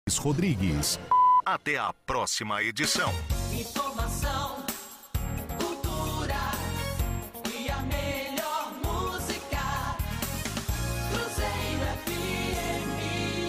Rodrigues. Até a próxima edição. Informação, cultura e a melhor música. Cruzeiro FM.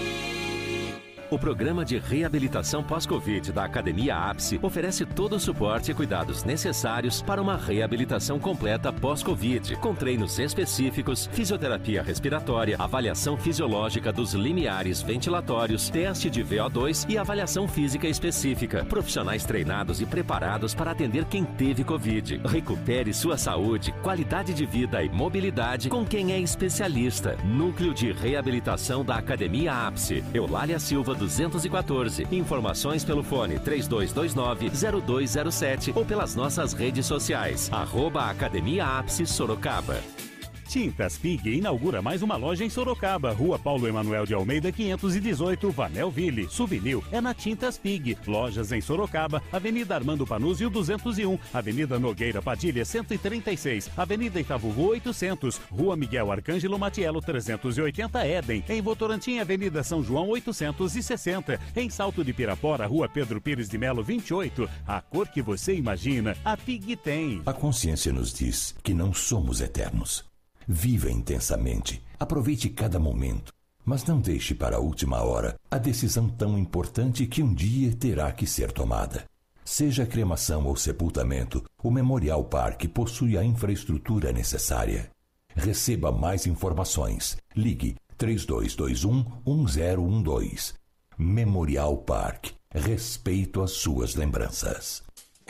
O programa de reabilitação pós-Covid da Academia APSE oferece todo o suporte e cuidados necessários para uma reabilitação completa pós-Covid, com treinos específicos, fisioterapia respiratória, avaliação fisiológica dos limiares ventilatórios, teste de VO2 e avaliação física específica. Profissionais treinados e preparados para atender quem teve Covid. Recupere sua saúde, qualidade de vida e mobilidade com quem é especialista. Núcleo de Reabilitação da Academia APSE. Eulália Silva 214. Informações pelo fone 3229-0207 ou pelas nossas redes sociais. @Academia APSE Sorocaba. Tintas Pig inaugura mais uma loja em Sorocaba, Rua Paulo Emanuel de Almeida 518, Vanelville. Souvenir é na Tintas Pig. Lojas em Sorocaba, Avenida Armando Panuzio 201, Avenida Nogueira Padilha 136, Avenida Itavuvu 800, Rua Miguel Arcângelo Matiello 380 Éden. Em Votorantim, Avenida São João 860. Em Salto de Pirapora, Rua Pedro Pires de Melo 28. A cor que você imagina, a Pig tem. A consciência nos diz que não somos eternos. Viva intensamente, aproveite cada momento, mas não deixe para a última hora a decisão tão importante que um dia terá que ser tomada. Seja cremação ou sepultamento, o Memorial Park possui a infraestrutura necessária. Receba mais informações. Ligue 3221-1012. Memorial Park. Respeito às suas lembranças.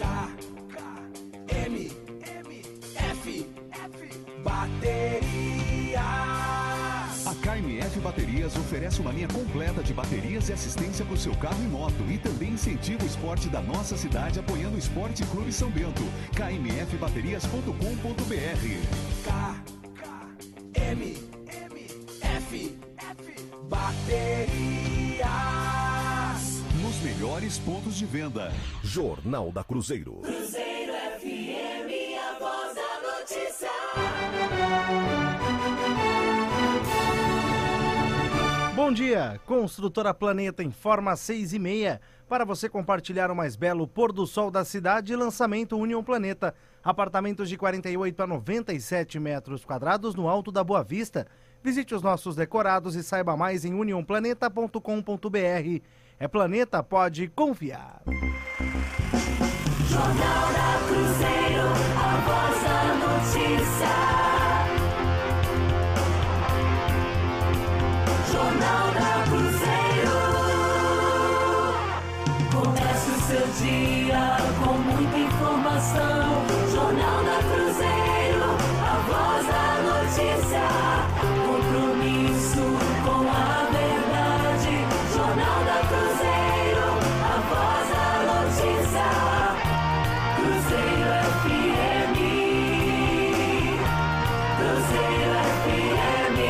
Baterias. A KMF Baterias oferece uma linha completa de baterias e assistência para o seu carro e moto e também incentiva o esporte da nossa cidade apoiando o Esporte Clube São Bento. kmfbaterias.com.br. KMF Baterias. Nos melhores pontos de venda. Jornal da Cruzeiro. Cruzeiro FM, a voz da notícia. Bom dia, Construtora Planeta informa às 6h30 para você compartilhar o mais belo pôr do sol da cidade e lançamento União Planeta. Apartamentos de 48 a 97 metros quadrados no Alto da Boa Vista. Visite os nossos decorados e saiba mais em uniãoplaneta.com.br. É Planeta, pode confiar. Jornal da Cruzeiro, a voz da notícia. Jornal da Cruzeiro. Comece o seu dia com muita informação. Jornal da Cruzeiro, a voz da notícia. Compromisso com a verdade. Jornal da Cruzeiro, a voz da notícia. Cruzeiro FM. Cruzeiro FM.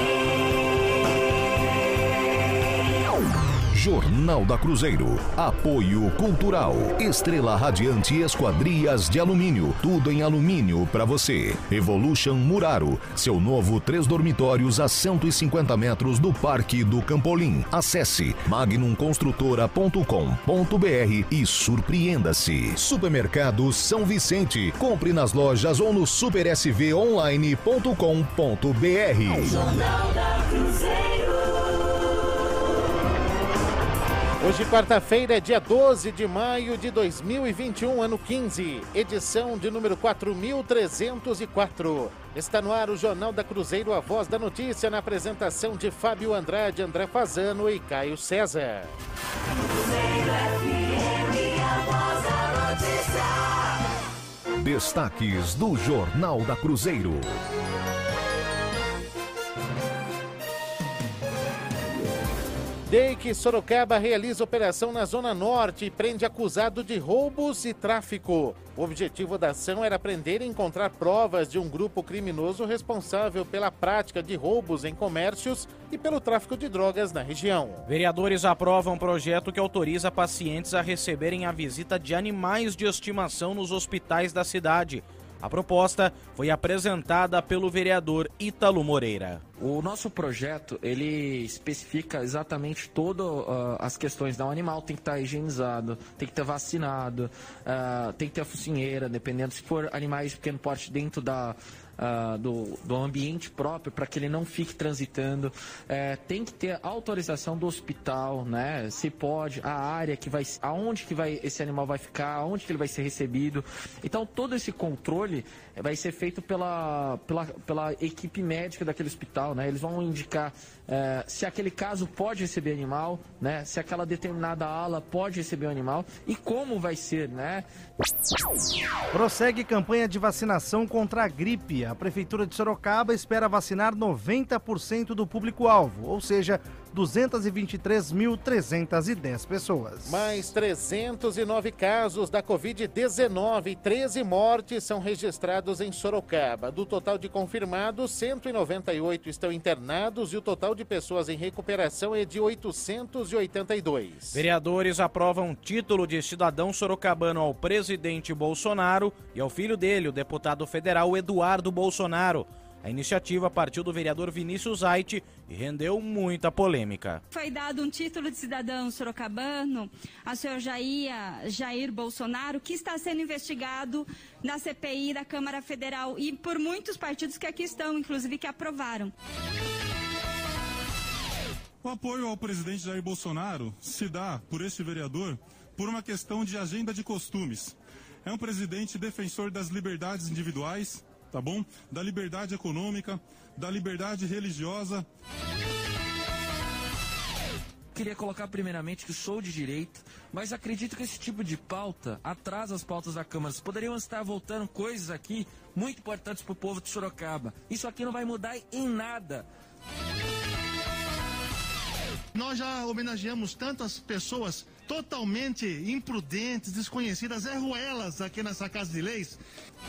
Jornal da Cruzeiro. Apoio Cultural. Estrela Radiante Esquadrias de Alumínio. Tudo em alumínio para você. Evolution Muraro. Seu novo 3 dormitórios a 150 metros do Parque do Campolim. Acesse magnumconstrutora.com.br e surpreenda-se. Supermercado São Vicente. Compre nas lojas ou no supersvonline.com.br. Jornal da Cruzeiro. Hoje, quarta-feira, é dia 12 de maio de 2021, ano 15, edição de número 4.304. Está no ar o Jornal da Cruzeiro, a voz da notícia, na apresentação de Fábio Andrade, André Fazano e Caio César. Cruzeiro FM, a voz da notícia. Destaques do Jornal da Cruzeiro. DEIC Sorocaba realiza operação na Zona Norte e prende acusado de roubos e tráfico. O objetivo da ação era prender e encontrar provas de um grupo criminoso responsável pela prática de roubos em comércios e pelo tráfico de drogas na região. Vereadores aprovam um projeto que autoriza pacientes a receberem a visita de animais de estimação nos hospitais da cidade. A proposta foi apresentada pelo vereador Ítalo Moreira. O nosso projeto, ele especifica exatamente todas as questões. O animal tem que estar higienizado, tem que estar vacinado, tem que ter a focinheira, dependendo se for animais de pequeno porte dentro do ambiente próprio, para que ele não fique transitando. Tem que ter autorização do hospital, né? Se pode, a área que vai, aonde que esse animal vai ficar, aonde que ele vai ser recebido. Então todo esse controle vai ser feito pela equipe médica daquele hospital, né? Eles vão indicar se aquele caso pode receber animal, né? Se aquela determinada ala pode receber o animal e como vai ser, né? Prossegue campanha de vacinação contra a gripe. A Prefeitura de Sorocaba espera vacinar 90% do público-alvo, ou seja, 223.310 pessoas. Mais 309 casos da Covid-19 e 13 mortes são registrados em Sorocaba. Do total de confirmados, 198 estão internados e o total de pessoas em recuperação é de 882. Vereadores aprovam título de cidadão sorocabano ao presidente Bolsonaro e ao filho dele, o deputado federal Eduardo Bolsonaro. A iniciativa partiu do vereador Vinícius Aite e rendeu muita polêmica. Foi dado um título de cidadão sorocabano ao senhor Jair Bolsonaro, que está sendo investigado na CPI da Câmara Federal e por muitos partidos que aqui estão, inclusive, que aprovaram. O apoio ao presidente Jair Bolsonaro se dá por este vereador por uma questão de agenda de costumes. É um presidente defensor das liberdades individuais, tá bom? Da liberdade econômica, da liberdade religiosa. Queria colocar primeiramente que sou de direita, mas acredito que esse tipo de pauta atrasa as pautas da Câmara. Poderiam estar voltando coisas aqui muito importantes para o povo de Sorocaba. Isso aqui não vai mudar em nada. Nós já homenageamos tantas pessoas totalmente imprudentes, desconhecidas, ruelas aqui nessa Casa de Leis.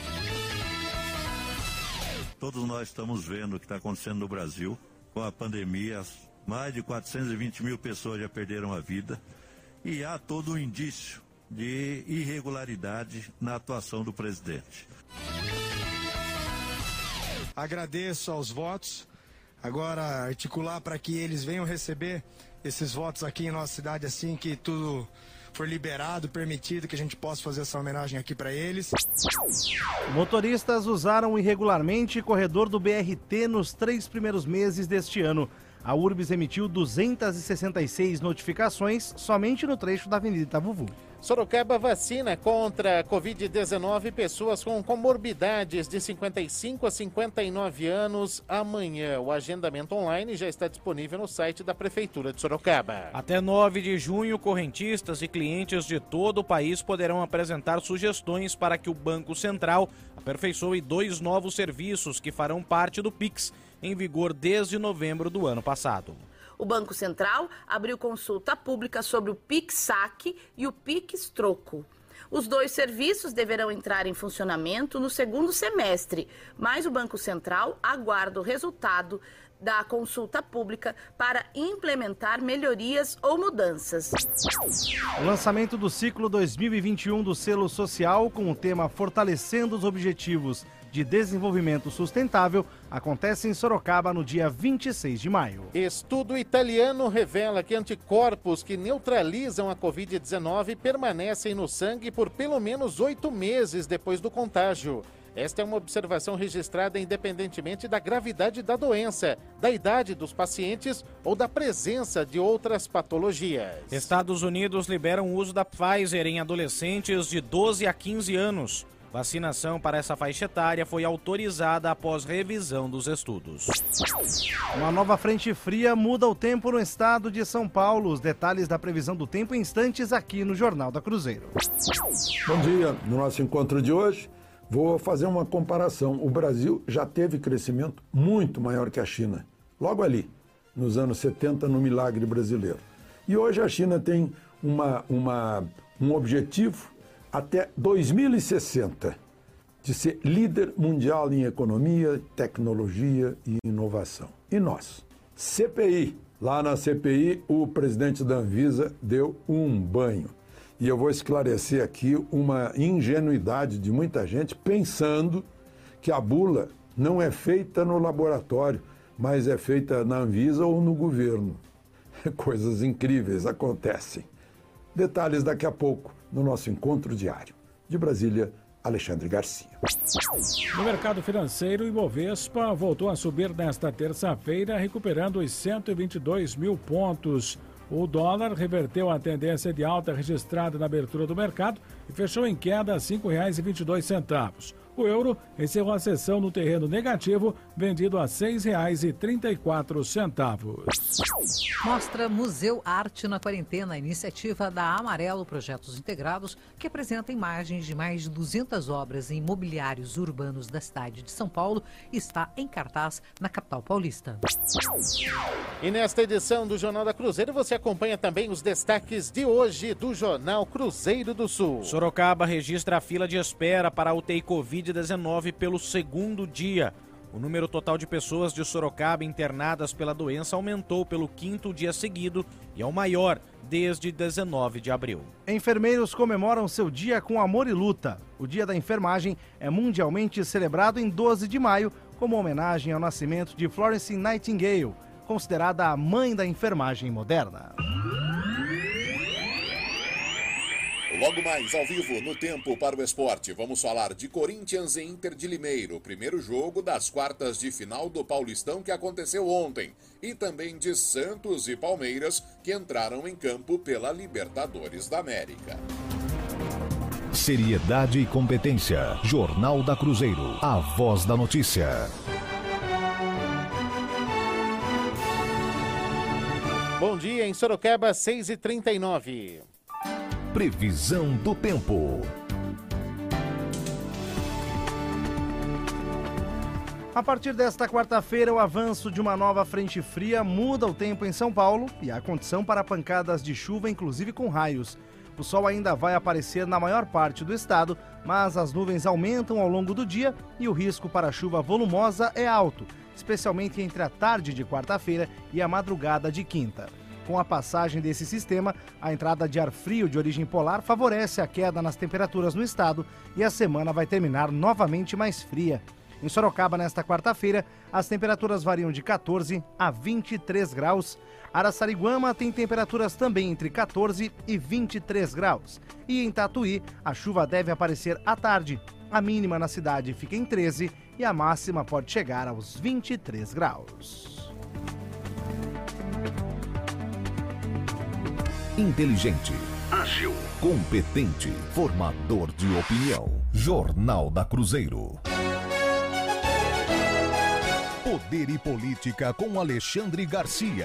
Todos nós estamos vendo o que está acontecendo no Brasil com a pandemia. Mais de 420 mil pessoas já perderam a vida e há todo um indício de irregularidade na atuação do presidente. Agradeço aos votos. Agora articular para que eles venham receber esses votos aqui em nossa cidade assim que tudo for liberado, permitido, que a gente possa fazer essa homenagem aqui para eles. Motoristas usaram irregularmente o corredor do BRT nos 3 primeiros meses deste ano. A Urbs emitiu 266 notificações somente no trecho da Avenida Itavuvu. Sorocaba vacina contra a Covid-19 pessoas com comorbidades de 55 a 59 anos amanhã. O agendamento online já está disponível no site da Prefeitura de Sorocaba. Até 9 de junho, correntistas e clientes de todo o país poderão apresentar sugestões para que o Banco Central aperfeiçoe 2 novos serviços que farão parte do Pix, em vigor desde novembro do ano passado. O Banco Central abriu consulta pública sobre o Pix-Saque e o Pix-Troco. Os 2 serviços deverão entrar em funcionamento no 2º semestre, mas o Banco Central aguarda o resultado da consulta pública para implementar melhorias ou mudanças. O lançamento do ciclo 2021 do Selo Social, com o tema Fortalecendo os Objetivos de Desenvolvimento Sustentável, acontece em Sorocaba no dia 26 de maio. Estudo italiano revela que anticorpos que neutralizam a Covid-19 permanecem no sangue por pelo menos 8 meses depois do contágio. Esta é uma observação registrada independentemente da gravidade da doença, da idade dos pacientes ou da presença de outras patologias. Estados Unidos liberam o uso da Pfizer em adolescentes de 12 a 15 anos. Vacinação para essa faixa etária foi autorizada após revisão dos estudos. Uma nova frente fria muda o tempo no estado de São Paulo. Os detalhes da previsão do tempo em instantes aqui no Jornal da Cruzeiro. Bom dia. No nosso encontro de hoje, vou fazer uma comparação. O Brasil já teve crescimento muito maior que a China, logo ali, nos anos 70, no milagre brasileiro. E hoje a China tem um objetivo até 2060 de ser líder mundial em economia, tecnologia e inovação. E nós? CPI. Lá na CPI, o presidente da Anvisa deu um banho. e eu vou esclarecer aqui uma ingenuidade de muita gente pensando que a bula não é feita no laboratório, mas é feita na Anvisa ou no governo. Coisas incríveis acontecem. Detalhes daqui a pouco no nosso encontro diário. De Brasília, Alexandre Garcia. No mercado financeiro, o Ibovespa voltou a subir nesta terça-feira, recuperando os 122 mil pontos. O dólar reverteu a tendência de alta registrada na abertura do mercado e fechou em queda a R$ 5,22. O euro encerrou a sessão no terreno negativo, vendido a R$ 6,34. Mostra Museu Arte na Quarentena, iniciativa da Amarelo Projetos Integrados, que apresenta imagens de mais de 200 obras em mobiliários urbanos da cidade de São Paulo e está em cartaz na capital paulista. E nesta edição do Jornal da Cruzeiro, você acompanha também os destaques de hoje do Jornal Cruzeiro do Sul. Sorocaba registra a fila de espera para a UTI Covid-19 pelo segundo dia. O número total de pessoas de Sorocaba internadas pela doença aumentou pelo quinto dia seguido e é o maior desde 19 de abril. Enfermeiros comemoram seu dia com amor e luta. O Dia da Enfermagem é mundialmente celebrado em 12 de maio como homenagem ao nascimento de Florence Nightingale, considerada a mãe da enfermagem moderna. Logo mais, ao vivo, no Tempo para o Esporte, vamos falar de Corinthians e Inter de Limeiro, o primeiro jogo das quartas de final do Paulistão que aconteceu ontem, e também de Santos e Palmeiras, que entraram em campo pela Libertadores da América. Seriedade e competência. Jornal da Cruzeiro, a voz da notícia. Bom dia, em Sorocaba, 6h39. Previsão do tempo. A partir desta quarta-feira, o avanço de uma nova frente fria muda o tempo em São Paulo e há condição para pancadas de chuva, inclusive com raios. O sol ainda vai aparecer na maior parte do estado, mas as nuvens aumentam ao longo do dia e o risco para chuva volumosa é alto, especialmente entre a tarde de quarta-feira e a madrugada de quinta. Com a passagem desse sistema, a entrada de ar frio de origem polar favorece a queda nas temperaturas no estado e a semana vai terminar novamente mais fria. Em Sorocaba, nesta quarta-feira, as temperaturas variam de 14 a 23 graus. Araçariguama tem temperaturas também entre 14 e 23 graus. E em Tatuí, a chuva deve aparecer à tarde. A mínima na cidade fica em 13 e a máxima pode chegar aos 23 graus. Inteligente, ágil, competente, formador de opinião. Jornal da Cruzeiro. Poder e Política com Alexandre Garcia.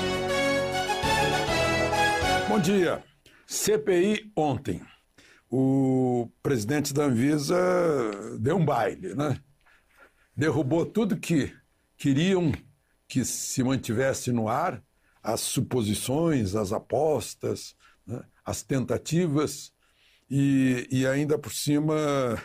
Bom dia. CPI ontem. O presidente da Anvisa deu um baile, né? Derrubou tudo que queriam que se mantivesse no ar, as suposições, as apostas, né? As tentativas, e ainda por cima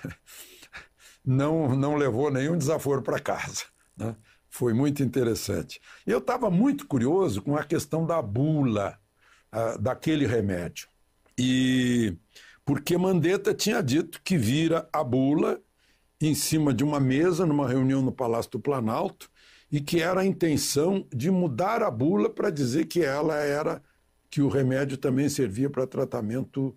não levou nenhum desaforo para casa, né? Foi muito interessante. Eu estava muito curioso com a questão da bula, daquele remédio. E porque Mandetta tinha dito que vira a bula em cima de uma mesa, numa reunião no Palácio do Planalto, e que era a intenção de mudar a bula para dizer que que o remédio também servia para tratamento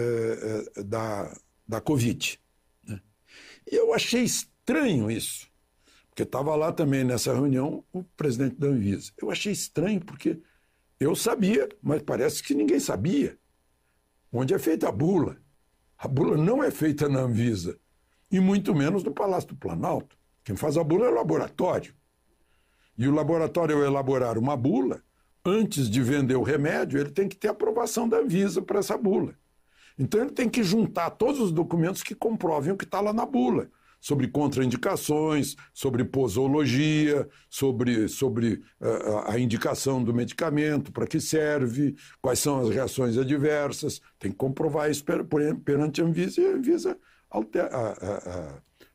da Covid, né? E eu achei estranho isso, porque estava lá também nessa reunião o presidente da Anvisa. Eu achei estranho porque eu sabia, mas parece que ninguém sabia onde é feita a bula. A bula não é feita na Anvisa, e muito menos no Palácio do Planalto. Quem faz a bula é o laboratório. E o laboratório, ao elaborar uma bula, antes de vender o remédio, ele tem que ter aprovação da Anvisa para essa bula. Então ele tem que juntar todos os documentos que comprovem o que está lá na bula, sobre contraindicações, sobre posologia, sobre a indicação do medicamento, para que serve, quais são as reações adversas. Tem que comprovar isso perante a Anvisa, e a Anvisa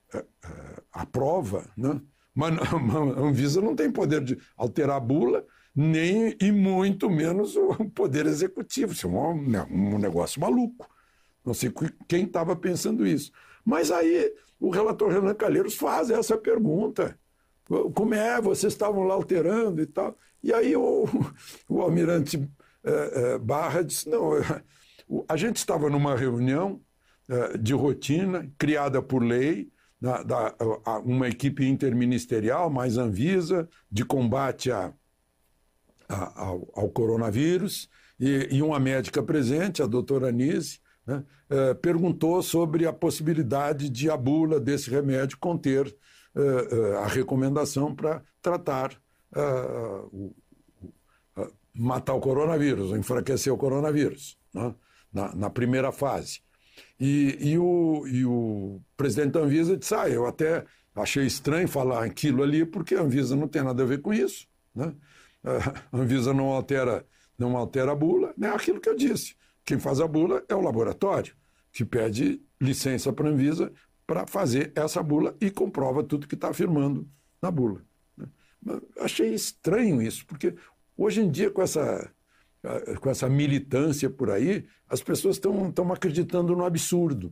aprova, né? Mas a Anvisa não tem poder de alterar a bula, nem e muito menos o Poder Executivo. Isso é um negócio maluco. Não sei quem estava pensando isso. Mas aí o relator Renan Calheiros faz essa pergunta. Como é? Vocês estavam lá alterando e tal. E aí o almirante Barra disse, não, a gente estava numa reunião de rotina, criada por lei, uma equipe interministerial, mais Anvisa, de combate ao coronavírus, e uma médica presente, a doutora Anise, né, perguntou sobre a possibilidade de a bula desse remédio conter a recomendação para tratar, matar o coronavírus, enfraquecer o coronavírus, né, na primeira fase. E o presidente da Anvisa disse, eu até achei estranho falar aquilo ali, porque a Anvisa não tem nada a ver com isso, né? A Anvisa não altera a bula, é aquilo que eu disse. Quem faz a bula é o laboratório, que pede licença para a Anvisa para fazer essa bula e comprova tudo que está afirmando na bula. Achei estranho isso, porque hoje em dia, com essa militância por aí, as pessoas estão acreditando no absurdo.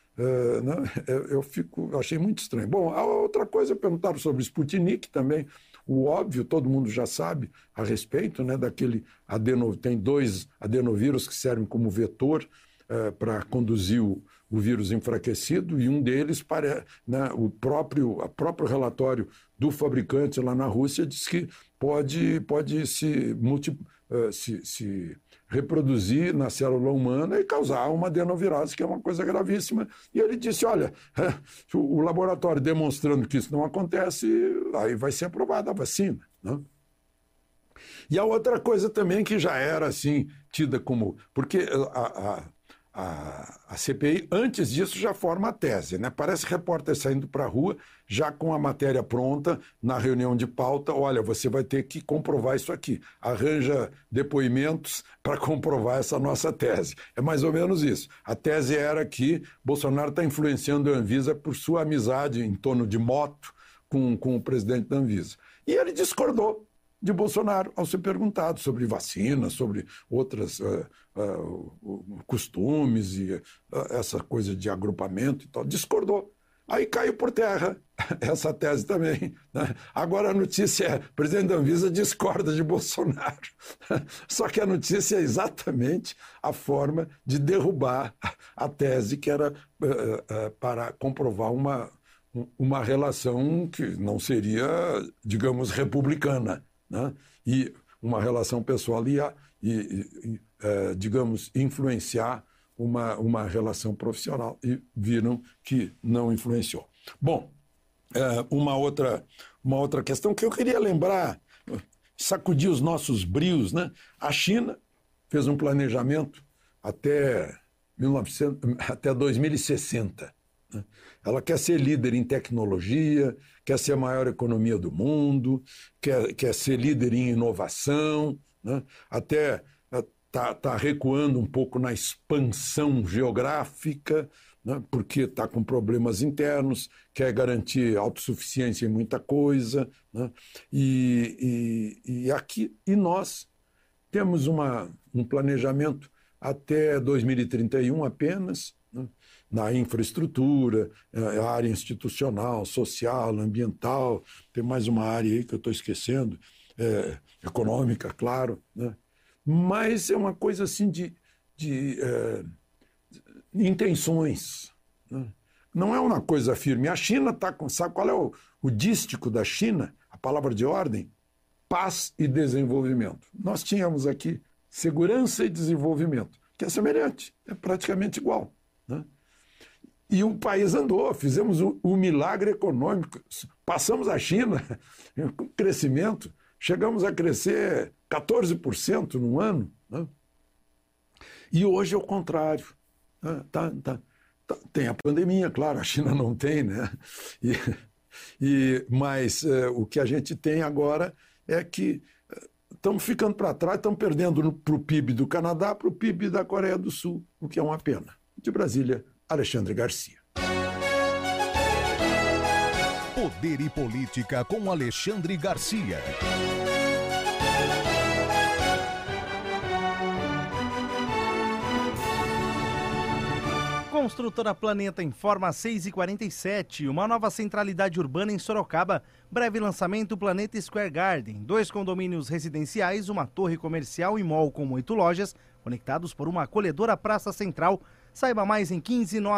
Eu achei muito estranho. Bom, a outra coisa, perguntaram sobre Sputnik também. O óbvio, todo mundo já sabe a respeito, né, tem 2 adenovírus que servem como vetor para conduzir o vírus enfraquecido, e um deles, né, o próprio relatório do fabricante lá na Rússia diz que pode se reproduzir na célula humana e causar uma adenovirose, que é uma coisa gravíssima. E ele disse, olha, o laboratório demonstrando que isso não acontece, aí vai ser aprovada a vacina, né? E a outra coisa também que já era assim, tida como... Porque a CPI, antes disso, já forma a tese, né? Parece repórter saindo para a rua, já com a matéria pronta, na reunião de pauta, olha, você vai ter que comprovar isso aqui. Arranja depoimentos para comprovar essa nossa tese. É mais ou menos isso. A tese era que Bolsonaro está influenciando a Anvisa por sua amizade em torno de moto com o presidente da Anvisa. E ele discordou de Bolsonaro ao ser perguntado sobre vacina, sobre outros costumes e essa coisa de agrupamento e tal. Discordou. Aí caiu por terra essa tese também, né? Agora a notícia é, o presidente da Anvisa discorda de Bolsonaro. Só que a notícia é exatamente a forma de derrubar a tese que era para comprovar uma relação que não seria, digamos, republicana, né? E uma relação pessoal digamos, influenciar uma relação profissional, e viram que não influenciou. Bom, uma outra questão que eu queria lembrar, sacudir os nossos brios, né? A China fez um planejamento até 2060. Né? Ela quer ser líder em tecnologia, quer ser a maior economia do mundo, quer ser líder em inovação, né? Até está recuando um pouco na expansão geográfica, né? Porque está com problemas internos, quer garantir autossuficiência em muita coisa, né? E nós temos um planejamento até 2031 apenas, né? Na infraestrutura, a área institucional, social, ambiental, tem mais uma área aí que eu estou esquecendo, econômica, claro, né? Mas é uma coisa assim de intenções, né? Não é uma coisa firme. A China está com... Sabe qual é o dístico da China? A palavra de ordem? Paz e desenvolvimento. Nós tínhamos aqui segurança e desenvolvimento, que é semelhante, é praticamente igual, né? E o país andou, fizemos um milagre econômico, passamos a China com crescimento, chegamos a crescer 14% no ano, né? E hoje é o contrário, né? Tem a pandemia, claro, a China não tem, né? Mas o que a gente tem agora é que estamos ficando para trás, estamos perdendo para o PIB do Canadá, para o PIB da Coreia do Sul, o que é uma pena. De Brasília, Alexandre Garcia. Poder e Política com Alexandre Garcia. Construtora Planeta informa 6h47, uma nova centralidade urbana em Sorocaba. Breve lançamento Planeta Square Garden. 2 condomínios residenciais, uma torre comercial e mall com 8 lojas, conectados por uma acolhedora praça central. Saiba mais em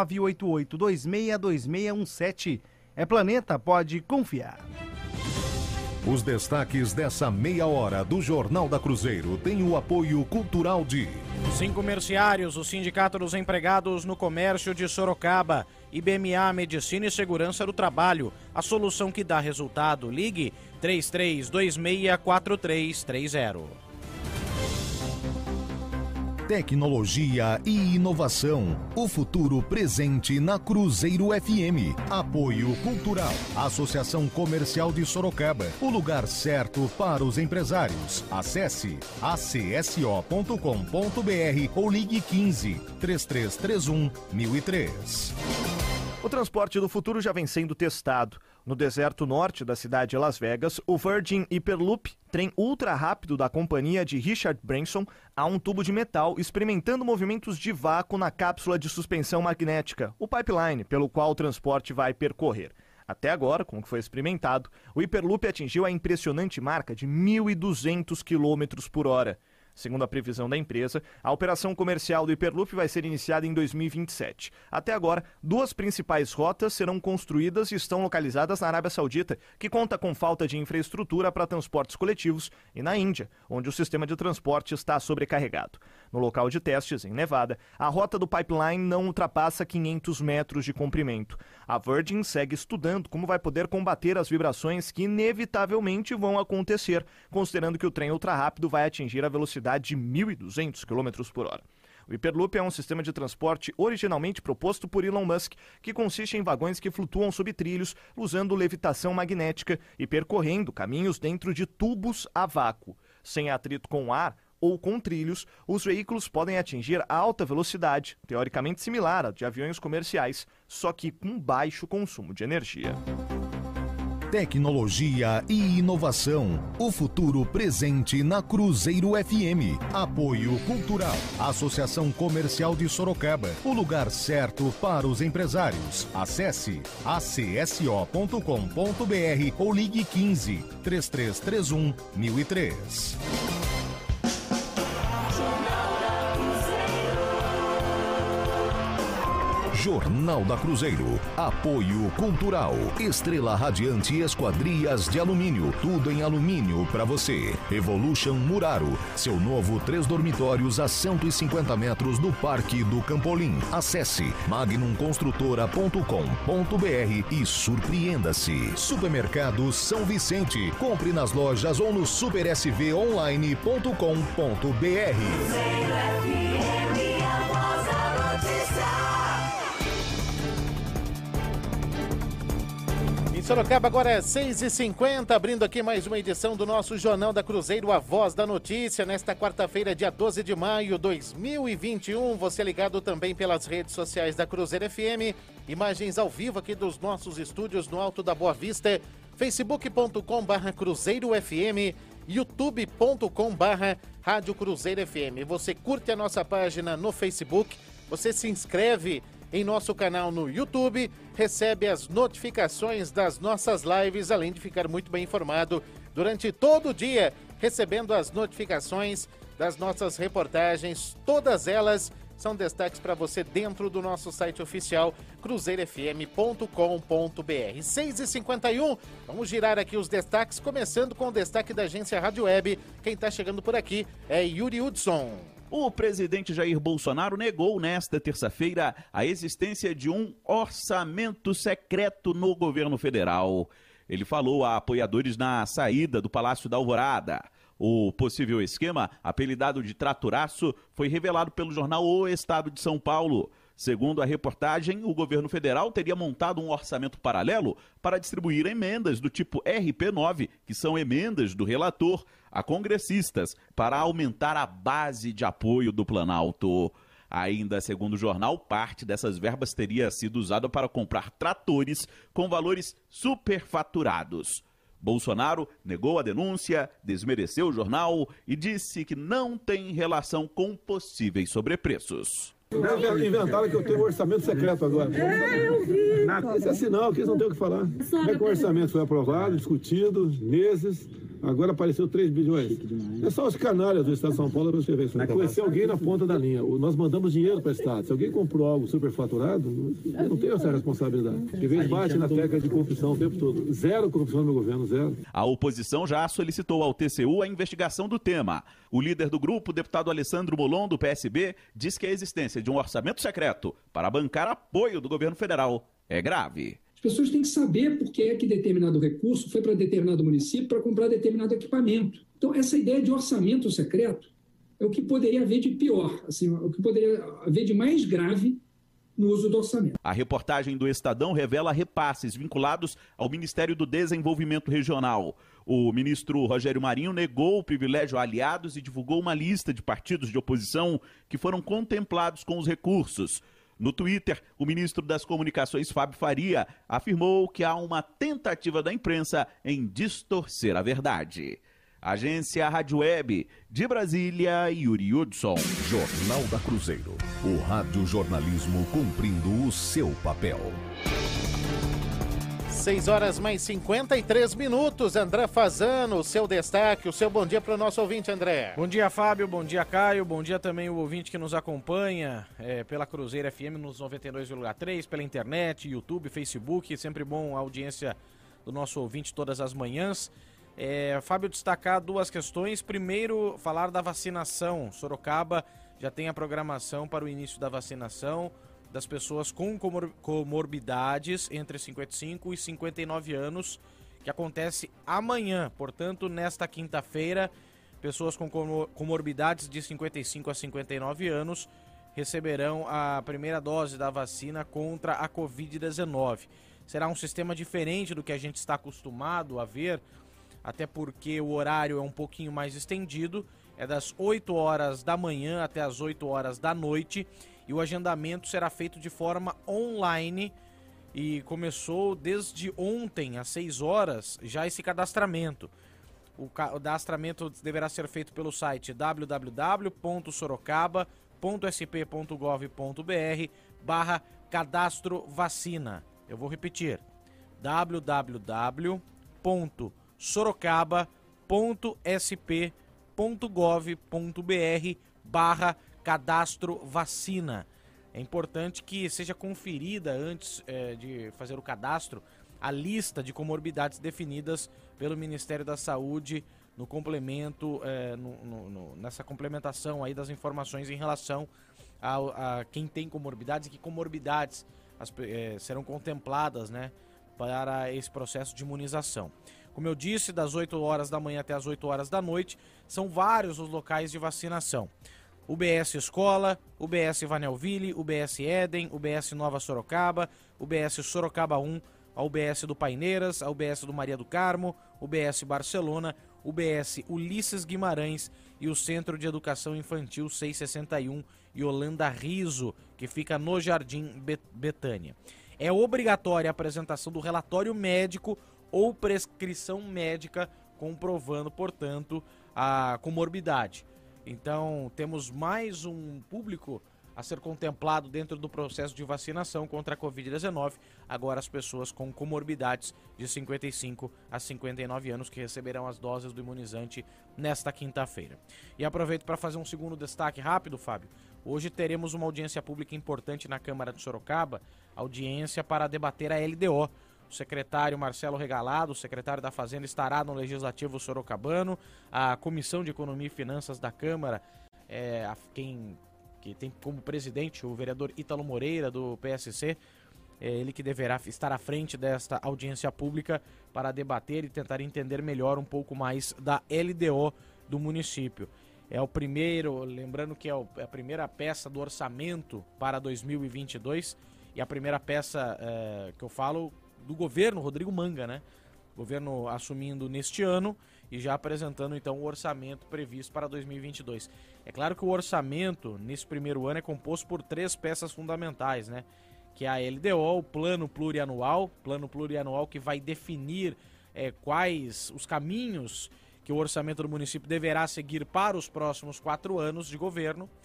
15988262617. É Planeta, pode confiar. Os destaques dessa meia hora do Jornal da Cruzeiro têm o apoio cultural de... Sincomerciários, o Sindicato dos Empregados no Comércio de Sorocaba. IBMA Medicina e Segurança do Trabalho. A solução que dá resultado. Ligue 33264330. Tecnologia e inovação. O futuro presente na Cruzeiro FM. Apoio cultural. Associação Comercial de Sorocaba. O lugar certo para os empresários. Acesse acso.com.br ou ligue 15 3331 1003. O transporte do futuro já vem sendo testado. No deserto norte da cidade de Las Vegas, o Virgin Hyperloop, trem ultra rápido da companhia de Richard Branson, há um tubo de metal experimentando movimentos de vácuo na cápsula de suspensão magnética, o pipeline pelo qual o transporte vai percorrer. Até agora, com o que foi experimentado, o Hyperloop atingiu a impressionante marca de 1.200 km por hora. Segundo a previsão da empresa, a operação comercial do Hyperloop vai ser iniciada em 2027. Até agora, 2 principais rotas serão construídas e estão localizadas na Arábia Saudita, que conta com falta de infraestrutura para transportes coletivos, e na Índia, onde o sistema de transporte está sobrecarregado. No local de testes, em Nevada, a rota do pipeline não ultrapassa 500 metros de comprimento. A Virgin segue estudando como vai poder combater as vibrações que inevitavelmente vão acontecer, considerando que o trem ultra-rápido vai atingir a velocidade de 1.200 km por hora. O Hyperloop é um sistema de transporte originalmente proposto por Elon Musk, que consiste em vagões que flutuam sob trilhos, usando levitação magnética e percorrendo caminhos dentro de tubos a vácuo. Sem atrito com o ar ou com trilhos, os veículos podem atingir alta velocidade, teoricamente similar à de aviões comerciais, só que com baixo consumo de energia. Tecnologia e inovação. O futuro presente na Cruzeiro FM. Apoio cultural. Associação Comercial de Sorocaba. O lugar certo para os empresários. Acesse acso.com.br ou ligue 15 3331 1003. Jornal da Cruzeiro. Apoio cultural. Estrela Radiante Esquadrias de Alumínio. Tudo em alumínio para você. Evolution Muraro. Seu novo 3 dormitórios a 150 metros do Parque do Campolim. Acesse magnumconstrutora.com.br e surpreenda-se. Supermercado São Vicente. Compre nas lojas ou no supersvonline.com.br. Em Sorocaba agora é 6h50, abrindo aqui mais uma edição do nosso Jornal da Cruzeiro, a Voz da Notícia, nesta quarta-feira, dia 12 de maio de 2021. Você ligado também pelas redes sociais da Cruzeiro FM, imagens ao vivo aqui dos nossos estúdios no Alto da Boa Vista, facebook.com/CruzeiroFM, youtube.com/Rádio Cruzeiro FM. Você curte a nossa página no Facebook, você se inscreve em nosso canal no YouTube, recebe as notificações das nossas lives, além de ficar muito bem informado durante todo o dia, recebendo as notificações das nossas reportagens. Todas elas são destaques para você dentro do nosso site oficial, cruzeirofm.com.br. 6h51, vamos girar aqui os destaques, começando com o destaque da agência Rádio Web. Quem está chegando por aqui é Yuri Hudson. O presidente Jair Bolsonaro negou nesta terça-feira a existência de um orçamento secreto no governo federal. Ele falou a apoiadores na saída do Palácio da Alvorada. O possível esquema, apelidado de Traturaço, foi revelado pelo jornal O Estado de São Paulo. Segundo a reportagem, o governo federal teria montado um orçamento paralelo para distribuir emendas do tipo RP9, que são emendas do relator, a congressistas, para aumentar a base de apoio do Planalto. Ainda segundo o jornal, parte dessas verbas teria sido usada para comprar tratores com valores superfaturados. Bolsonaro negou a denúncia, desmereceu o jornal e disse que não tem relação com possíveis sobrepreços. Inventaram que eu tenho um orçamento secreto agora. Eu vi. Isso é sinal que eles não têm o que falar. Como é que o orçamento foi aprovado, discutido, meses, agora apareceu 3 bilhões. É só os canalhas do Estado de São Paulo para escrever isso. Conhecer alguém na ponta da linha. Nós mandamos dinheiro para o Estado. Se alguém comprou algo superfaturado, eu não tenho essa responsabilidade. De vez bate na tecla de corrupção o tempo todo. Zero corrupção no meu governo, zero. A oposição já solicitou ao TCU a investigação do tema. O líder do grupo, o deputado Alessandro Molon, do PSB, diz que a existência de um orçamento secreto para bancar apoio do governo federal é grave. As pessoas têm que saber por que é que determinado recurso foi para determinado município para comprar determinado equipamento. Então, essa ideia de orçamento secreto é o que poderia haver de pior, assim, o que poderia haver de mais grave no uso do orçamento. A reportagem do Estadão revela repasses vinculados ao Ministério do Desenvolvimento Regional. O ministro Rogério Marinho negou o privilégio a aliados e divulgou uma lista de partidos de oposição que foram contemplados com os recursos. No Twitter, o ministro das Comunicações, Fábio Faria, afirmou que há uma tentativa da imprensa em distorcer a verdade. Agência Rádio Web, de Brasília, Yuri Hudson. Jornal da Cruzeiro. O radiojornalismo cumprindo o seu papel. 6h mais 53. André Fazano, o seu destaque, o seu bom dia para o nosso ouvinte, André. Bom dia, Fábio, bom dia, Caio, bom dia também o ouvinte que nos acompanha pela Cruzeiro FM nos 92,3, pela internet, YouTube, Facebook, sempre bom a audiência do nosso ouvinte todas as manhãs. Fábio, destacar duas questões. Primeiro, falar da vacinação. Sorocaba já tem a programação para o início da vacinação das pessoas com comorbidades entre 55 e 59 anos, que acontece amanhã. Portanto, nesta quinta-feira, pessoas com comorbidades de 55 a 59 anos receberão a primeira dose da vacina contra a Covid-19. Será um sistema diferente do que a gente está acostumado a ver, até porque o horário é um pouquinho mais estendido, é das 8 horas da manhã até as 8 horas da noite, e o agendamento será feito de forma online e começou desde ontem às 6 horas já esse cadastramento. O cadastramento deverá ser feito pelo site www.sorocaba.sp.gov.br/cadastro vacina. Eu vou repetir, www.sorocaba.sp.gov.br/cadastro vacina. É importante que seja conferida antes de fazer o cadastro a lista de comorbidades definidas pelo Ministério da Saúde no complemento, nessa complementação aí das informações em relação a quem tem comorbidades e que comorbidades serão contempladas, né, para esse processo de imunização. Como eu disse, das 8 horas da manhã até as 8 horas da noite, são vários os locais de vacinação. UBS Escola, UBS Vanelville, UBS Éden, UBS Nova Sorocaba, UBS Sorocaba 1, a UBS do Paineiras, a UBS do Maria do Carmo, UBS Barcelona, UBS Ulisses Guimarães e o Centro de Educação Infantil 661 e Holanda Riso, que fica no Jardim Betânia. É obrigatória a apresentação do relatório médico ou prescrição médica comprovando, portanto, a comorbidade. Então, temos mais um público a ser contemplado dentro do processo de vacinação contra a Covid-19, agora as pessoas com comorbidades de 55 a 59 anos que receberão as doses do imunizante nesta quinta-feira. E aproveito para fazer um segundo destaque rápido, Fábio. Hoje teremos uma audiência pública importante na Câmara de Sorocaba, audiência para debater a LDO. O secretário Marcelo Regalado, o secretário da Fazenda, estará no Legislativo sorocabano. A Comissão de Economia e Finanças da Câmara, que tem como presidente o vereador Ítalo Moreira, do PSC, ele que deverá estar à frente desta audiência pública para debater e tentar entender melhor um pouco mais da LDO do município. É o primeiro, lembrando que é a primeira peça do orçamento para 2022 e a primeira peça que eu falo do governo Rodrigo Manga, né? Governo assumindo neste ano e já apresentando então o orçamento previsto para 2022. É claro que o orçamento nesse primeiro ano é composto por 3 peças fundamentais, né? Que é a LDO, o plano plurianual que vai definir quais os caminhos que o orçamento do município deverá seguir para os próximos 4 anos de governo,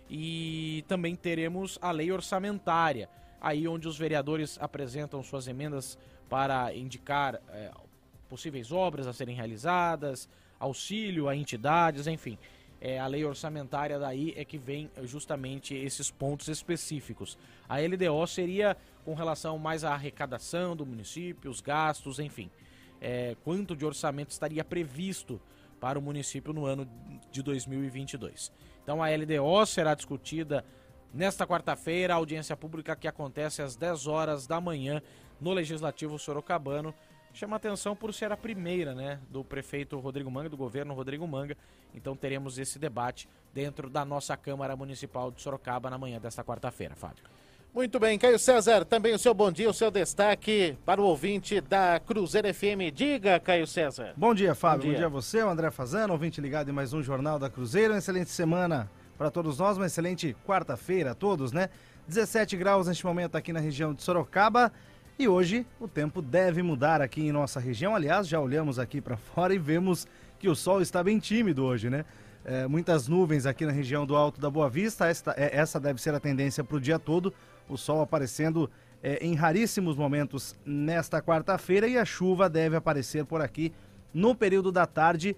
e também teremos a lei orçamentária, aí onde os vereadores apresentam suas emendas para indicar possíveis obras a serem realizadas, auxílio a entidades, enfim. A lei orçamentária daí é que vem justamente esses pontos específicos. A LDO seria com relação mais à arrecadação do município, os gastos, enfim. Quanto de orçamento estaria previsto para o município no ano de 2022. Então a LDO será discutida nesta quarta-feira, a audiência pública que acontece às 10 horas da manhã no Legislativo Sorocabano. Chama atenção por ser a primeira, né, do prefeito Rodrigo Manga, do governo Rodrigo Manga. Então teremos esse debate dentro da nossa Câmara Municipal de Sorocaba na manhã desta quarta-feira, Fábio. Muito bem, Caio César, também o seu bom dia, o seu destaque para o ouvinte da Cruzeiro FM. Diga, Caio César. Bom dia, Fábio. Bom dia a você, o André Fazano, ouvinte ligado em mais um Jornal da Cruzeiro. Uma excelente semana para todos nós, uma excelente quarta-feira a todos, né? 17 graus neste momento aqui na região de Sorocaba. E hoje o tempo deve mudar aqui em nossa região. Aliás, já olhamos aqui para fora e vemos que o sol está bem tímido hoje, né? Muitas nuvens aqui na região do Alto da Boa Vista. Essa deve ser a tendência para o dia todo. O sol aparecendo em raríssimos momentos nesta quarta-feira. E a chuva deve aparecer por aqui no período da tarde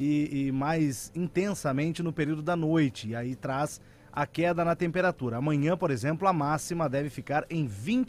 e mais intensamente no período da noite. E aí traz a queda na temperatura. Amanhã, por exemplo, a máxima deve ficar em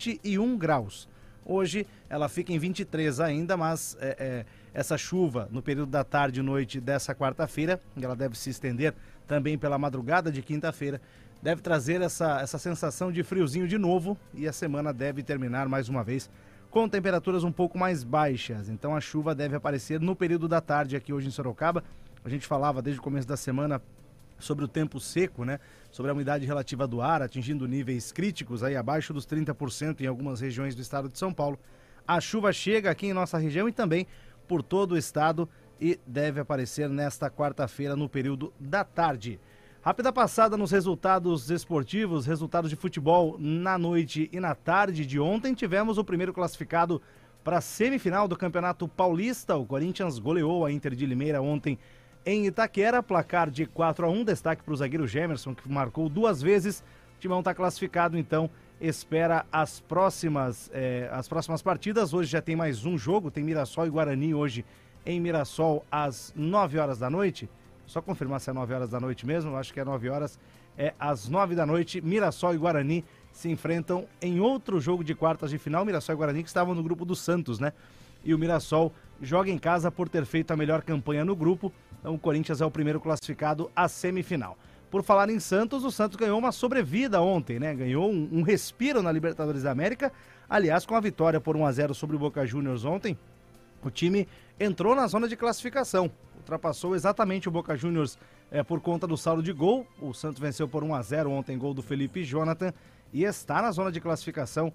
21 graus. Hoje ela fica em 23 ainda, mas essa chuva no período da tarde e noite dessa quarta-feira, ela deve se estender também pela madrugada de quinta-feira, deve trazer essa sensação de friozinho de novo e a semana deve terminar mais uma vez com temperaturas um pouco mais baixas. Então a chuva deve aparecer no período da tarde aqui hoje em Sorocaba. A gente falava desde o começo da semana sobre o tempo seco, né? Sobre a umidade relativa do ar, atingindo níveis críticos, aí abaixo dos 30% em algumas regiões do estado de São Paulo. A chuva chega aqui em nossa região e também por todo o estado e deve aparecer nesta quarta-feira no período da tarde. Rápida passada nos resultados esportivos, resultados de futebol na noite e na tarde de ontem. Tivemos o primeiro classificado para a semifinal do Campeonato Paulista. O Corinthians goleou a Inter de Limeira ontem em Itaquera, placar de 4-1, destaque para o zagueiro Gemerson, que marcou 2 vezes. O Timão está classificado, então espera as próximas partidas. Hoje já tem mais um jogo, tem Mirassol e Guarani hoje em Mirassol às 9 horas da noite. Só confirmar se é 9 horas da noite mesmo, acho que é 9 horas, às 9 da noite, Mirassol e Guarani se enfrentam em outro jogo de quartas de final. Mirassol e Guarani que estavam no grupo do Santos, né? E o Mirassol joga em casa por ter feito a melhor campanha no grupo. Então o Corinthians é o primeiro classificado à semifinal. Por falar em Santos, o Santos ganhou uma sobrevida ontem, né? Ganhou um respiro na Libertadores da América. Aliás, com a vitória por 1-0 sobre o Boca Juniors ontem, o time entrou na zona de classificação. Ultrapassou exatamente o Boca Juniors por conta do saldo de gol. O Santos venceu por 1-0 ontem, gol do Felipe Jonathan. E está na zona de classificação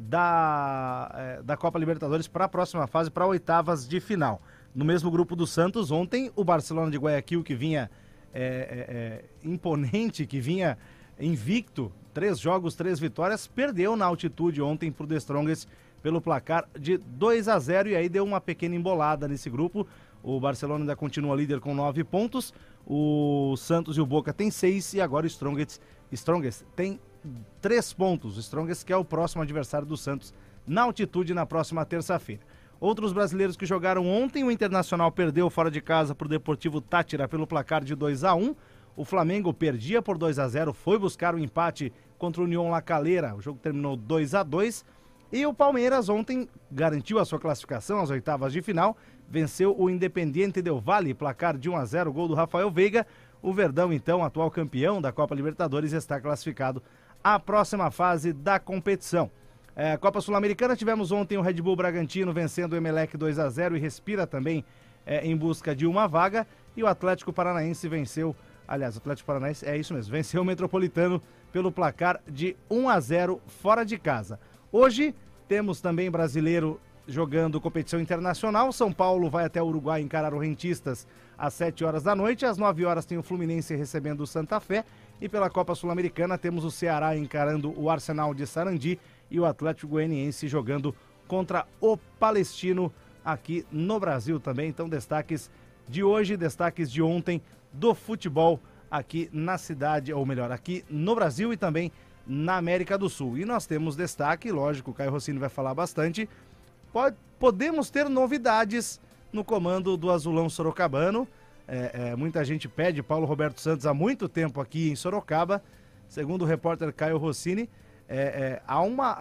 da Copa Libertadores para a próxima fase, para oitavas de final. No mesmo grupo do Santos, ontem, o Barcelona de Guayaquil, que vinha imponente, que vinha invicto, 3 jogos, 3 vitórias, perdeu na altitude ontem para o The Strongest pelo placar de 2-0 e aí deu uma pequena embolada nesse grupo. O Barcelona ainda continua líder com 9 pontos, o Santos e o Boca tem 6 e agora o Strongest tem 3 pontos. O Strongest que é o próximo adversário do Santos na altitude na próxima terça-feira. Outros brasileiros que jogaram ontem, o Internacional perdeu fora de casa para o Deportivo Táchira pelo placar de 2-1. O Flamengo perdia por 2-0, foi buscar o empate contra o União La Calera. O jogo terminou 2-2. E o Palmeiras ontem garantiu a sua classificação às oitavas de final. Venceu o Independiente Del Valle, placar de 1-0, gol do Rafael Veiga. O Verdão, então, atual campeão da Copa Libertadores, está classificado à próxima fase da competição. Copa Sul-Americana, tivemos ontem o Red Bull Bragantino vencendo o Emelec 2-0 e respira também em busca de uma vaga. E o Atlético Paranaense venceu, aliás, o Atlético Paranaense, é isso mesmo, venceu o Metropolitano pelo placar de 1-0 fora de casa. Hoje temos também brasileiro jogando competição internacional. São Paulo vai até o Uruguai encarar o Rentistas às 7 horas da noite. Às 9 horas tem o Fluminense recebendo o Santa Fé. E pela Copa Sul-Americana temos o Ceará encarando o Arsenal de Sarandi e o Atlético Goianiense jogando contra o Palestino aqui no Brasil também. Então destaques de hoje, destaques de ontem do futebol aqui na cidade, ou melhor, aqui no Brasil e também na América do Sul. E nós temos destaque, lógico, o Caio Rossini vai falar bastante, podemos ter novidades no comando do Azulão Sorocabano. Muita gente pede Paulo Roberto Santos há muito tempo aqui em Sorocaba. Segundo o repórter Caio Rossini, há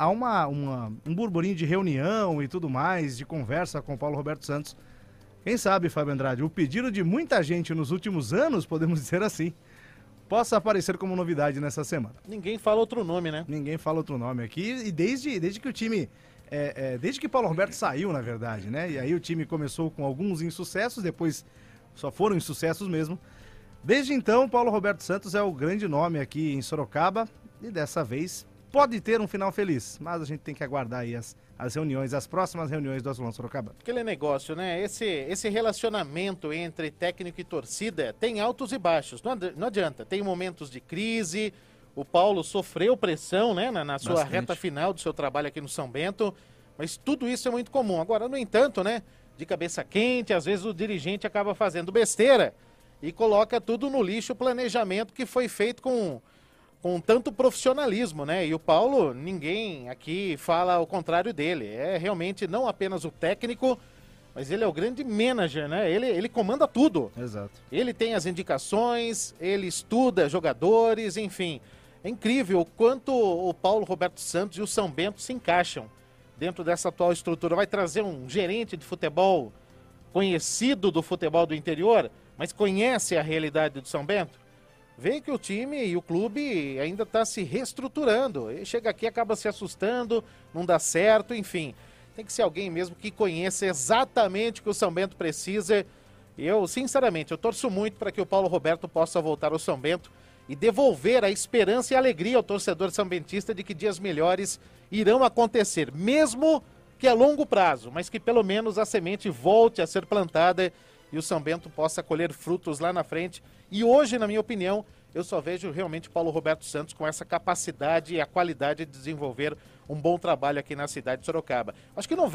um burburinho de reunião e tudo mais, de conversa com o Paulo Roberto Santos. Quem sabe, Fábio Andrade, o pedido de muita gente nos últimos anos, podemos dizer assim, possa aparecer como novidade nessa semana. Ninguém fala outro nome, né? Ninguém fala outro nome aqui, e desde que o time... desde que Paulo Roberto saiu, na verdade, né? E aí o time começou com alguns insucessos, depois só foram insucessos mesmo. Desde então, Paulo Roberto Santos é o grande nome aqui em Sorocaba, e dessa vez pode ter um final feliz, mas a gente tem que aguardar aí as reuniões, as próximas reuniões do Azulão Sorocaba. Aquele negócio, né? Esse relacionamento entre técnico e torcida tem altos e baixos, não adianta. Tem momentos de crise, o Paulo sofreu pressão, né, na sua reta final do seu trabalho aqui no São Bento, mas tudo isso é muito comum. Agora, no entanto, né, de cabeça quente, às vezes o dirigente acaba fazendo besteira e coloca tudo no lixo o planejamento que foi feito com tanto profissionalismo, né? E o Paulo, ninguém aqui fala o contrário dele. É realmente não apenas o técnico, mas ele é o grande manager, né? Ele comanda tudo. Exato. Ele tem as indicações, ele estuda jogadores, enfim. É incrível o quanto o Paulo Roberto Santos e o São Bento se encaixam dentro dessa atual estrutura. Vai trazer um gerente de futebol conhecido do futebol do interior, mas conhece a realidade do São Bento. Vê que o time e o clube ainda está se reestruturando. Ele chega aqui, acaba se assustando, não dá certo, enfim. Tem que ser alguém mesmo que conheça exatamente o que o São Bento precisa. Eu, sinceramente, eu torço muito para que o Paulo Roberto possa voltar ao São Bento e devolver a esperança e a alegria ao torcedor sambentista de que dias melhores irão acontecer, mesmo que a longo prazo, mas que pelo menos a semente volte a ser plantada e o São Bento possa colher frutos lá na frente. E hoje, na minha opinião, eu só vejo realmente Paulo Roberto Santos com essa capacidade e a qualidade de desenvolver um bom trabalho aqui na cidade de Sorocaba. Acho que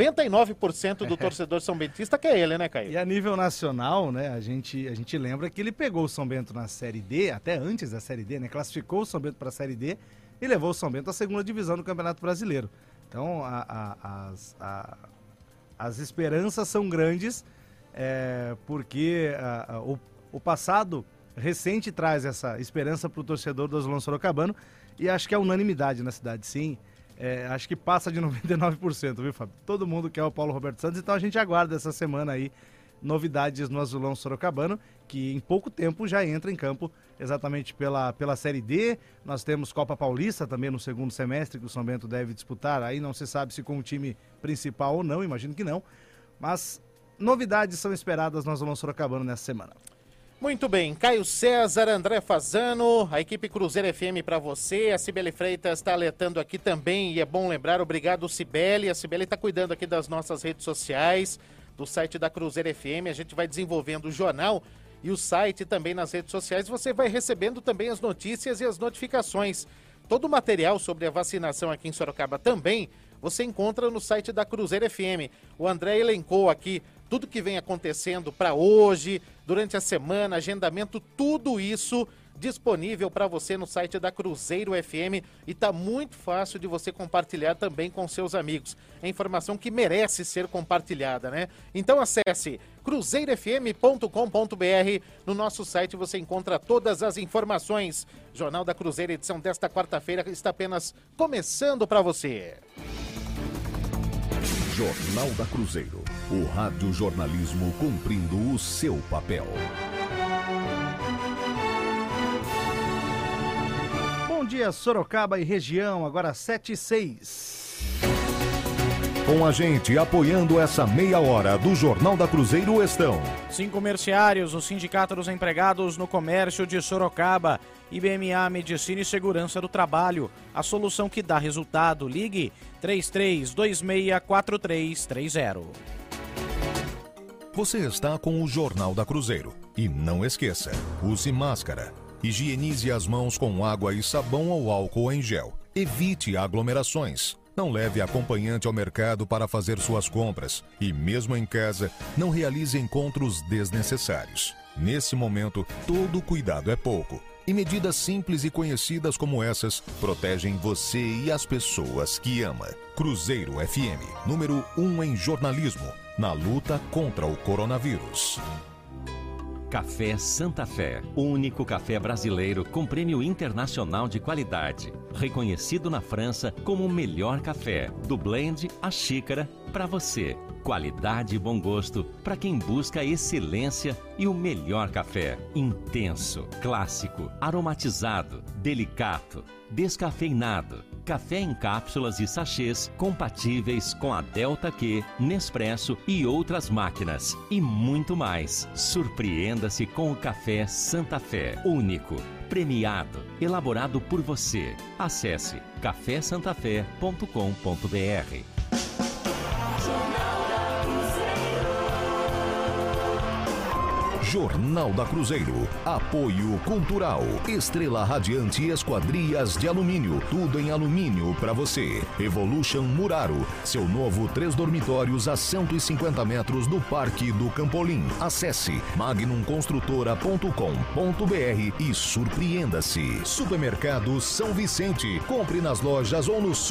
99% do torcedor sambentista quer ele, né, Caio? E a nível nacional, né, a gente lembra que ele pegou o São Bento na Série D, até antes da Série D, né, classificou o São Bento para a Série D e levou o São Bento à segunda divisão do Campeonato Brasileiro. Então, as esperanças são grandes, porque o passado recente traz essa esperança para o torcedor do Azulão Sorocabano, e acho que é unanimidade na cidade, sim. Acho que passa de 99%, viu, Fábio? Todo mundo quer o Paulo Roberto Santos, então a gente aguarda essa semana aí novidades no Azulão Sorocabano, que em pouco tempo já entra em campo exatamente pela Série D. Nós temos Copa Paulista também no segundo semestre, que o São Bento deve disputar. Aí não se sabe se com o time principal ou não, imagino que não. Mas novidades são esperadas no Azulão Sorocabano nessa semana. Muito bem, Caio César, André Fazano, a equipe Cruzeiro FM para você, a Cibele Freitas está alertando aqui também, e é bom lembrar, obrigado Cibele, a Cibele está cuidando aqui das nossas redes sociais, do site da Cruzeiro FM, a gente vai desenvolvendo o jornal e o site também nas redes sociais, você vai recebendo também as notícias e as notificações. Todo o material sobre a vacinação aqui em Sorocaba também você encontra no site da Cruzeiro FM. O André elencou aqui tudo que vem acontecendo para hoje, durante a semana, agendamento, tudo isso disponível para você no site da Cruzeiro FM e tá muito fácil de você compartilhar também com seus amigos. É informação que merece ser compartilhada, né? Então acesse cruzeirofm.com.br. No nosso site você encontra todas as informações. Jornal da Cruzeiro, edição desta quarta-feira, está apenas começando para você. Jornal da Cruzeiro, o rádio jornalismo cumprindo o seu papel. Bom dia, Sorocaba e região, agora 7h06. Com a gente apoiando essa meia hora do Jornal da Cruzeiro estão Cinco Comerciários, o Sindicato dos Empregados no Comércio de Sorocaba, IBMA Medicina e Segurança do Trabalho, a solução que dá resultado. Ligue 33264330. Você está com o Jornal da Cruzeiro. E não esqueça, use máscara, higienize as mãos com água e sabão ou álcool em gel. Evite aglomerações. Não leve acompanhante ao mercado para fazer suas compras e, mesmo em casa, não realize encontros desnecessários. Nesse momento, todo cuidado é pouco. E medidas simples e conhecidas como essas protegem você e as pessoas que ama. Cruzeiro FM, número 1 em jornalismo, na luta contra o coronavírus. Café Santa Fé, o único café brasileiro com prêmio internacional de qualidade. Reconhecido na França como o melhor café, do blend à xícara, para você. Qualidade e bom gosto para quem busca excelência e o melhor café. Intenso, clássico, aromatizado, delicato, descafeinado. Café em cápsulas e sachês compatíveis com a Delta Q, Nespresso e outras máquinas. E muito mais. Surpreenda-se com o Café Santa Fé. Único, premiado, elaborado por você. Acesse cafésantafé.com.br. Jornal da Cruzeiro. Apoio Cultural. Estrela Radiante e Esquadrias de Alumínio. Tudo em alumínio para você. Evolution Muraro. Seu novo 3 dormitórios a 150 metros do Parque do Campolim. Acesse magnumconstrutora.com.br e surpreenda-se. Supermercado São Vicente. Compre nas lojas ou no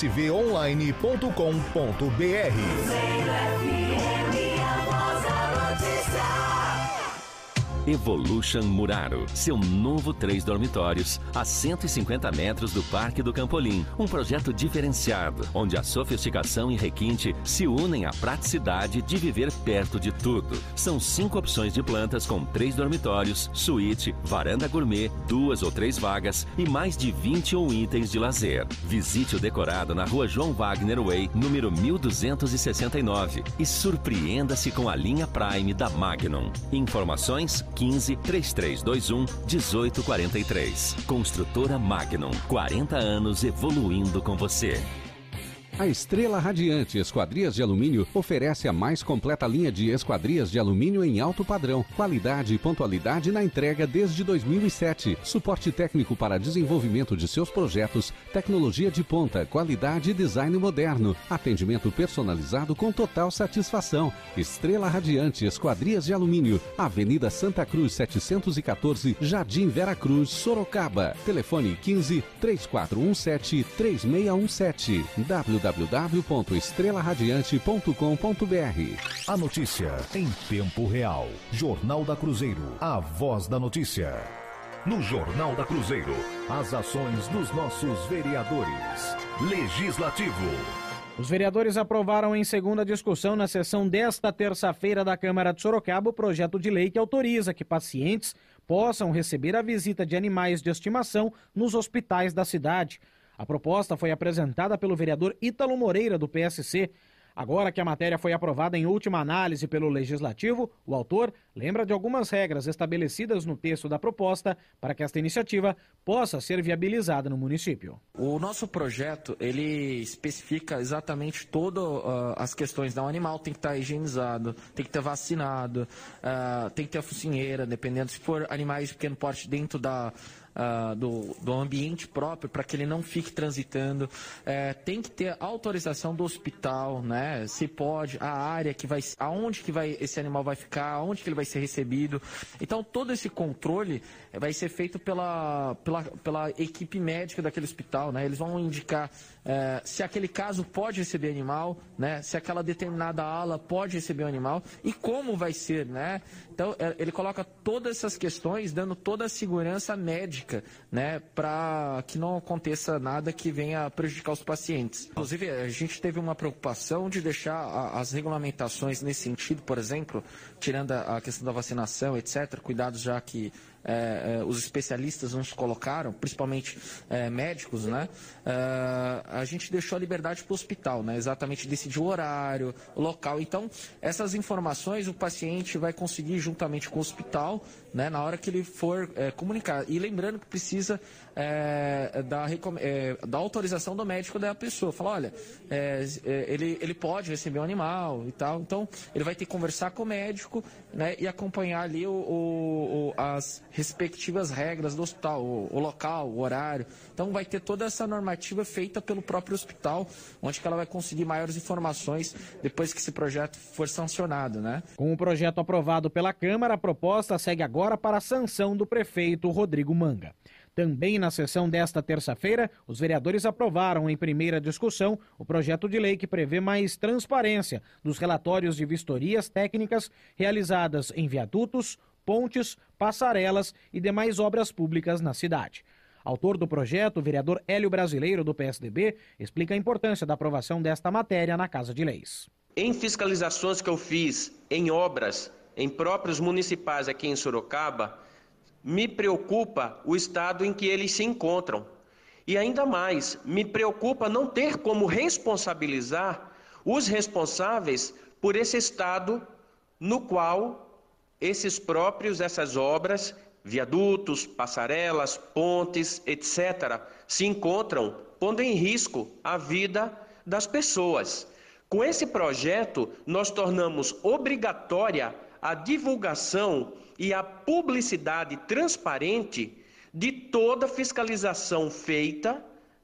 supersvonline.com.br. Evolution Muraro, seu novo 3 dormitórios a 150 metros do Parque do Campolim. Um projeto diferenciado, onde a sofisticação e requinte se unem à praticidade de viver perto de tudo. São 5 opções de plantas com 3 dormitórios, suíte, varanda gourmet, 2 ou 3 vagas e mais de 21 itens de lazer. Visite o decorado na Rua João Wagner Way, número 1269 e surpreenda-se com a linha Prime da Magnum. Informações 15 3321 1843. Construtora Magnum, 40 anos evoluindo com você. A Estrela Radiante Esquadrias de Alumínio oferece a mais completa linha de esquadrias de alumínio em alto padrão, qualidade e pontualidade na entrega desde 2007. Suporte técnico para desenvolvimento de seus projetos, tecnologia de ponta, qualidade e design moderno, atendimento personalizado com total satisfação. Estrela Radiante Esquadrias de Alumínio, Avenida Santa Cruz 714, Jardim Vera Cruz, Sorocaba. Telefone 15 3417 3617. www.estrelaradiante.com.br. A notícia em tempo real. Jornal da Cruzeiro, a voz da notícia. No Jornal da Cruzeiro, as ações dos nossos vereadores. Legislativo. Os vereadores aprovaram em segunda discussão na sessão desta terça-feira da Câmara de Sorocaba o projeto de lei que autoriza que pacientes possam receber a visita de animais de estimação nos hospitais da cidade. A proposta foi apresentada pelo vereador Ítalo Moreira, do PSC. Agora que a matéria foi aprovada em última análise pelo Legislativo, o autor lembra de algumas regras estabelecidas no texto da proposta para que esta iniciativa possa ser viabilizada no município. O nosso projeto, ele especifica exatamente todas as questões. O animal tem que estar higienizado, tem que estar vacinado, tem que ter a focinheira, dependendo se for animais de pequeno porte dentro do ambiente próprio, para que ele não fique transitando. Tem que ter autorização do hospital, né? Se pode, a área que vai, aonde que esse animal vai ficar, aonde que ele vai ser recebido. Então todo esse controle vai ser feito pela equipe médica daquele hospital, né? Eles vão indicar se aquele caso pode receber animal, né? Se aquela determinada ala pode receber o animal e como vai ser, né? Então ele coloca todas essas questões, dando toda a segurança médica, né? Para que não aconteça nada que venha prejudicar os pacientes. Inclusive, a gente teve uma preocupação de deixar as regulamentações nesse sentido, por exemplo, tirando a questão da vacinação, etc., cuidados já que os especialistas nos colocaram, principalmente médicos, né? A gente deixou a liberdade para o hospital, né? Exatamente decidir o horário, o local. Então, essas informações o paciente vai conseguir juntamente com o hospital, né? Na hora que ele for comunicar. E lembrando que precisa da autorização do médico da pessoa. Fala, olha, ele pode receber um animal e tal. Então, ele vai ter que conversar com o médico, né? E acompanhar ali as respectivas regras do hospital, o local, o horário. Então vai ter toda essa normativa feita pelo próprio hospital, onde que ela vai conseguir maiores informações depois que esse projeto for sancionado, né? Com o projeto aprovado pela Câmara, a proposta segue agora para a sanção do prefeito Rodrigo Manga. Também na sessão desta terça-feira, os vereadores aprovaram em primeira discussão o projeto de lei que prevê mais transparência dos relatórios de vistorias técnicas realizadas em viadutos, pontes, passarelas e demais obras públicas na cidade. Autor do projeto, o vereador Hélio Brasileiro, do PSDB, explica a importância da aprovação desta matéria na Casa de Leis. Em fiscalizações que eu fiz em obras, em próprios municipais aqui em Sorocaba, me preocupa o estado em que eles se encontram. E ainda mais, me preocupa não ter como responsabilizar os responsáveis por esse estado no qual essas obras, viadutos, passarelas, pontes, etc., se encontram, pondo em risco a vida das pessoas. Com esse projeto, nós tornamos obrigatória a divulgação e a publicidade transparente de toda fiscalização feita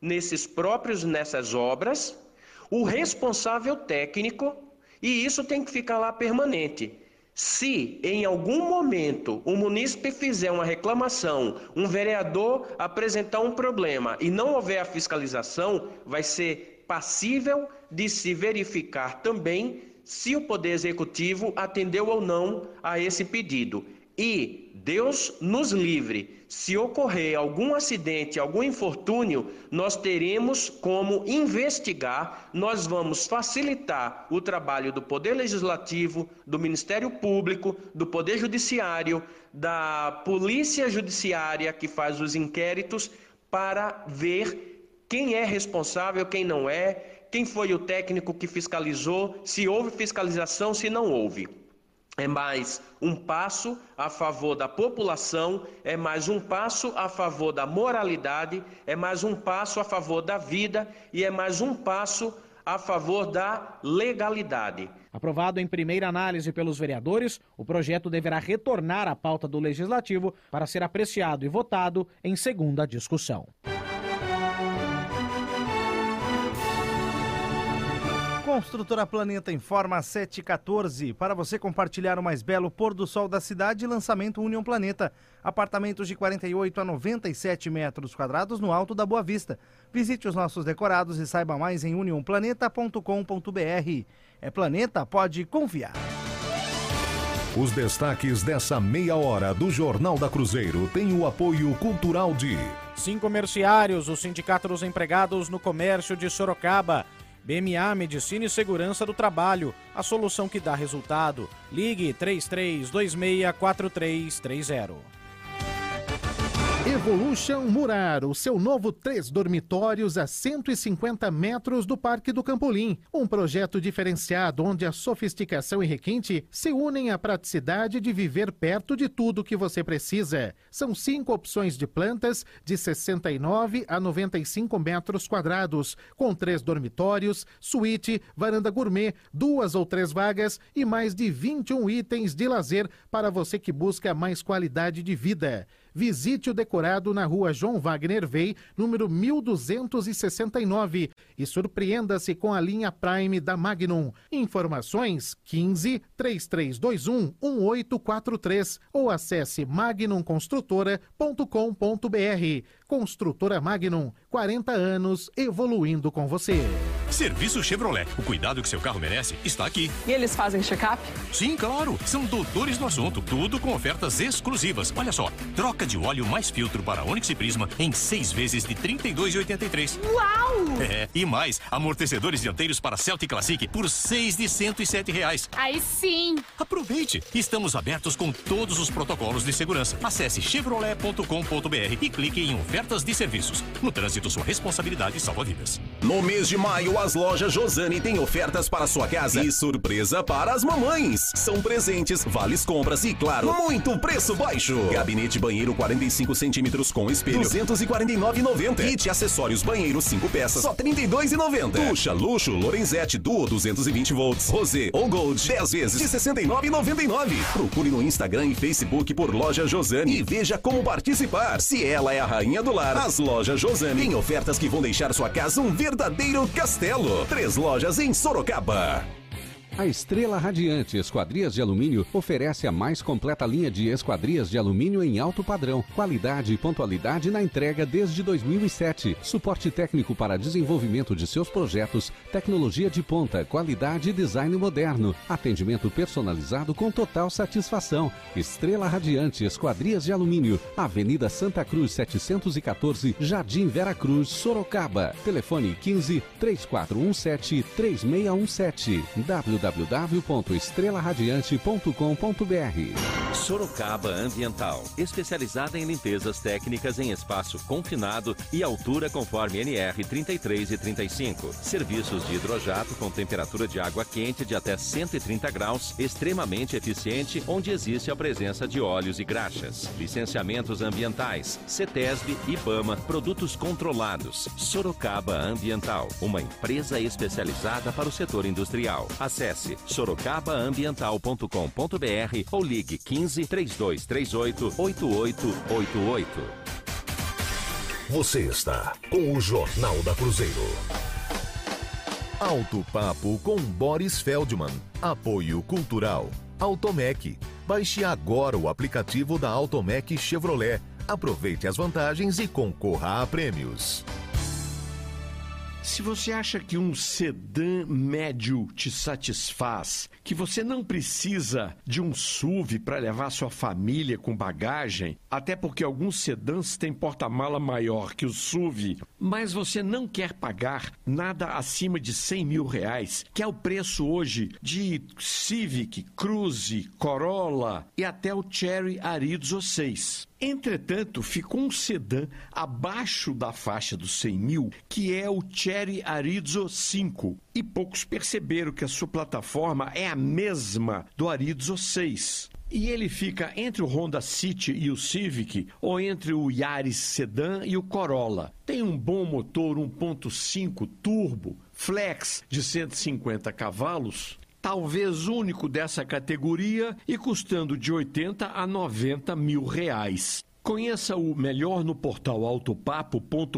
nessas obras, o responsável técnico, e isso tem que ficar lá permanente. Se em algum momento o munícipe fizer uma reclamação, um vereador apresentar um problema e não houver a fiscalização, vai ser passível de se verificar também se o Poder Executivo atendeu ou não a esse pedido. E Deus nos livre, se ocorrer algum acidente, algum infortúnio, nós teremos como investigar, nós vamos facilitar o trabalho do Poder Legislativo, do Ministério Público, do Poder Judiciário, da Polícia Judiciária que faz os inquéritos, para ver quem é responsável, quem não é, quem foi o técnico que fiscalizou, se houve fiscalização, se não houve. É mais um passo a favor da população, é mais um passo a favor da moralidade, é mais um passo a favor da vida e é mais um passo a favor da legalidade. Aprovado em primeira análise pelos vereadores, o projeto deverá retornar à pauta do Legislativo para ser apreciado e votado em segunda discussão. Construtora Planeta informa 7h14. Para você compartilhar o mais belo pôr do sol da cidade, lançamento União Planeta. Apartamentos de 48 a 97 metros quadrados no alto da Boa Vista. Visite os nossos decorados e saiba mais em uniãoplaneta.com.br. É Planeta, pode confiar. Os destaques dessa meia hora do Jornal da Cruzeiro têm o apoio cultural de... Sim Comerciários, o Sindicato dos Empregados no Comércio de Sorocaba. BMA Medicina e Segurança do Trabalho, a solução que dá resultado. Ligue 3326-4330. Evolution Murar, o seu novo 3 dormitórios a 150 metros do Parque do Campolim. Um projeto diferenciado onde a sofisticação e requinte se unem à praticidade de viver perto de tudo que você precisa. São 5 opções de plantas de 69 a 95 metros quadrados, com 3 dormitórios, suíte, varanda gourmet, 2 ou 3 vagas e mais de 21 itens de lazer para você que busca mais qualidade de vida. Visite o decorado na rua João Wagner Vey, número 1269 e surpreenda-se com a linha Prime da Magnum. Informações 15 3321 1843 ou acesse magnumconstrutora.com.br. Construtora Magnum, 40 anos evoluindo com você. Serviço Chevrolet, o cuidado que seu carro merece está aqui. E eles fazem check-up? Sim, claro, são doutores no assunto, tudo com ofertas exclusivas. Olha só, troca de óleo mais filtro para Onix e Prisma em 6 vezes de R$ 32,83. Uau! E mais, amortecedores dianteiros para Celtic Classic por 6 de R$ 107. Aí sim! Aproveite! Estamos abertos com todos os protocolos de segurança. Acesse chevrolet.com.br e clique em ofertas ofertas de serviços. No trânsito, sua responsabilidade salva vidas. No mês de maio, as lojas Josani têm ofertas para sua casa e surpresa para as mamães. São presentes, vales compras e, claro, muito preço baixo. Gabinete banheiro 45 centímetros com espelho, R$ 249,90. Kit acessórios banheiro 5 peças, só R$ 32,90. Ducha luxo Lorenzetti Duo 220 volts. Rosé ou Gold, 10 vezes de R$ 69,99. Procure no Instagram e Facebook por Loja Josani e veja como participar. Se ela é a rainha do lar, as lojas Josani têm ofertas que vão deixar sua casa um verdadeiro castelo. 3 lojas em Sorocaba. A Estrela Radiante Esquadrias de Alumínio oferece a mais completa linha de esquadrias de alumínio em alto padrão, qualidade e pontualidade na entrega desde 2007. Suporte técnico para desenvolvimento de seus projetos, tecnologia de ponta, qualidade e design moderno, atendimento personalizado com total satisfação. Estrela Radiante Esquadrias de Alumínio, Avenida Santa Cruz 714, Jardim Vera Cruz, Sorocaba. Telefone 15 3417 3617. www.estrelaradiante.com.br. Sorocaba Ambiental, especializada em limpezas técnicas em espaço confinado e altura conforme NR 33 e 35. Serviços de hidrojato com temperatura de água quente de até 130 graus, extremamente eficiente, onde existe a presença de óleos e graxas. Licenciamentos ambientais, CETESB, IBAMA, produtos controlados. Sorocaba Ambiental, uma empresa especializada para o setor industrial. Acesse sorocabaambiental.com.br ou ligue 15 3238 8888. Você está com o Jornal da Cruzeiro. Alto Papo com Boris Feldman. Apoio Cultural. Automec. Baixe agora o aplicativo da Automec Chevrolet. Aproveite as vantagens e concorra a prêmios. Se você acha que um sedã médio te satisfaz, que você não precisa de um SUV para levar sua família com bagagem, até porque alguns sedãs têm porta-mala maior que o SUV, mas você não quer pagar nada acima de R$100 mil, que é o preço hoje de Civic, Cruze, Corolla e até o Chery Arizo 6. Entretanto, ficou um sedã abaixo da faixa dos 100 mil, que é o Chery Arizo 5. E poucos perceberam que a sua plataforma é a mesma do Arizo 6. E ele fica entre o Honda City e o Civic, ou entre o Yaris Sedan e o Corolla. Tem um bom motor 1.5 turbo, flex de 150 cavalos, talvez único dessa categoria e custando de 80 a 90 mil reais. Conheça o melhor no portal autopapo.com.br.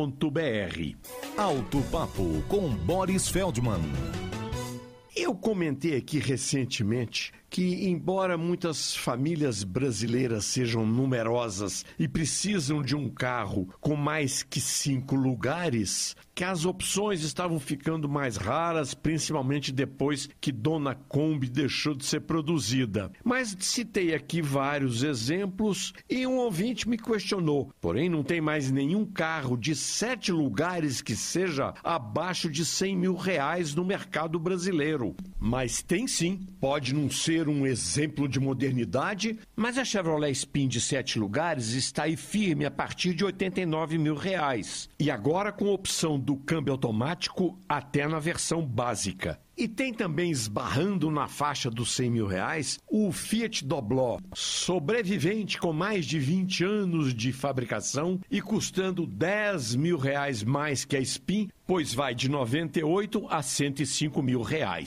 Alto Papo com Boris Feldman. Eu comentei aqui recentemente que, embora muitas famílias brasileiras sejam numerosas e precisam de um carro com mais que 5 lugares, que as opções estavam ficando mais raras, principalmente depois que Dona Kombi deixou de ser produzida. Mas citei aqui vários exemplos e um ouvinte me questionou. Porém, não tem mais nenhum carro de 7 lugares que seja abaixo de R$100 mil no mercado brasileiro. Mas tem sim, pode não ser um exemplo de modernidade, mas a Chevrolet Spin de 7 lugares está aí firme a partir de R$89 mil. E agora com opção do câmbio automático até na versão básica. E tem também, esbarrando na faixa dos R$100 mil, o Fiat Doblò, sobrevivente com mais de 20 anos de fabricação e custando R$10 mil mais que a Spin, pois vai de 98 a 105 mil.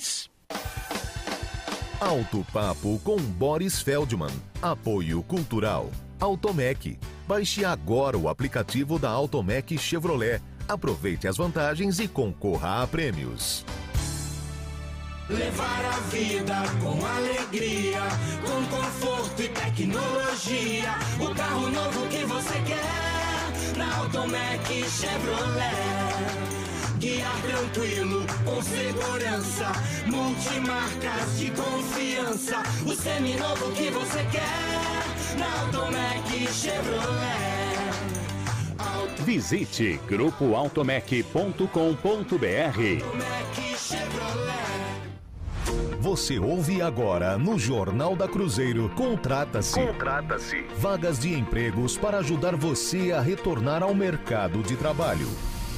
Alto Papo com Boris Feldman. Apoio Cultural. Automec. Baixe agora o aplicativo da Automec Chevrolet. Aproveite as vantagens e concorra a prêmios. Levar a vida com alegria, com conforto e tecnologia. O carro novo que você quer, na Automec Chevrolet. Guiar tranquilo, com segurança, multimarcas de confiança. O seminovo que você quer, na Automec Chevrolet. Visite grupoautomec.com.br. Você Você ouve agora no Jornal da Cruzeiro. Contrata-se. Vagas de empregos para ajudar você a retornar ao mercado de trabalho.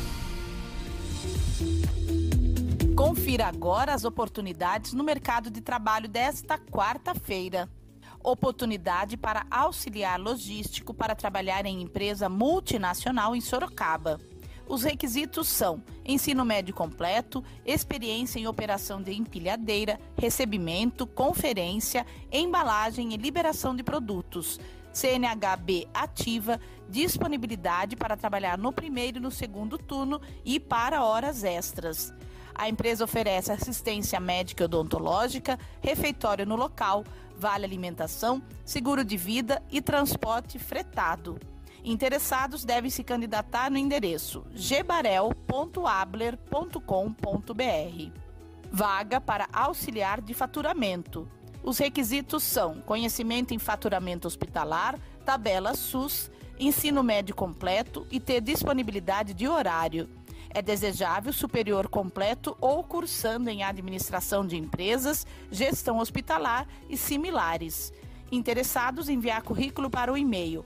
Confira agora as oportunidades no mercado de trabalho desta quarta-feira. Oportunidade para auxiliar logístico para trabalhar em empresa multinacional em Sorocaba. Os requisitos são ensino médio completo, experiência em operação de empilhadeira, recebimento, conferência, embalagem e liberação de produtos, CNH-B ativa, disponibilidade para trabalhar no primeiro e no segundo turno e para horas extras. A empresa oferece assistência médica e odontológica, refeitório no local, vale alimentação, seguro de vida e transporte fretado. Interessados devem se candidatar no endereço gbarel.abler.com.br. Vaga para auxiliar de faturamento. Os requisitos são conhecimento em faturamento hospitalar, tabela SUS, ensino médio completo e ter disponibilidade de horário. É desejável superior completo ou cursando em administração de empresas, gestão hospitalar e similares. Interessados, enviar currículo para o e-mail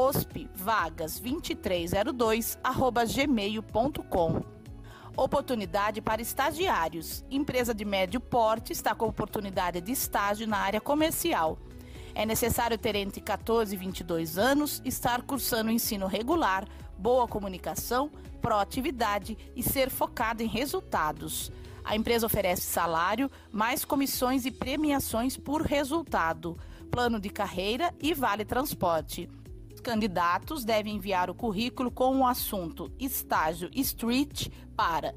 ospvagas2302@gmail.com. Oportunidade para estagiários. Empresa de médio porte está com oportunidade de estágio na área comercial. É necessário ter entre 14 e 22 anos, estar cursando ensino regular, boa comunicação, proatividade e ser focado em resultados. A empresa oferece salário, mais comissões e premiações por resultado, plano de carreira e vale transporte. Os candidatos devem enviar o currículo com o assunto estágio street para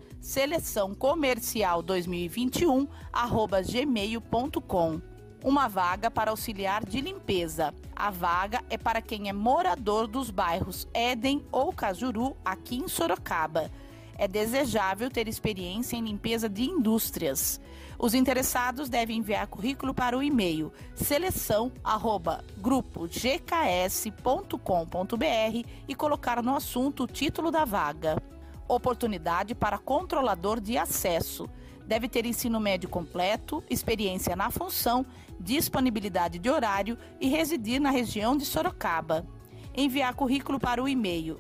seleçãocomercial2021@gmail.com. Uma vaga para auxiliar de limpeza. A vaga é para quem é morador dos bairros Éden ou Cajuru, aqui em Sorocaba. É desejável ter experiência em limpeza de indústrias. Os interessados devem enviar currículo para o e-mail seleção@grupogks.com.br e colocar no assunto o título da vaga. Oportunidade para controlador de acesso. Deve ter ensino médio completo, experiência na função, disponibilidade de horário e residir na região de Sorocaba. Enviar currículo para o e-mail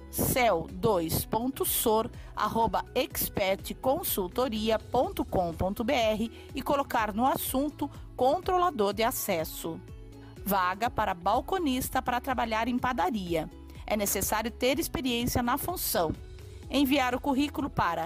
cel2.sor@expertconsultoria.com.br e colocar no assunto controlador de acesso. Vaga para balconista para trabalhar em padaria. É necessário ter experiência na função. Enviar o currículo para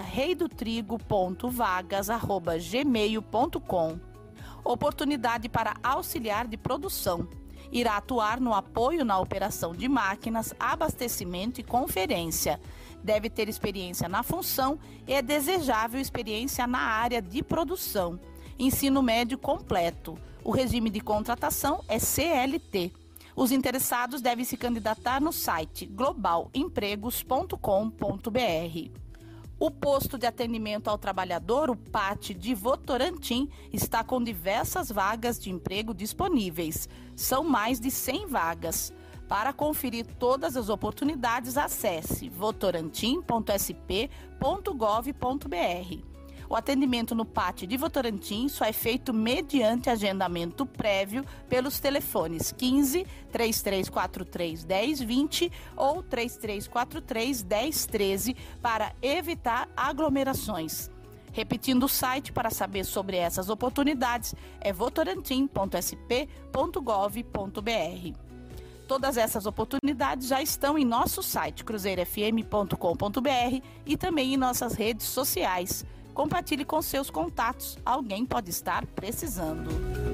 reidotrigo.vagas@gmail.com. Oportunidade para auxiliar de produção. Irá atuar no apoio na operação de máquinas, abastecimento e conferência. Deve ter experiência na função e é desejável experiência na área de produção. Ensino médio completo. O regime de contratação é CLT. Os interessados devem se candidatar no site globalempregos.com.br. O posto de atendimento ao trabalhador, o PAT de Votorantim, está com diversas vagas de emprego disponíveis. São mais de 100 vagas. Para conferir todas as oportunidades, acesse votorantim.sp.gov.br. O atendimento no PAT de Votorantim só é feito mediante agendamento prévio pelos telefones 15 3343 1020 ou 3343 1013 para evitar aglomerações. Repetindo o site para saber sobre essas oportunidades é votorantim.sp.gov.br. Todas essas oportunidades já estão em nosso site cruzeirofm.com.br e também em nossas redes sociais. Compartilhe com seus contatos, alguém pode estar precisando.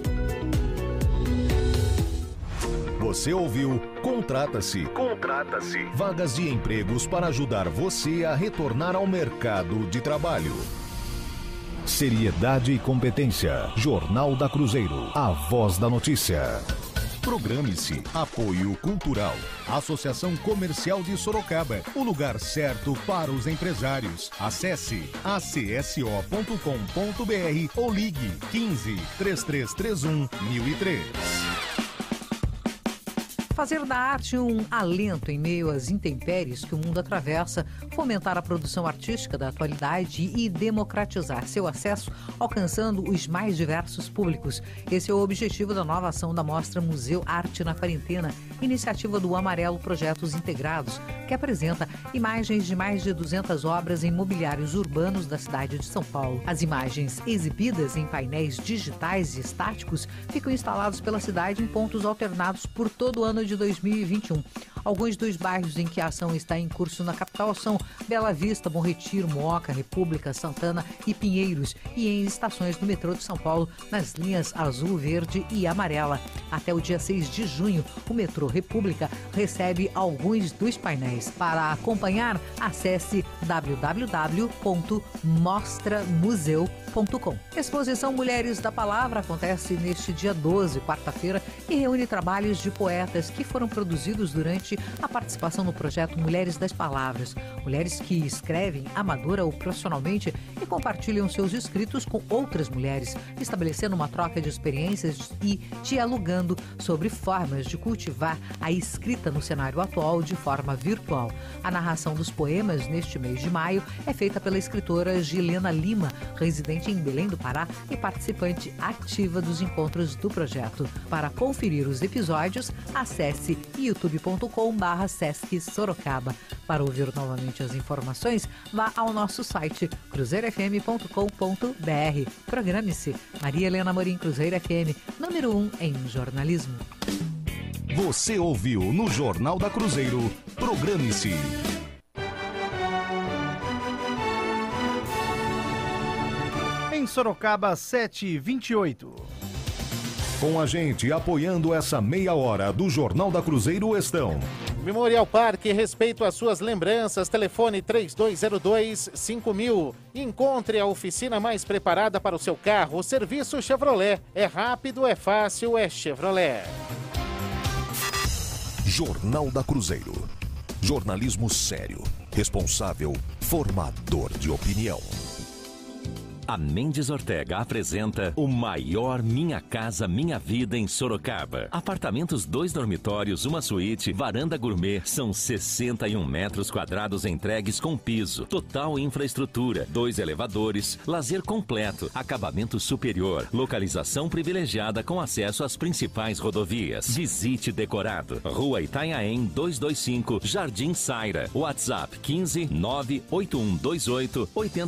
Você ouviu Contrata-se. Vagas de empregos para ajudar você a retornar ao mercado de trabalho. Seriedade e competência. Jornal da Cruzeiro. A voz da notícia. Programe-se. Apoio Cultural. Associação Comercial de Sorocaba. O lugar certo para os empresários. Acesse acso.com.br ou ligue 15 3331 1003. Fazer da arte um alento em meio às intempéries que o mundo atravessa, fomentar a produção artística da atualidade e democratizar seu acesso, alcançando os mais diversos públicos. Esse é o objetivo da nova ação da Mostra Museu Arte na Quarentena, iniciativa do Amarelo Projetos Integrados, que apresenta imagens de mais de 200 obras em mobiliários urbanos da cidade de São Paulo. As imagens, exibidas em painéis digitais e estáticos, ficam instalados pela cidade em pontos alternados por todo o ano de 2021. Alguns dos bairros em que a ação está em curso na capital são Bela Vista, Bom Retiro, Mooca, República, Santana e Pinheiros, e em estações do metrô de São Paulo, nas linhas azul, verde e amarela. Até o dia 6 de junho, o metrô República recebe alguns dos painéis. Para acompanhar, acesse www.mostramuseu.com. Exposição Mulheres da Palavra acontece neste dia 12, quarta-feira, e reúne trabalhos de poetas que foram produzidos durante a participação no projeto Mulheres das Palavras. Mulheres que escrevem amadora ou profissionalmente e compartilham seus escritos com outras mulheres, estabelecendo uma troca de experiências e dialogando sobre formas de cultivar a escrita no cenário atual de forma virtual. A narração dos poemas neste mês de maio é feita pela escritora Gilena Lima, residente em Belém do Pará e participante ativa dos encontros do projeto. Para conferir os episódios, acesse youtube.com/Sesc Sorocaba. Para ouvir novamente as informações, vá ao nosso site cruzeirofm.com.br. Programe-se. Maria Helena Amorim, Cruzeiro FM, número 1 em jornalismo. Você ouviu no Jornal da Cruzeiro. Programe-se. Em Sorocaba, 7h28. Com a gente apoiando essa meia hora do Jornal da Cruzeiro estão... Memorial Parque, respeito às suas lembranças, telefone 3202-5000. Encontre a oficina mais preparada para o seu carro, serviço Chevrolet. É rápido, é fácil, é Chevrolet. Jornal da Cruzeiro. Jornalismo sério, responsável, formador de opinião. A Mendes Ortega apresenta o maior Minha Casa Minha Vida em Sorocaba. Apartamentos 2 dormitórios, uma suíte, varanda gourmet, são 61 metros quadrados entregues com piso, total infraestrutura, 2 elevadores, lazer completo, acabamento superior, localização privilegiada com acesso às principais rodovias. Visite decorado. Rua Itanhaém 225, Jardim Saira. WhatsApp 15 98128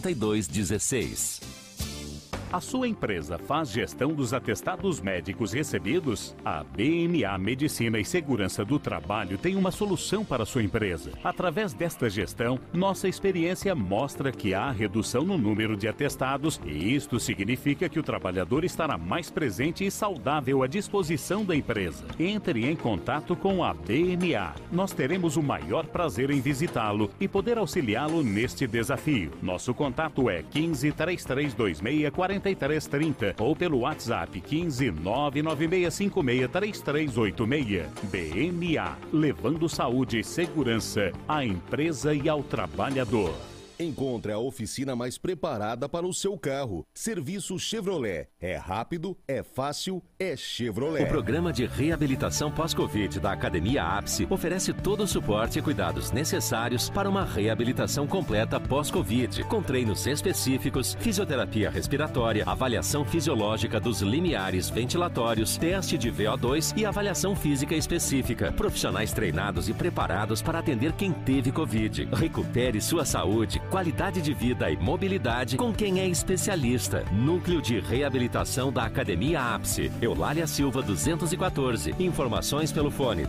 8216. A sua empresa faz gestão dos atestados médicos recebidos? A BMA Medicina e Segurança do Trabalho tem uma solução para a sua empresa. Através desta gestão, nossa experiência mostra que há redução no número de atestados e isto significa que o trabalhador estará mais presente e saudável à disposição da empresa. Entre em contato com a BMA. Nós teremos o maior prazer em visitá-lo e poder auxiliá-lo neste desafio. Nosso contato é 15 3326 4330 ou pelo WhatsApp 15 99656 3386. BMA, levando saúde e segurança à empresa e ao trabalhador. Encontre a oficina mais preparada para o seu carro. Serviço Chevrolet. É rápido, é fácil, é Chevrolet. O programa de reabilitação pós-Covid da Academia APSE oferece todo o suporte e cuidados necessários para uma reabilitação completa pós-Covid, com treinos específicos, fisioterapia respiratória, avaliação fisiológica dos limiares ventilatórios, teste de VO2 e avaliação física específica. Profissionais treinados e preparados para atender quem teve Covid. Recupere sua saúde, qualidade de vida e mobilidade com quem é especialista. Núcleo de Reabilitação da Academia APSE. Eulália Silva 214. Informações pelo fone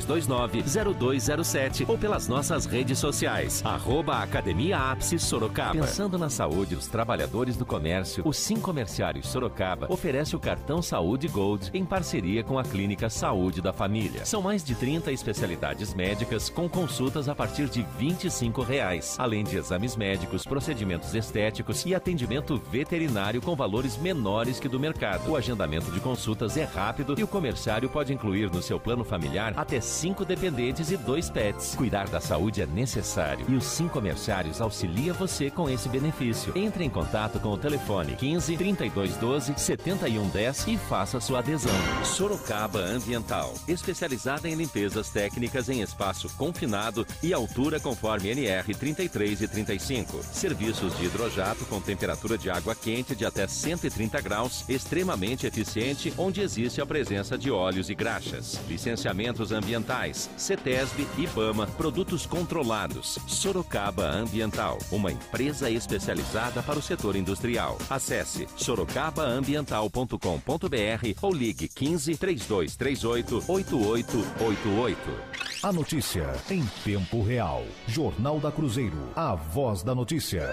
3229-0207 ou pelas nossas redes sociais. @Academia APSE Sorocaba. Pensando na saúde dos trabalhadores do comércio, o Sim Comerciários Sorocaba oferece o cartão Saúde Gold em parceria com a Clínica Saúde da Família. São mais de 30 especialidades médicas com consultas a partir de R$ 25, além de exames exames médicos, procedimentos estéticos e atendimento veterinário com valores menores que do mercado. O agendamento de consultas é rápido e o comerciário pode incluir no seu plano familiar até 5 dependentes e 2 pets. Cuidar da saúde é necessário e o Sim Comerciários auxilia você com esse benefício. Entre em contato com o telefone 15 3212 7110 e faça sua adesão. Sorocaba Ambiental, especializada em limpezas técnicas em espaço confinado e altura conforme NR 33 e 35. Serviços de hidrojato com temperatura de água quente de até 130 graus, extremamente eficiente, onde existe a presença de óleos e graxas. Licenciamentos ambientais, CETESB, IBAMA, produtos controlados. Sorocaba Ambiental, uma empresa especializada para o setor industrial. Acesse sorocabaambiental.com.br ou ligue 15 3238 8888. A notícia em tempo real. Jornal da Cruzeiro, a voz da notícia.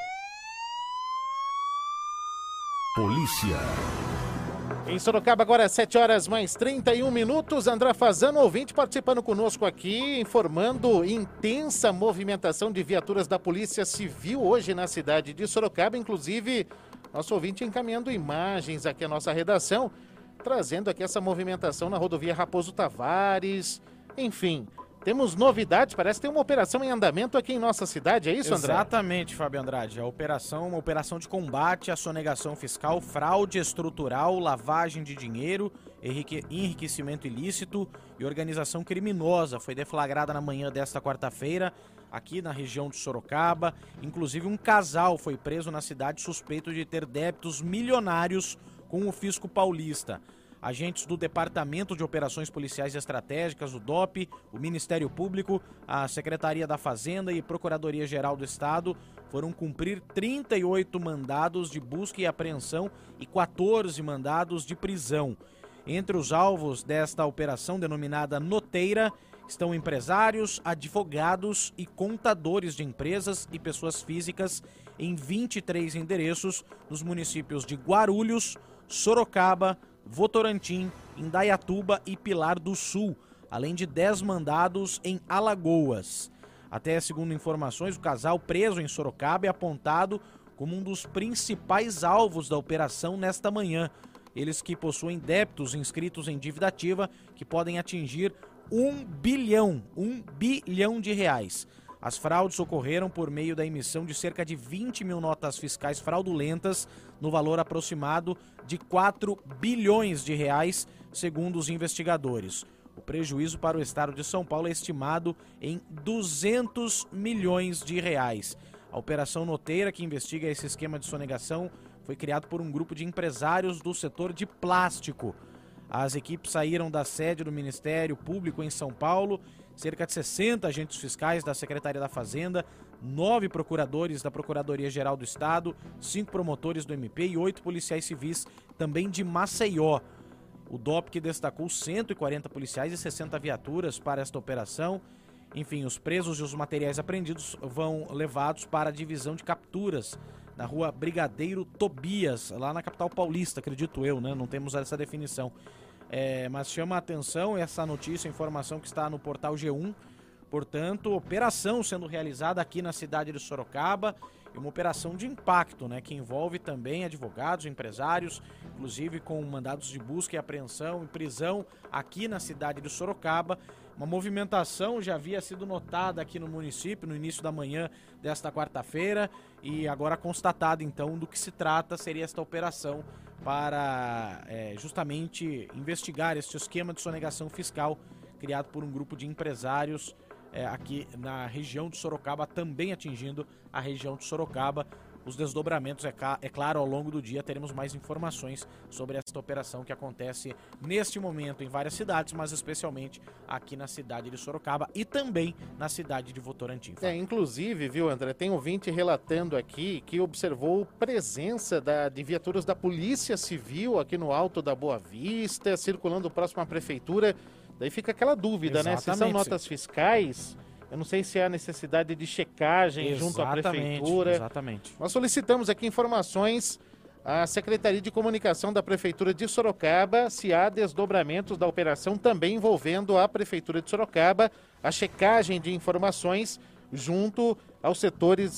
Polícia. Em Sorocaba, agora 7 horas mais 31 minutos. André Fazano, ouvinte, participando conosco aqui, informando intensa movimentação de viaturas da Polícia Civil hoje na cidade de Sorocaba. Inclusive, nosso ouvinte encaminhando imagens aqui à nossa redação, trazendo aqui essa movimentação na rodovia Raposo Tavares. Enfim, temos novidades, parece que tem uma operação em andamento aqui em nossa cidade, é isso, André? Exatamente, Fábio Andrade. Uma operação de combate à sonegação fiscal, fraude estrutural, lavagem de dinheiro, enriquecimento ilícito e organização criminosa. Foi deflagrada na manhã desta quarta-feira, aqui na região de Sorocaba. Inclusive, um casal foi preso na cidade suspeito de ter débitos milionários com o fisco paulista. Agentes do Departamento de Operações Policiais Estratégicas, o DOP, o Ministério Público, a Secretaria da Fazenda e Procuradoria-Geral do Estado foram cumprir 38 mandados de busca e apreensão e 14 mandados de prisão. Entre os alvos desta operação denominada Noteira estão empresários, advogados e contadores de empresas e pessoas físicas em 23 endereços nos municípios de Guarulhos, Sorocaba, Votorantim, Indaiatuba e Pilar do Sul, além de 10 mandados em Alagoas. Até segundo informações, o casal preso em Sorocaba é apontado como um dos principais alvos da operação nesta manhã. Eles que possuem débitos inscritos em dívida ativa que podem atingir 1 bilhão de reais. As fraudes ocorreram por meio da emissão de cerca de 20 mil notas fiscais fraudulentas no valor aproximado de 4 bilhões de reais, segundo os investigadores. O prejuízo para o estado de São Paulo é estimado em 200 milhões de reais. A Operação Noteira, que investiga esse esquema de sonegação, foi criado por um grupo de empresários do setor de plástico. As equipes saíram da sede do Ministério Público em São Paulo, cerca de 60 agentes fiscais da Secretaria da Fazenda, 9 procuradores da Procuradoria-Geral do Estado, 5 promotores do MP e 8 policiais civis, também de Maceió. O DOP que destacou 140 policiais e 60 viaturas para esta operação. Enfim, os presos e os materiais apreendidos vão levados para a divisão de capturas na rua Brigadeiro Tobias, lá na capital paulista, acredito eu, né? Não temos essa definição. Mas chama a atenção essa notícia, informação que está no portal G1. Portanto, operação sendo realizada aqui na cidade de Sorocaba, e uma operação de impacto, né, que envolve também advogados, empresários, inclusive com mandados de busca e apreensão e prisão aqui na cidade de Sorocaba. Uma movimentação já havia sido notada aqui no município no início da manhã desta quarta-feira e agora constatada então do que se trata seria esta operação para justamente investigar este esquema de sonegação fiscal criado por um grupo de empresários aqui na região de Sorocaba, também atingindo a região de Sorocaba. Os desdobramentos, é claro, ao longo do dia teremos mais informações sobre esta operação que acontece neste momento em várias cidades, mas especialmente aqui na cidade de Sorocaba e também na cidade de Votorantim. Inclusive, viu, André, tem ouvinte relatando aqui que observou presença de viaturas da Polícia Civil aqui no Alto da Boa Vista, circulando próximo à Prefeitura. Daí fica aquela dúvida, Exatamente. né? Se são notas fiscais, eu não sei se há necessidade de checagem junto à Prefeitura. Exatamente. Nós solicitamos aqui informações à Secretaria de Comunicação da Prefeitura de Sorocaba, se há desdobramentos da operação também envolvendo a Prefeitura de Sorocaba, a checagem de informações junto aos setores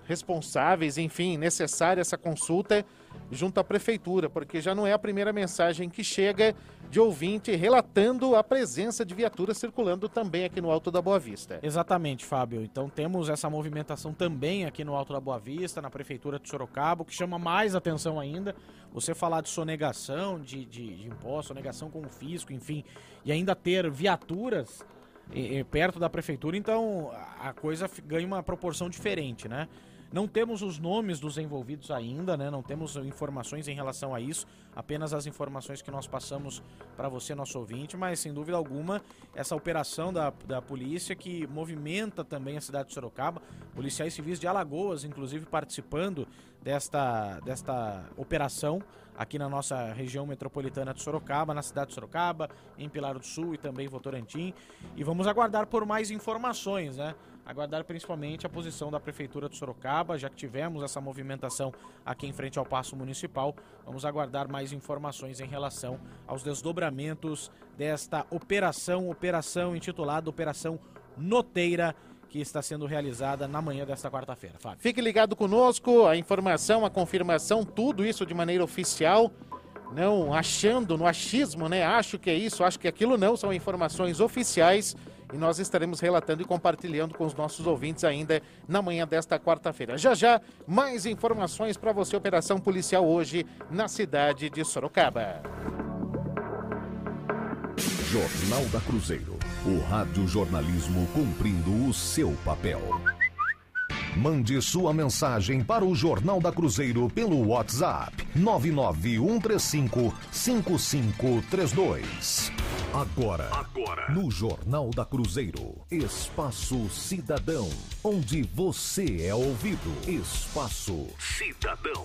responsáveis, enfim, necessária essa consulta junto à prefeitura, porque já não é a primeira mensagem que chega de ouvinte relatando a presença de viaturas circulando também aqui no Alto da Boa Vista. Exatamente, Fábio. Então temos essa movimentação também aqui no Alto da Boa Vista, na Prefeitura de Sorocaba, o que chama mais atenção ainda. Você falar de sonegação de imposto, sonegação com o fisco, enfim, e ainda ter viaturas perto da Prefeitura, então a coisa ganha uma proporção diferente, né? Não temos os nomes dos envolvidos ainda, né? Não temos informações em relação a isso, apenas as informações que nós passamos para você, nosso ouvinte, mas sem dúvida alguma, essa operação da polícia que movimenta também a cidade de Sorocaba, policiais civis de Alagoas, inclusive, participando desta operação aqui na nossa região metropolitana de Sorocaba, na cidade de Sorocaba, em Pilar do Sul e também em Votorantim. E vamos aguardar por mais informações, né? Aguardar principalmente a posição da Prefeitura de Sorocaba, já que tivemos essa movimentação aqui em frente ao Paço Municipal. Vamos aguardar mais informações em relação aos desdobramentos desta operação intitulada Operação Noteira, que está sendo realizada na manhã desta quarta-feira. Fábio. Fique ligado conosco, a informação, a confirmação, tudo isso de maneira oficial, não achando no achismo, né? Acho que é isso, acho que aquilo não, são informações oficiais e nós estaremos relatando e compartilhando com os nossos ouvintes ainda na manhã desta quarta-feira. Já já, mais informações para você, operação policial hoje na cidade de Sorocaba. Jornal da Cruzeiro, o radiojornalismo cumprindo o seu papel. Mande sua mensagem para o Jornal da Cruzeiro pelo WhatsApp 991355532. Agora, no Jornal da Cruzeiro, Espaço Cidadão, onde você é ouvido. Espaço Cidadão.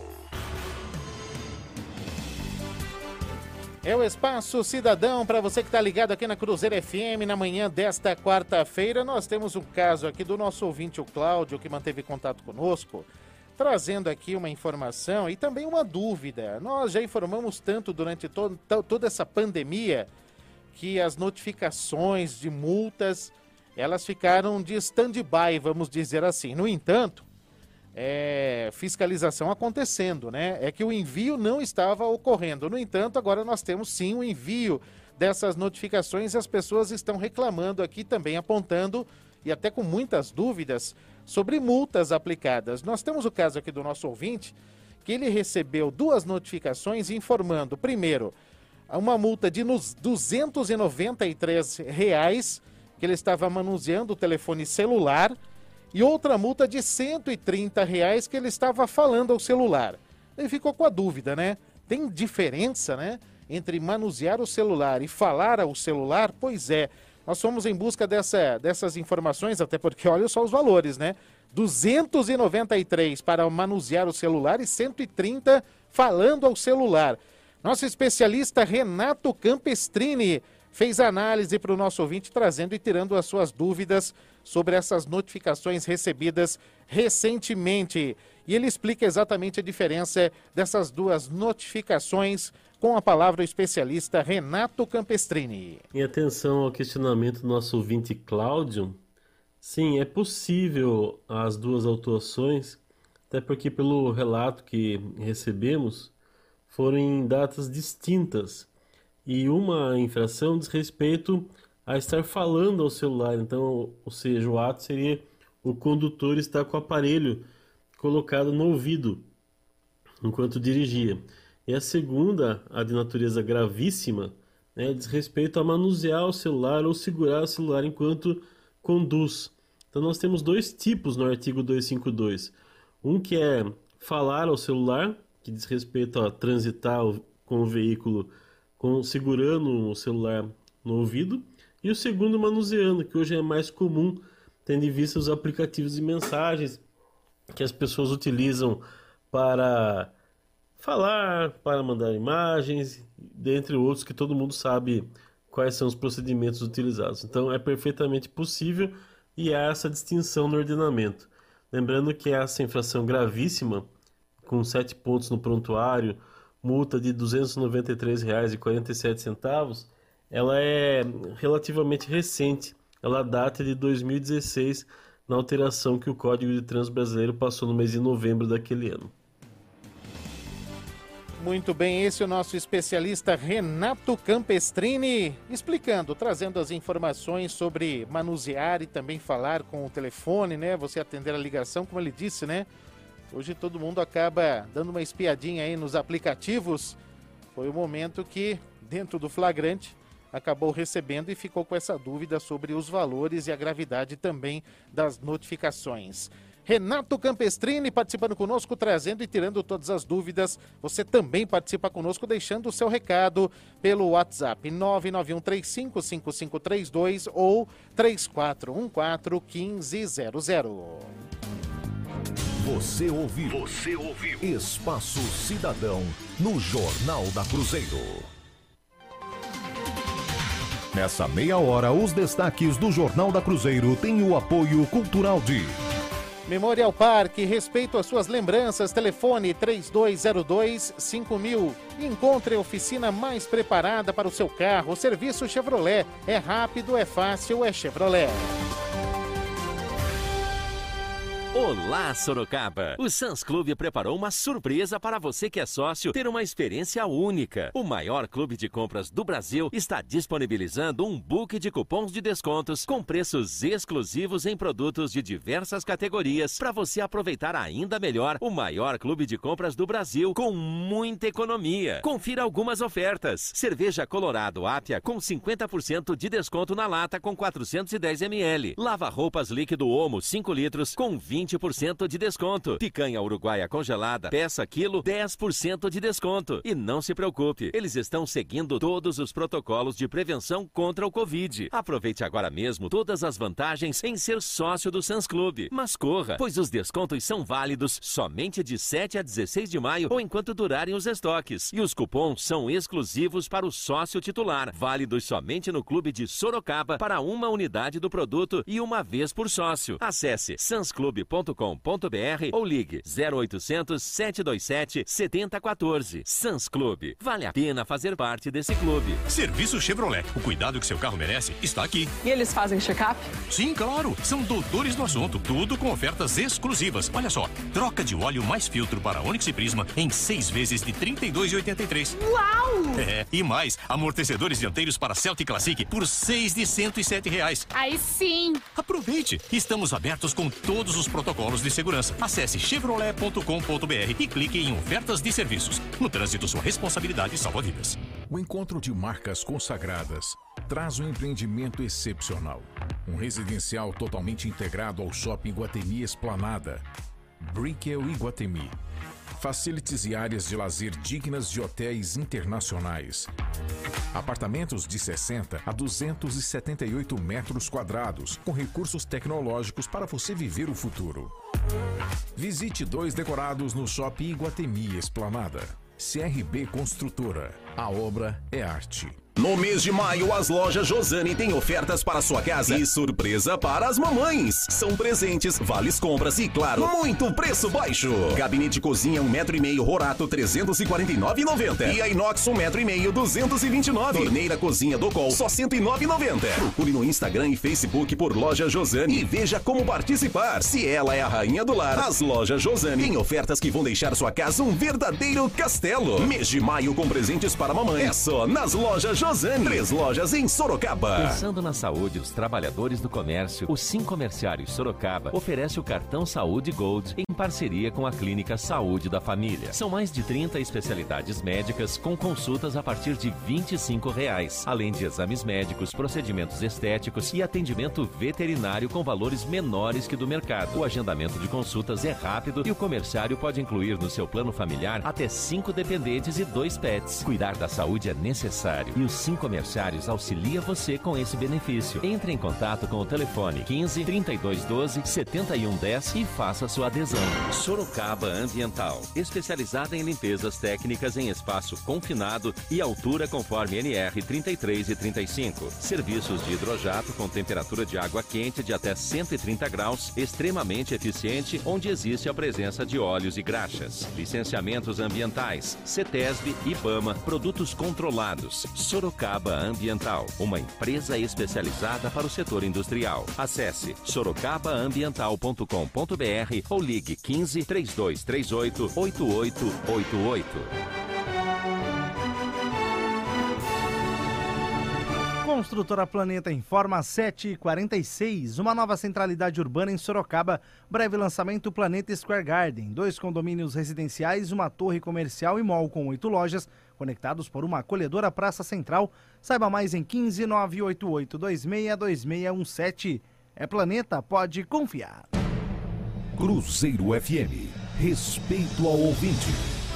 É o Espaço Cidadão para você que está ligado aqui na Cruzeiro FM na manhã desta quarta-feira. Nós temos um caso aqui do nosso ouvinte, o Cláudio, que manteve contato conosco, trazendo aqui uma informação e também uma dúvida. Nós já informamos tanto durante toda essa pandemia que as notificações de multas, elas ficaram de stand-by, vamos dizer assim. No entanto, fiscalização acontecendo, né? É que o envio não estava ocorrendo. No entanto, agora nós temos sim o envio dessas notificações e as pessoas estão reclamando aqui também, apontando e até com muitas dúvidas sobre multas aplicadas. Nós temos o caso aqui do nosso ouvinte, que ele recebeu 2 notificações informando, primeiro, uma multa de R$ 293 que ele estava manuseando o telefone celular, e outra multa de R$ 130 que ele estava falando ao celular. Ele ficou com a dúvida, né? Tem diferença, né, entre manusear o celular e falar ao celular? Pois é, nós fomos em busca dessas informações, até porque olha só os valores, né? 293 para manusear o celular e 130 falando ao celular. Nosso especialista Renato Campestrini fez análise para o nosso ouvinte, trazendo e tirando as suas dúvidas sobre essas notificações recebidas recentemente. E ele explica exatamente a diferença dessas 2 notificações com a palavra o especialista Renato Campestrini. Em atenção ao questionamento do nosso ouvinte Cláudio, sim, é possível as 2 autuações, até porque pelo relato que recebemos, foram em datas distintas. E uma infração diz respeito a estar falando ao celular. Então, ou seja, o ato seria o condutor estar com o aparelho colocado no ouvido enquanto dirigia. E a segunda, a de natureza gravíssima, né, diz respeito a manusear o celular ou segurar o celular enquanto conduz. Então nós temos 2 tipos no artigo 252. Um que é falar ao celular, que diz respeito a transitar com o veículo segurando o celular no ouvido, e o segundo manuseando, que hoje é mais comum, tendo em vista os aplicativos de mensagens que as pessoas utilizam para falar, para mandar imagens, dentre outros que todo mundo sabe quais são os procedimentos utilizados. Então é perfeitamente possível e há essa distinção no ordenamento. Lembrando que essa infração gravíssima, com 7 pontos no prontuário, multa de R$ 293,47, ela é relativamente recente. Ela data de 2016, na alteração que o Código de Trânsito Brasileiro passou no mês de novembro daquele ano. Muito bem, esse é o nosso especialista Renato Campestrini, explicando, trazendo as informações sobre manusear e também falar com o telefone, né? Você atender a ligação, como ele disse, né? Hoje todo mundo acaba dando uma espiadinha aí nos aplicativos. Foi o momento que, dentro do flagrante, acabou recebendo e ficou com essa dúvida sobre os valores e a gravidade também das notificações. Renato Campestrini participando conosco, trazendo e tirando todas as dúvidas. Você também participa conosco, deixando o seu recado pelo WhatsApp 991355532 ou 3414-1500. Você ouviu Espaço Cidadão no Jornal da Cruzeiro. Nessa meia hora, os destaques do Jornal da Cruzeiro têm o apoio cultural de Memorial Park, respeito às suas lembranças, telefone 3202-5000. Encontre a oficina mais preparada para o seu carro. O serviço Chevrolet é rápido, é fácil, é Chevrolet. Olá, Sorocaba! O Suns Clube preparou uma surpresa para você que é sócio ter uma experiência única. O maior clube de compras do Brasil está disponibilizando um book de cupons de descontos com preços exclusivos em produtos de diversas categorias para você aproveitar ainda melhor o maior clube de compras do Brasil com muita economia. Confira algumas ofertas. Cerveja Colorado Apia com 50% de desconto na lata com 410 ml. Lava-roupas líquido Omo 5 litros com 20% de desconto. Picanha uruguaia congelada, peça quilo, 10% de desconto. E não se preocupe, eles estão seguindo todos os protocolos de prevenção contra o Covid. Aproveite agora mesmo todas as vantagens em ser sócio do Suns Clube. Mas corra, pois os descontos são válidos somente de 7 a 16 de maio ou enquanto durarem os estoques. E os cupons são exclusivos para o sócio titular, válidos somente no Clube de Sorocaba para uma unidade do produto e uma vez por sócio. Acesse sunsclube.com.br ou ligue 0800 727 7014. Suns Clube. Vale a pena fazer parte desse clube. Serviço Chevrolet. O cuidado que seu carro merece está aqui. E eles fazem check-up? Sim, claro. São doutores no assunto. Tudo com ofertas exclusivas. Olha só. Troca de óleo mais filtro para Onix e Prisma em 6 vezes de R$ 32,83. Uau! E mais. Amortecedores dianteiros para Celtic Classic por 6 de R$ 107. Aí sim! Aproveite. Estamos abertos com todos os protocolos de segurança. Acesse chevrolet.com.br e clique em ofertas de serviços. No trânsito, sua responsabilidade salva vidas. O encontro de marcas consagradas traz um empreendimento excepcional. Um residencial totalmente integrado ao Shopping Iguatemi Esplanada. Brickell Iguatemi. Facilities e áreas de lazer dignas de hotéis internacionais. Apartamentos de 60 a 278 metros quadrados, com recursos tecnológicos para você viver o futuro. Visite 2 decorados no Shopping Iguatemi Esplanada. CRB Construtora. A obra é arte. No mês de maio, as lojas Josani têm ofertas para sua casa e surpresa para as mamães. São presentes, vales compras e, claro, muito preço baixo. Gabinete cozinha 1,5 m Rorato, R$ 349,90. E a inox 1,5 m, R$ 229. Torneira cozinha do Col, só R$ 109,90. Procure no Instagram e Facebook por Loja Josani e veja como participar. Se ela é a rainha do lar, as lojas Josani têm ofertas que vão deixar sua casa um verdadeiro castelo. Mês de maio com presentes para mamãe é só nas lojas Josani. 3 lojas em Sorocaba. Pensando na saúde dos trabalhadores do comércio, o Sim Comerciário Sorocaba oferece o cartão Saúde Gold em parceria com a Clínica Saúde da Família. São mais de 30 especialidades médicas com consultas a partir de R$ 25, além de exames médicos, procedimentos estéticos e atendimento veterinário com valores menores que do mercado. O agendamento de consultas é rápido e o comerciário pode incluir no seu plano familiar até 5 dependentes e 2 pets. Cuidar da saúde é necessário e o Sim Comerciários auxilia você com esse benefício. Entre em contato com o telefone 15 3212 7110 e faça sua adesão. Sorocaba Ambiental, especializada em limpezas técnicas em espaço confinado e altura conforme NR 33 e 35. Serviços de hidrojato com temperatura de água quente de até 130 graus, extremamente eficiente, onde existe a presença de óleos e graxas. Licenciamentos ambientais, CETESB, IBAMA, produtos controlados. Sorocaba Sorocaba Ambiental, uma empresa especializada para o setor industrial. Acesse sorocabaambiental.com.br ou ligue 15 3238 8888. Construtora Planeta informa 7h46, uma nova centralidade urbana em Sorocaba, breve lançamento Planeta Square Garden, 2 condomínios residenciais, uma torre comercial e mall com 8 lojas, conectados por uma acolhedora praça central. Saiba mais em 15 988 26 2617. É Planeta, pode confiar. Cruzeiro FM, respeito ao ouvinte.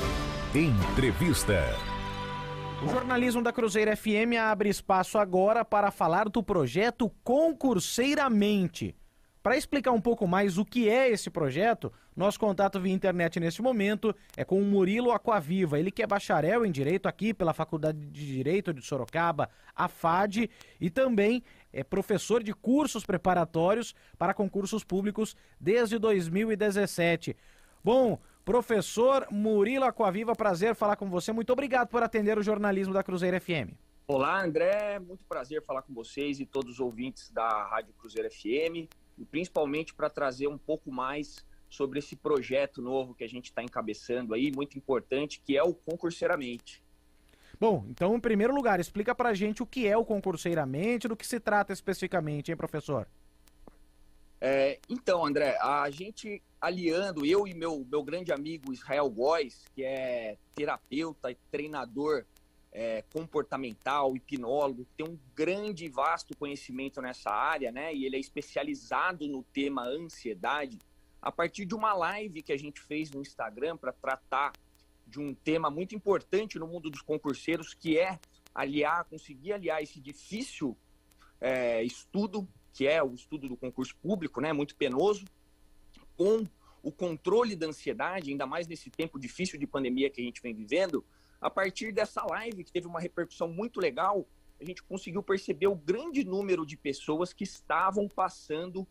Entrevista. O jornalismo da Cruzeiro FM abre espaço agora para falar do projeto Concurseiramente. Para explicar um pouco mais o que é esse projeto, nosso contato via internet neste momento é com o Murilo Aquaviva. Ele que é bacharel em Direito aqui pela Faculdade de Direito de Sorocaba, a FAD, e também é professor de cursos preparatórios para concursos públicos desde 2017. Bom, professor Murilo Aquaviva, prazer falar com você. Muito obrigado por atender o jornalismo da Cruzeiro FM. Olá, André. Muito prazer falar com vocês e todos os ouvintes da Rádio Cruzeiro FM, e principalmente para trazer um pouco mais sobre esse projeto novo que a gente está encabeçando aí, muito importante, que é o Concurseiramente. Bom, então, em primeiro lugar, explica pra gente o que é o Concurseiramente, do que se trata especificamente, hein, professor? Então, André, a gente aliando, eu e meu grande amigo Israel Góes, que é terapeuta e treinador comportamental, hipnólogo, tem um grande e vasto conhecimento nessa área, né? E ele é especializado no tema ansiedade. A partir de uma live que a gente fez no Instagram para tratar de um tema muito importante no mundo dos concurseiros, que é conseguir aliar esse difícil estudo, que é o estudo do concurso público, né, muito penoso, com o controle da ansiedade, ainda mais nesse tempo difícil de pandemia que a gente vem vivendo. A partir dessa live, que teve uma repercussão muito legal, a gente conseguiu perceber o grande número de pessoas que estavam passando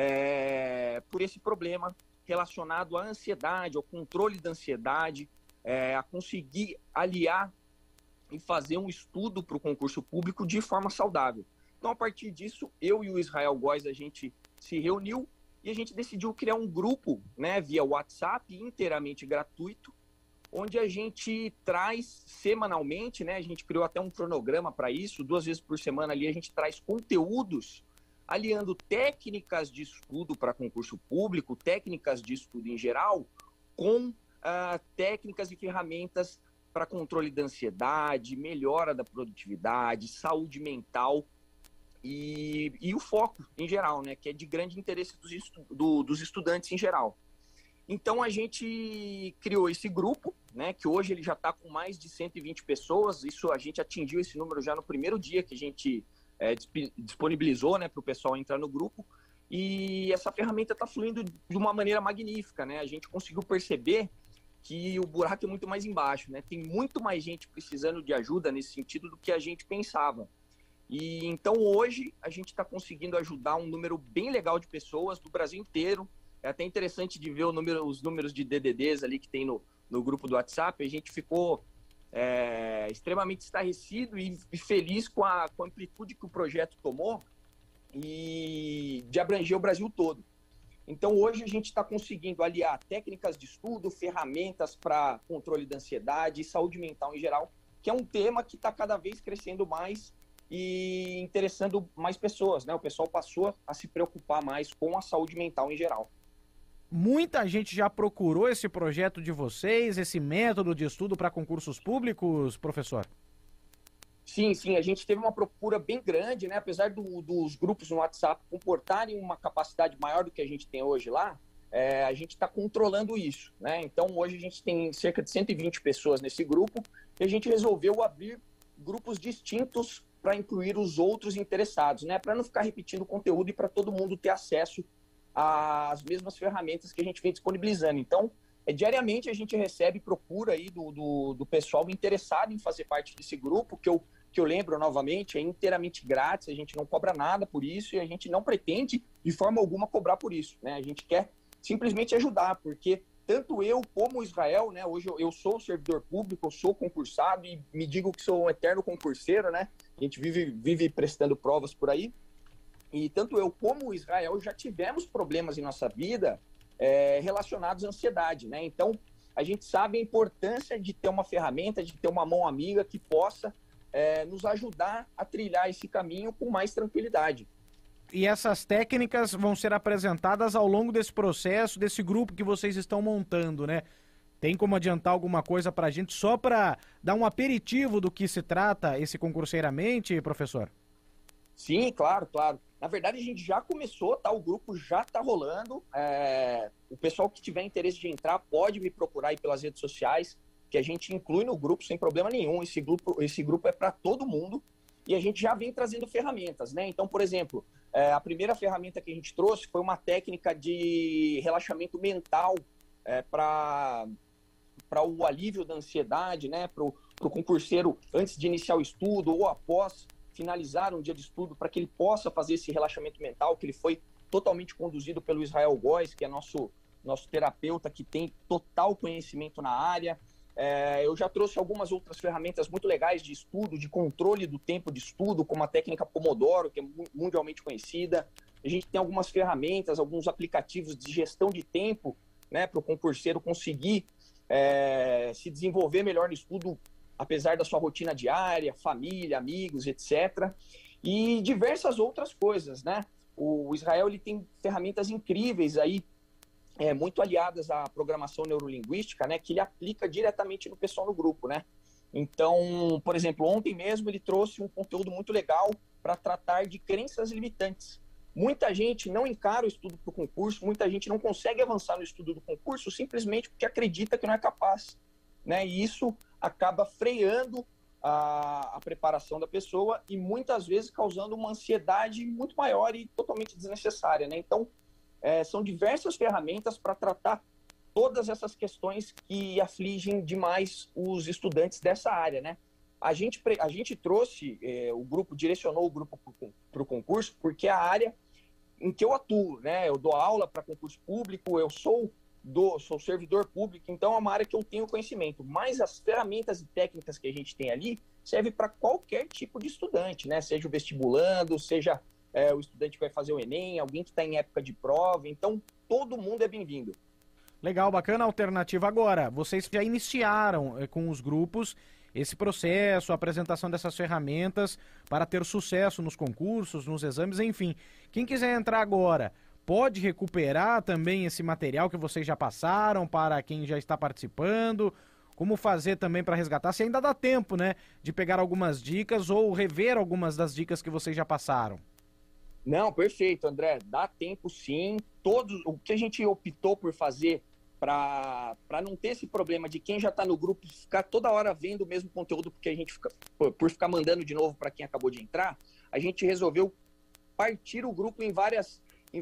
por esse problema relacionado à ansiedade, ao controle da ansiedade, a conseguir aliar e fazer um estudo para o concurso público de forma saudável. Então, a partir disso, eu e o Israel Góes, a gente se reuniu e a gente decidiu criar um grupo, né, via WhatsApp, inteiramente gratuito, onde a gente traz semanalmente, né, a gente criou até um cronograma para isso, 2 vezes por semana ali a gente traz conteúdos, aliando técnicas de estudo para concurso público, técnicas de estudo em geral, com técnicas e ferramentas para controle da ansiedade, melhora da produtividade, saúde mental, e o foco em geral, né, que é de grande interesse dos estudantes em geral. Então a gente criou esse grupo, né, que hoje ele já está com mais de 120 pessoas. Isso, a gente atingiu esse número já no primeiro dia que a gente disponibilizou, né, para o pessoal entrar no grupo. E essa ferramenta está fluindo de uma maneira magnífica, né? A gente conseguiu perceber que o buraco é muito mais embaixo, né? Tem muito mais gente precisando de ajuda nesse sentido do que a gente pensava. E então hoje a gente está conseguindo ajudar um número bem legal de pessoas do Brasil inteiro. É até interessante de ver os números de DDDs ali que tem no grupo do WhatsApp. A gente ficou extremamente estarrecido e feliz com a amplitude que o projeto tomou e de abranger o Brasil todo. Então hoje a gente está conseguindo aliar técnicas de estudo, ferramentas para controle da ansiedade e saúde mental em geral, que é um tema que está cada vez crescendo mais e interessando mais pessoas, né? O pessoal passou a se preocupar mais com a saúde mental em geral. Muita gente já procurou esse projeto de vocês, esse método de estudo para concursos públicos, professor? Sim, a gente teve uma procura bem grande, né? Apesar dos grupos no WhatsApp comportarem uma capacidade maior do que a gente tem hoje lá, a gente está controlando isso, né? Então hoje a gente tem cerca de 120 pessoas nesse grupo e a gente resolveu abrir grupos distintos para incluir os outros interessados, né? Para não ficar repetindo o conteúdo e para todo mundo ter acesso às mesmas ferramentas que a gente vem disponibilizando. Então, diariamente a gente recebe procura aí do pessoal interessado em fazer parte desse grupo, que eu lembro novamente, é inteiramente grátis, a gente não cobra nada por isso e a gente não pretende de forma alguma cobrar por isso, né? A gente quer simplesmente ajudar, porque tanto eu como o Israel, né? Hoje eu sou servidor público, eu sou concursado e me digo que sou um eterno concurseiro, né? A gente vive prestando provas por aí. E tanto eu como o Israel já tivemos problemas em nossa vida relacionados à ansiedade, né? Então, a gente sabe a importância de ter uma ferramenta, de ter uma mão amiga que possa nos ajudar a trilhar esse caminho com mais tranquilidade. E essas técnicas vão ser apresentadas ao longo desse processo, desse grupo que vocês estão montando, né? Tem como adiantar alguma coisa para a gente, só para dar um aperitivo do que se trata esse Concurseiramente, professor? Sim, claro. Na verdade, a gente já começou, tá? O grupo já está rolando. O pessoal que tiver interesse de entrar pode me procurar aí pelas redes sociais, que a gente inclui no grupo sem problema nenhum. Esse grupo é para todo mundo e a gente já vem trazendo ferramentas, né? Então, por exemplo, a primeira ferramenta que a gente trouxe foi uma técnica de relaxamento mental para o alívio da ansiedade, né? Para o concurseiro, antes de iniciar o estudo ou após finalizar um dia de estudo, para que ele possa fazer esse relaxamento mental, que ele foi totalmente conduzido pelo Israel Góes, que é nosso terapeuta, que tem total conhecimento na área. Eu já trouxe algumas outras ferramentas muito legais de estudo, de controle do tempo de estudo, como a técnica Pomodoro, que é mundialmente conhecida. A gente tem algumas ferramentas, alguns aplicativos de gestão de tempo, né, para o concurseiro conseguir se desenvolver melhor no estudo, apesar da sua rotina diária, família, amigos, etc. E diversas outras coisas, né? O Israel ele tem ferramentas incríveis aí, muito aliadas à programação neurolinguística, né, que ele aplica diretamente no pessoal no grupo, né? Então, por exemplo, ontem mesmo ele trouxe um conteúdo muito legal para tratar de crenças limitantes. Muita gente não encara o estudo para o concurso, muita gente não consegue avançar no estudo do concurso simplesmente porque acredita que não é capaz, né? E isso acaba freando a preparação da pessoa e muitas vezes causando uma ansiedade muito maior e totalmente desnecessária, né? Então, são diversas ferramentas para tratar todas essas questões que afligem demais os estudantes dessa área, né? A gente trouxe, o grupo direcionou o grupo para o concurso porque é a área em que eu atuo, né? Eu dou aula para concurso público, eu sou servidor público, então é uma área que eu tenho conhecimento, mas as ferramentas e técnicas que a gente tem ali servem para qualquer tipo de estudante, né? Seja o vestibulando, seja o estudante que vai fazer o Enem, alguém que está em época de prova, então todo mundo é bem-vindo. Legal, bacana a alternativa. Agora, vocês já iniciaram com os grupos esse processo, a apresentação dessas ferramentas para ter sucesso nos concursos, nos exames, enfim. Quem quiser entrar agora, pode recuperar também esse material que vocês já passaram para quem já está participando? Como fazer também para resgatar? Se ainda dá tempo, né, de pegar algumas dicas ou rever algumas das dicas que vocês já passaram. Não, perfeito, André. Dá tempo sim. O que a gente optou por fazer para não ter esse problema de quem já está no grupo ficar toda hora vendo o mesmo conteúdo porque a gente por ficar mandando de novo para quem acabou de entrar, a gente resolveu partir o grupo em vários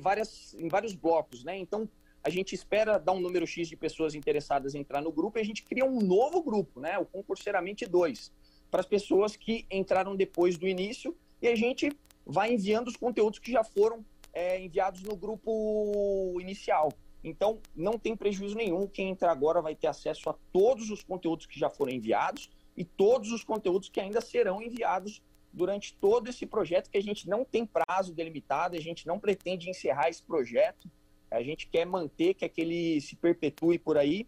blocos, né? Então, a gente espera dar um número X de pessoas interessadas em entrar no grupo e a gente cria um novo grupo, né? O Concurseiramente 2, para as pessoas que entraram depois do início e a gente vai enviando os conteúdos que já foram enviados no grupo inicial. Então, não tem prejuízo nenhum. Quem entrar agora vai ter acesso a todos os conteúdos que já foram enviados e todos os conteúdos que ainda serão enviados durante todo esse projeto, que a gente não tem prazo delimitado, a gente não pretende encerrar esse projeto, a gente quer manter, quer que ele se perpetue por aí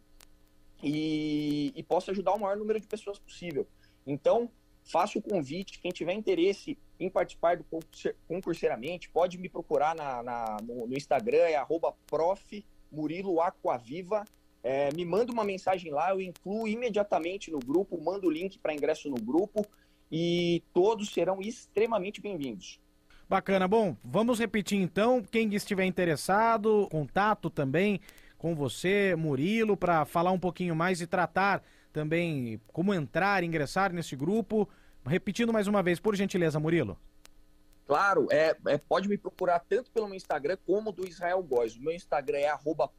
e possa ajudar o maior número de pessoas possível. Então, faço o convite, quem tiver interesse em participar do Concurseiramente, pode me procurar no Instagram, é @prof.muriloaquaviva. Me manda uma mensagem lá, eu incluo imediatamente no grupo, mando o link para ingresso no grupo e todos serão extremamente bem-vindos. Bacana. Bom, vamos repetir então, quem estiver interessado, contato também com você, Murilo, para falar um pouquinho mais e tratar também como entrar, ingressar nesse grupo. Repetindo mais uma vez, por gentileza, Murilo. Claro, pode me procurar tanto pelo meu Instagram como do Israel Góes. O meu Instagram é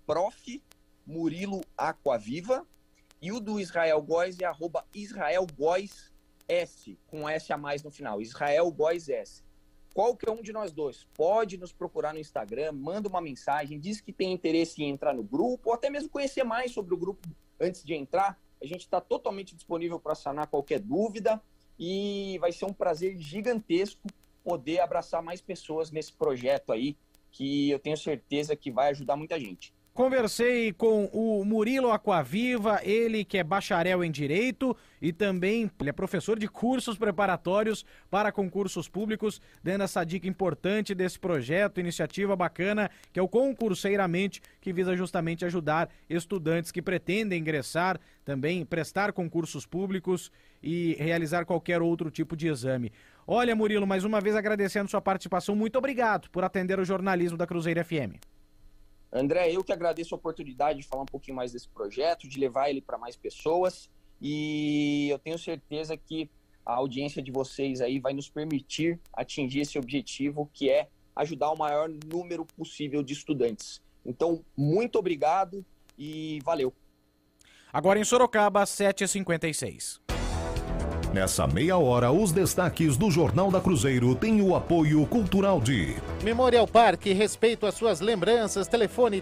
@prof.muriloaquaviva e o do Israel Góes é @israelgoes, com S a mais no final, Israel Góes S. qualquer um de nós dois pode nos procurar no Instagram, manda uma mensagem, diz que tem interesse em entrar no grupo, ou até mesmo conhecer mais sobre o grupo antes de entrar. A gente está totalmente disponível para sanar qualquer dúvida e vai ser um prazer gigantesco poder abraçar mais pessoas nesse projeto aí, que eu tenho certeza que vai ajudar muita gente. Conversei com o Murilo Aquaviva, ele que é bacharel em Direito e também ele é professor de cursos preparatórios para concursos públicos, dando essa dica importante desse projeto, iniciativa bacana, que é o Concurseiramente, que visa justamente ajudar estudantes que pretendem ingressar, também prestar concursos públicos e realizar qualquer outro tipo de exame. Olha, Murilo, mais uma vez agradecendo sua participação, muito obrigado por atender o jornalismo da Cruzeiro FM. André, eu que agradeço a oportunidade de falar um pouquinho mais desse projeto, de levar ele para mais pessoas, e eu tenho certeza que a audiência de vocês aí vai nos permitir atingir esse objetivo, que é ajudar o maior número possível de estudantes. Então, muito obrigado e valeu. Agora em Sorocaba, 7h56. Nessa meia hora, os destaques do Jornal da Cruzeiro têm o apoio cultural de Memorial Park, respeito às suas lembranças, telefone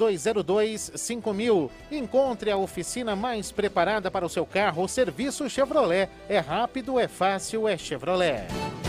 3202-5000. Encontre a oficina mais preparada para o seu carro, o serviço Chevrolet. É rápido, é fácil, é Chevrolet.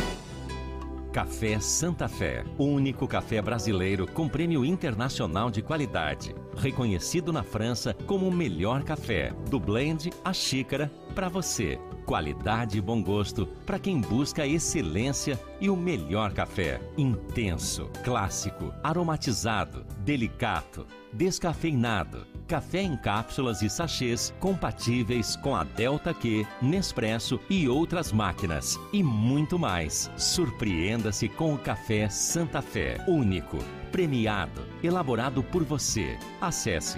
Café Santa Fé, o único café brasileiro com prêmio internacional de qualidade. Reconhecido na França como o melhor café, do blend à xícara, para você. Qualidade e bom gosto para quem busca excelência e o melhor café. Intenso, clássico, aromatizado, delicato, descafeinado. Café em cápsulas e sachês compatíveis com a Delta Q, Nespresso e outras máquinas. E muito mais. Surpreenda-se com o Café Santa Fé. Único, premiado, elaborado por você. Acesse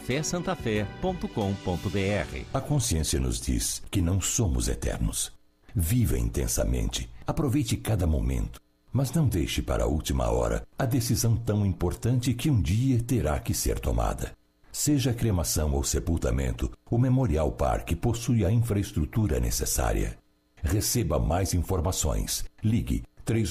cafésantafé.com.br. A consciência nos diz que não somos eternos. Viva intensamente. Aproveite cada momento. Mas não deixe para a última hora a decisão tão importante que um dia terá que ser tomada. Seja cremação ou sepultamento, o Memorial Park possui a infraestrutura necessária. Receba mais informações. Ligue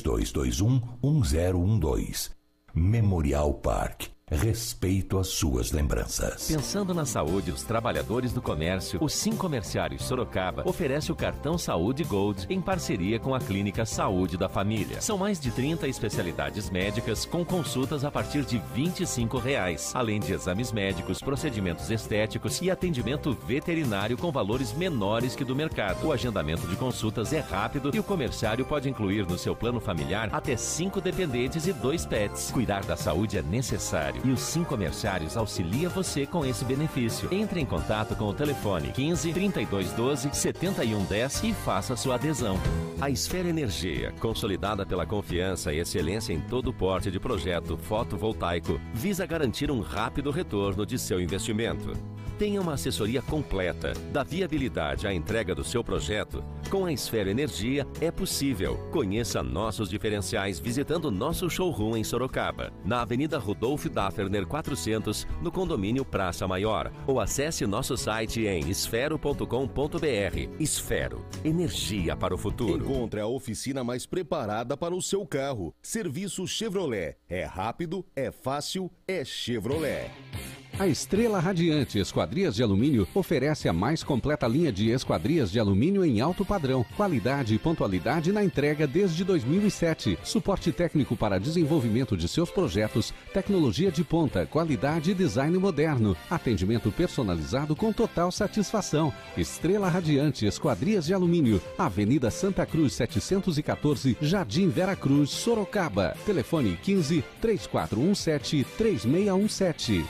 3221-1012. Memorial Park. Respeito às suas lembranças. Pensando na saúde dos trabalhadores do comércio, o Sim Comerciário Sorocaba oferece o cartão Saúde Gold em parceria com a Clínica Saúde da Família. São mais de 30 especialidades médicas com consultas a partir de R$ 25, além de exames médicos, procedimentos estéticos e atendimento veterinário com valores menores que do mercado. O agendamento de consultas é rápido e o comerciário pode incluir no seu plano familiar até 5 dependentes e 2 pets. Cuidar da saúde é necessário. E os Sim Comerciários auxilia você com esse benefício. Entre em contato com o telefone 15 3212 7110 e faça sua adesão. A Esfera Energia, consolidada pela confiança e excelência em todo o porte de projeto fotovoltaico, visa garantir um rápido retorno de seu investimento. Tenha uma assessoria completa, da viabilidade à entrega do seu projeto. Com a Esfera Energia é possível. Conheça nossos diferenciais visitando nosso showroom em Sorocaba, na Avenida Rodolfo Dafferner 400, no condomínio Praça Maior. Ou acesse nosso site em esfero.com.br. Esfero, energia para o futuro. Encontre a oficina mais preparada para o seu carro. Serviço Chevrolet. É rápido, é fácil, é Chevrolet. A Estrela Radiante Esquadrias de Alumínio oferece a mais completa linha de esquadrias de alumínio em alto padrão, qualidade e pontualidade na entrega desde 2007. Suporte técnico para desenvolvimento de seus projetos, tecnologia de ponta, qualidade e design moderno. Atendimento personalizado com total satisfação. Estrela Radiante Esquadrias de Alumínio, Avenida Santa Cruz 714, Jardim Vera Cruz, Sorocaba. Telefone 15 3417 3617.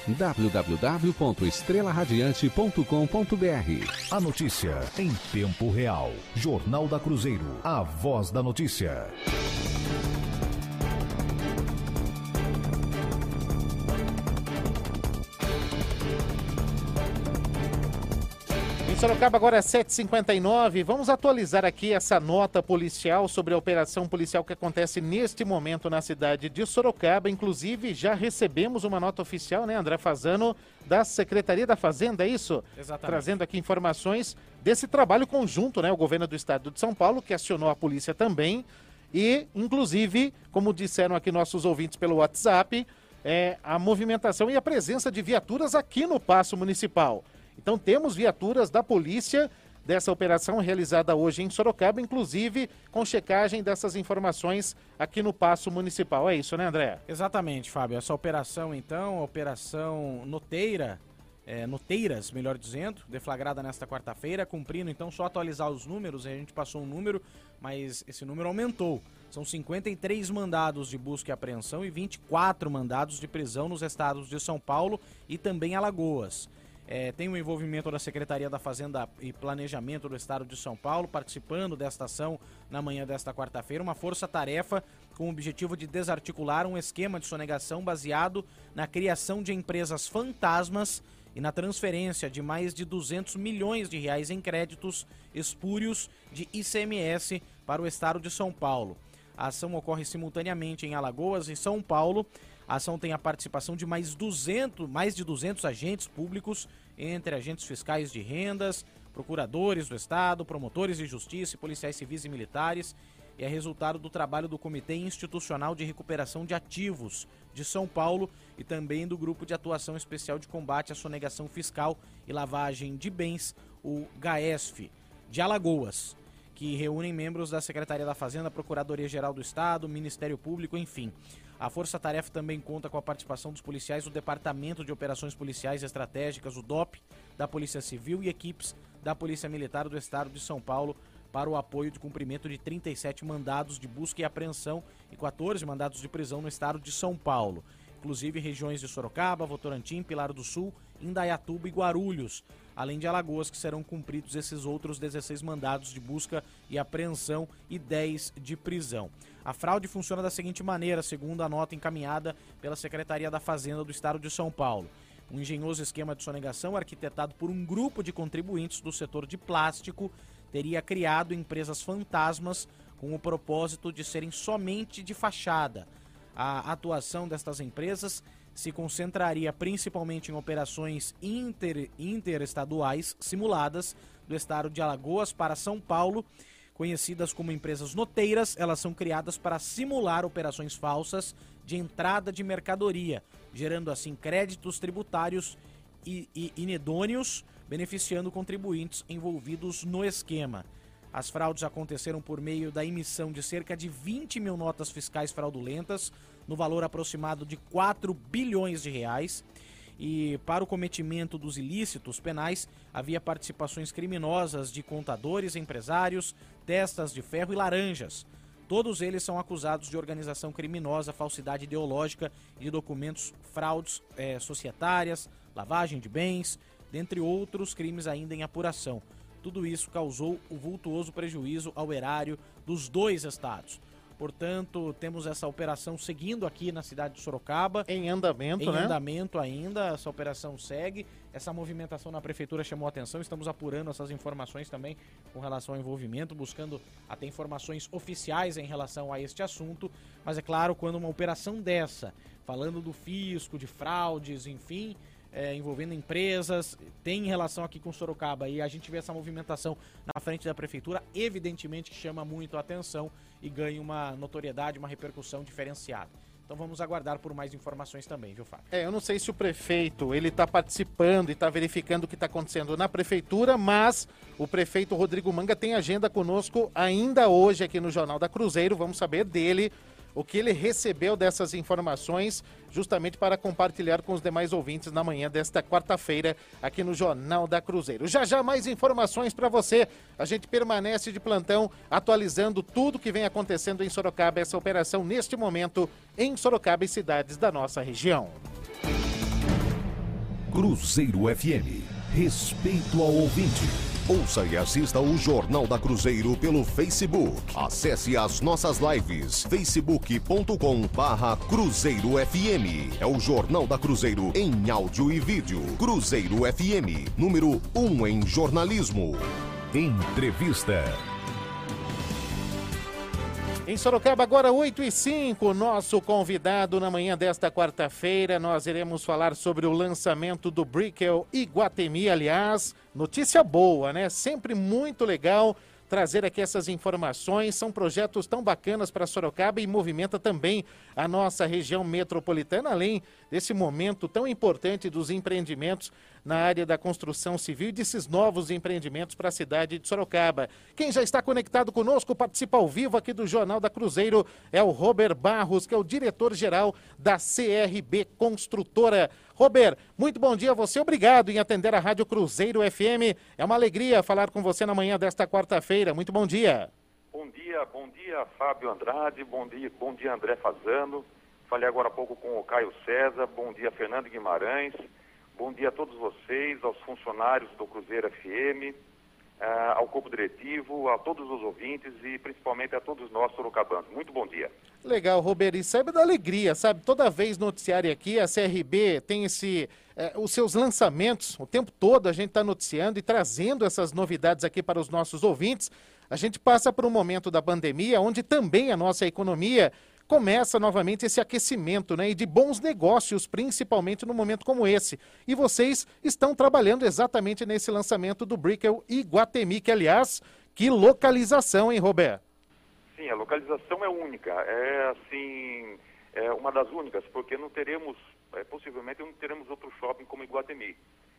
www.estrelaradiante.com.br. A notícia em tempo real. Jornal da Cruzeiro. A voz da notícia. Em Sorocaba, agora é 7h59. Vamos atualizar aqui essa nota policial sobre a operação policial que acontece neste momento na cidade de Sorocaba. Inclusive, já recebemos uma nota oficial, né, André Fazano, da Secretaria da Fazenda, é isso? Exatamente. Trazendo aqui informações desse trabalho conjunto, né? O governo do estado de São Paulo, que acionou a polícia também, e, inclusive, como disseram aqui nossos ouvintes pelo WhatsApp, a movimentação e a presença de viaturas aqui no Paço Municipal. Então temos viaturas da polícia dessa operação realizada hoje em Sorocaba, inclusive com checagem dessas informações aqui no Paço Municipal. É isso, né, André? Exatamente, Fábio. Essa operação, então, a operação Noteiras, melhor dizendo, deflagrada nesta quarta-feira, cumprindo, então, só atualizar os números, a gente passou um número, mas esse número aumentou. São 53 mandados de busca e apreensão e 24 mandados de prisão nos estados de São Paulo e também Alagoas. Tem o envolvimento da Secretaria da Fazenda e Planejamento do Estado de São Paulo, participando desta ação na manhã desta quarta-feira, uma força-tarefa com o objetivo de desarticular um esquema de sonegação baseado na criação de empresas fantasmas e na transferência de mais de 200 milhões de reais em créditos espúrios de ICMS para o Estado de São Paulo. A ação ocorre simultaneamente em Alagoas e São Paulo. A ação tem a participação de mais de 200 agentes públicos, entre agentes fiscais de rendas, procuradores do Estado, promotores de justiça, policiais civis e militares, e é resultado do trabalho do Comitê Institucional de Recuperação de Ativos de São Paulo e também do Grupo de Atuação Especial de Combate à Sonegação Fiscal e Lavagem de Bens, o GAESF, de Alagoas, que reúnem membros da Secretaria da Fazenda, Procuradoria-Geral do Estado, Ministério Público, enfim. A Força-Tarefa também conta com a participação dos policiais do Departamento de Operações Policiais Estratégicas, o DOP, da Polícia Civil e equipes da Polícia Militar do Estado de São Paulo para o apoio de cumprimento de 37 mandados de busca e apreensão e 14 mandados de prisão no Estado de São Paulo. Inclusive regiões de Sorocaba, Votorantim, Pilar do Sul, Indaiatuba e Guarulhos, além de Alagoas, que serão cumpridos esses outros 16 mandados de busca e apreensão e 10 de prisão. A fraude funciona da seguinte maneira, segundo a nota encaminhada pela Secretaria da Fazenda do Estado de São Paulo. Um engenhoso esquema de sonegação arquitetado por um grupo de contribuintes do setor de plástico teria criado empresas fantasmas com o propósito de serem somente de fachada. A atuação destas empresas se concentraria principalmente em operações interestaduais simuladas do estado de Alagoas para São Paulo, conhecidas como empresas noteiras. Elas são criadas para simular operações falsas de entrada de mercadoria, gerando assim créditos tributários inidôneos, beneficiando contribuintes envolvidos no esquema. As fraudes aconteceram por meio da emissão de cerca de 20 mil notas fiscais fraudulentas, no valor aproximado de 4 bilhões de reais. E para o cometimento dos ilícitos penais, havia participações criminosas de contadores, empresários, testas de ferro e laranjas. Todos eles são acusados de organização criminosa, falsidade ideológica e de documentos, fraudes societárias, lavagem de bens, dentre outros crimes ainda em apuração. Tudo isso causou o vultuoso prejuízo ao erário dos dois estados. Portanto, temos essa operação seguindo aqui na cidade de Sorocaba. Em andamento, né? Em andamento ainda, essa operação segue. Essa movimentação na prefeitura chamou a atenção. Estamos apurando essas informações também com relação ao envolvimento, buscando até informações oficiais em relação a este assunto. Mas é claro, quando uma operação dessa, falando do fisco, de fraudes, enfim, envolvendo empresas, tem relação aqui com Sorocaba e a gente vê essa movimentação na frente da prefeitura, evidentemente que chama muito a atenção e ganha uma notoriedade, uma repercussão diferenciada. Então vamos aguardar por mais informações também, viu, Fábio? Eu não sei se o prefeito, ele está participando e está verificando o que está acontecendo na prefeitura, mas o prefeito Rodrigo Manga tem agenda conosco ainda hoje aqui no Jornal da Cruzeiro. Vamos saber dele o que ele recebeu dessas informações, justamente para compartilhar com os demais ouvintes na manhã desta quarta-feira aqui no Jornal da Cruzeiro. Já já mais informações para você. A gente permanece de plantão atualizando tudo que vem acontecendo em Sorocaba, essa operação neste momento em Sorocaba e cidades da nossa região. Cruzeiro FM. Respeito ao ouvinte. Ouça e assista o Jornal da Cruzeiro pelo Facebook. Acesse as nossas lives. facebook.com/Cruzeiro FM. É o Jornal da Cruzeiro em áudio e vídeo. Cruzeiro FM, número 1 em jornalismo. Entrevista. Em Sorocaba, agora 8h05, nosso convidado na manhã desta quarta-feira, nós iremos falar sobre o lançamento do Brickell Iguatemi, aliás, notícia boa, né? Sempre muito legal trazer aqui essas informações. São projetos tão bacanas para Sorocaba e movimenta também a nossa região metropolitana, além desse momento tão importante dos empreendimentos na área da construção civil e desses novos empreendimentos para a cidade de Sorocaba. Quem já está conectado conosco, participa ao vivo aqui do Jornal da Cruzeiro, é o Robert Barros, que é o diretor-geral da CRB Construtora. Robert, muito bom dia a você, obrigado em atender a Rádio Cruzeiro FM. É uma alegria falar com você na manhã desta quarta-feira. Muito bom dia. Bom dia, Fábio Andrade, bom dia, André Fazano. Falei agora há pouco com o Caio César, bom dia, Fernando Guimarães. Bom dia a todos vocês, aos funcionários do Cruzeiro FM, ao corpo diretivo, a todos os ouvintes e principalmente a todos nós sorocabanos. Muito bom dia. Legal, Robert, e saiba da alegria, sabe? Toda vez noticiário aqui, a CRB tem os seus lançamentos, o tempo todo a gente está noticiando e trazendo essas novidades aqui para os nossos ouvintes. A gente passa por um momento da pandemia onde também a nossa economia começa novamente esse aquecimento, né? E de bons negócios, principalmente num momento como esse. E vocês estão trabalhando exatamente nesse lançamento do Brickell Iguatemi, que, aliás, que localização, hein, Robert? Sim, a localização é única. É uma das únicas, porque possivelmente não teremos outro shopping como Iguatemi.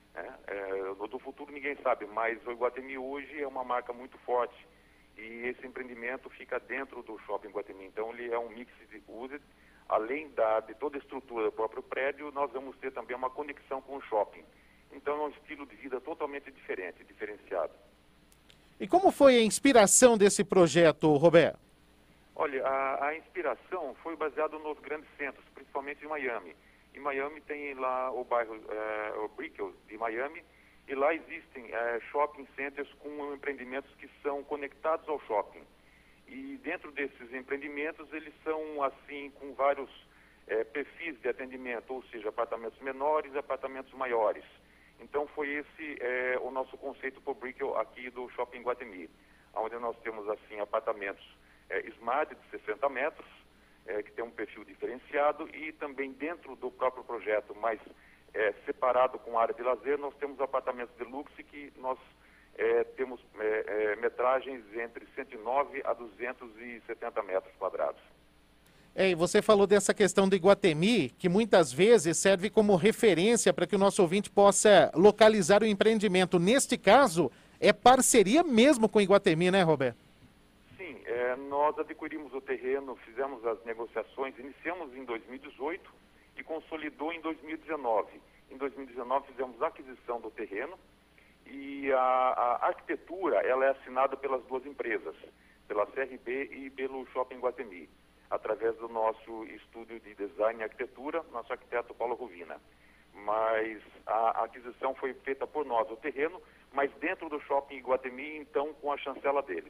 Do futuro ninguém sabe, mas o Iguatemi hoje é uma marca muito forte. E esse empreendimento fica dentro do Shopping Iguatemi. Então, ele é um mix de uso. Além de toda a estrutura do próprio prédio, nós vamos ter também uma conexão com o shopping. Então, é um estilo de vida totalmente diferente, diferenciado. E como foi a inspiração desse projeto, Roberto? Olha, a inspiração foi baseada nos grandes centros, principalmente em Miami. Em Miami tem lá o bairro, o Brickell de Miami, e lá existem shopping centers com empreendimentos que são conectados ao shopping. E dentro desses empreendimentos, eles são assim com vários perfis de atendimento, ou seja, apartamentos menores e apartamentos maiores. Então foi esse o nosso conceito para o Brickell aqui do Shopping Iguatemi, onde nós temos assim apartamentos smart de 60 metros, que tem um perfil diferenciado, e também dentro do próprio projeto, mas separado com área de lazer, nós temos apartamentos de luxo que nós temos metragens entre 109 a 270 metros quadrados. E você falou dessa questão do Iguatemi, que muitas vezes serve como referência para que o nosso ouvinte possa localizar o empreendimento. Neste caso, é parceria mesmo com o Iguatemi, né, Roberto? Sim, nós adquirimos o terreno, fizemos as negociações, iniciamos em 2018, e consolidou em 2019. Em 2019 fizemos a aquisição do terreno e a arquitetura ela é assinada pelas duas empresas, pela CRB e pelo Shopping Iguatemi, através do nosso estúdio de design e arquitetura, nosso arquiteto Paulo Rovina. Mas a aquisição foi feita por nós, o terreno, mas dentro do Shopping Iguatemi, então com a chancela deles.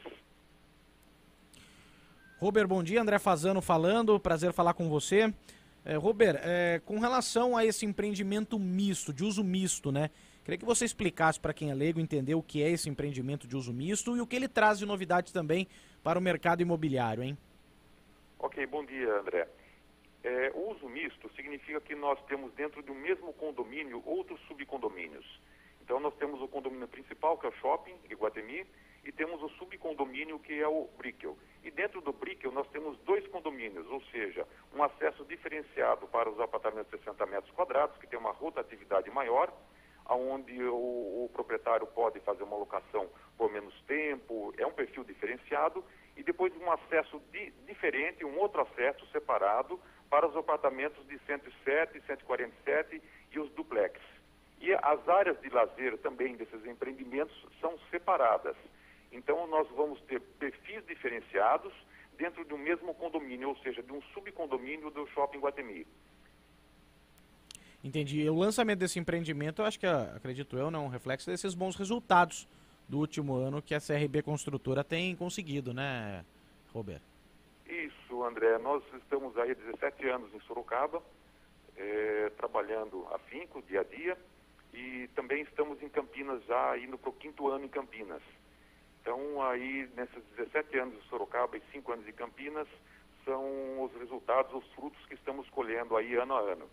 Robert, bom dia, André Fazano falando, prazer falar com você. Robert, com relação a esse empreendimento misto, de uso misto, né? Queria que você explicasse para quem é leigo entender o que é esse empreendimento de uso misto e o que ele traz de novidade também para o mercado imobiliário, hein? Ok, bom dia, André. O uso misto significa que nós temos dentro do mesmo condomínio outros subcondomínios. Então nós temos o condomínio principal, que é o Shopping Iguatemi, e temos o subcondomínio, que é o Brickell. E dentro do Brickell nós temos dois condomínios, ou seja, um acesso diferenciado para os apartamentos de 60 metros quadrados, que tem uma rotatividade maior, onde o proprietário pode fazer uma locação por menos tempo, é um perfil diferenciado, e depois um acesso diferente, um outro acesso separado para os apartamentos de 107, 147 e os duplex. E as áreas de lazer também desses empreendimentos são separadas. Então, nós vamos ter perfis diferenciados dentro de um mesmo condomínio, ou seja, de um subcondomínio do Shopping Iguatemi. Entendi. O lançamento desse empreendimento, eu acho que, acredito eu, é um reflexo desses bons resultados do último ano que a CRB Construtora tem conseguido, né, Roberto? Isso, André. Nós estamos aí há 17 anos em Sorocaba, trabalhando afinco, dia a dia, e também estamos em Campinas já, indo para o 5º ano em Campinas. Então, aí, nesses 17 anos de Sorocaba e 5 anos de Campinas, são os resultados, os frutos que estamos colhendo aí ano a ano.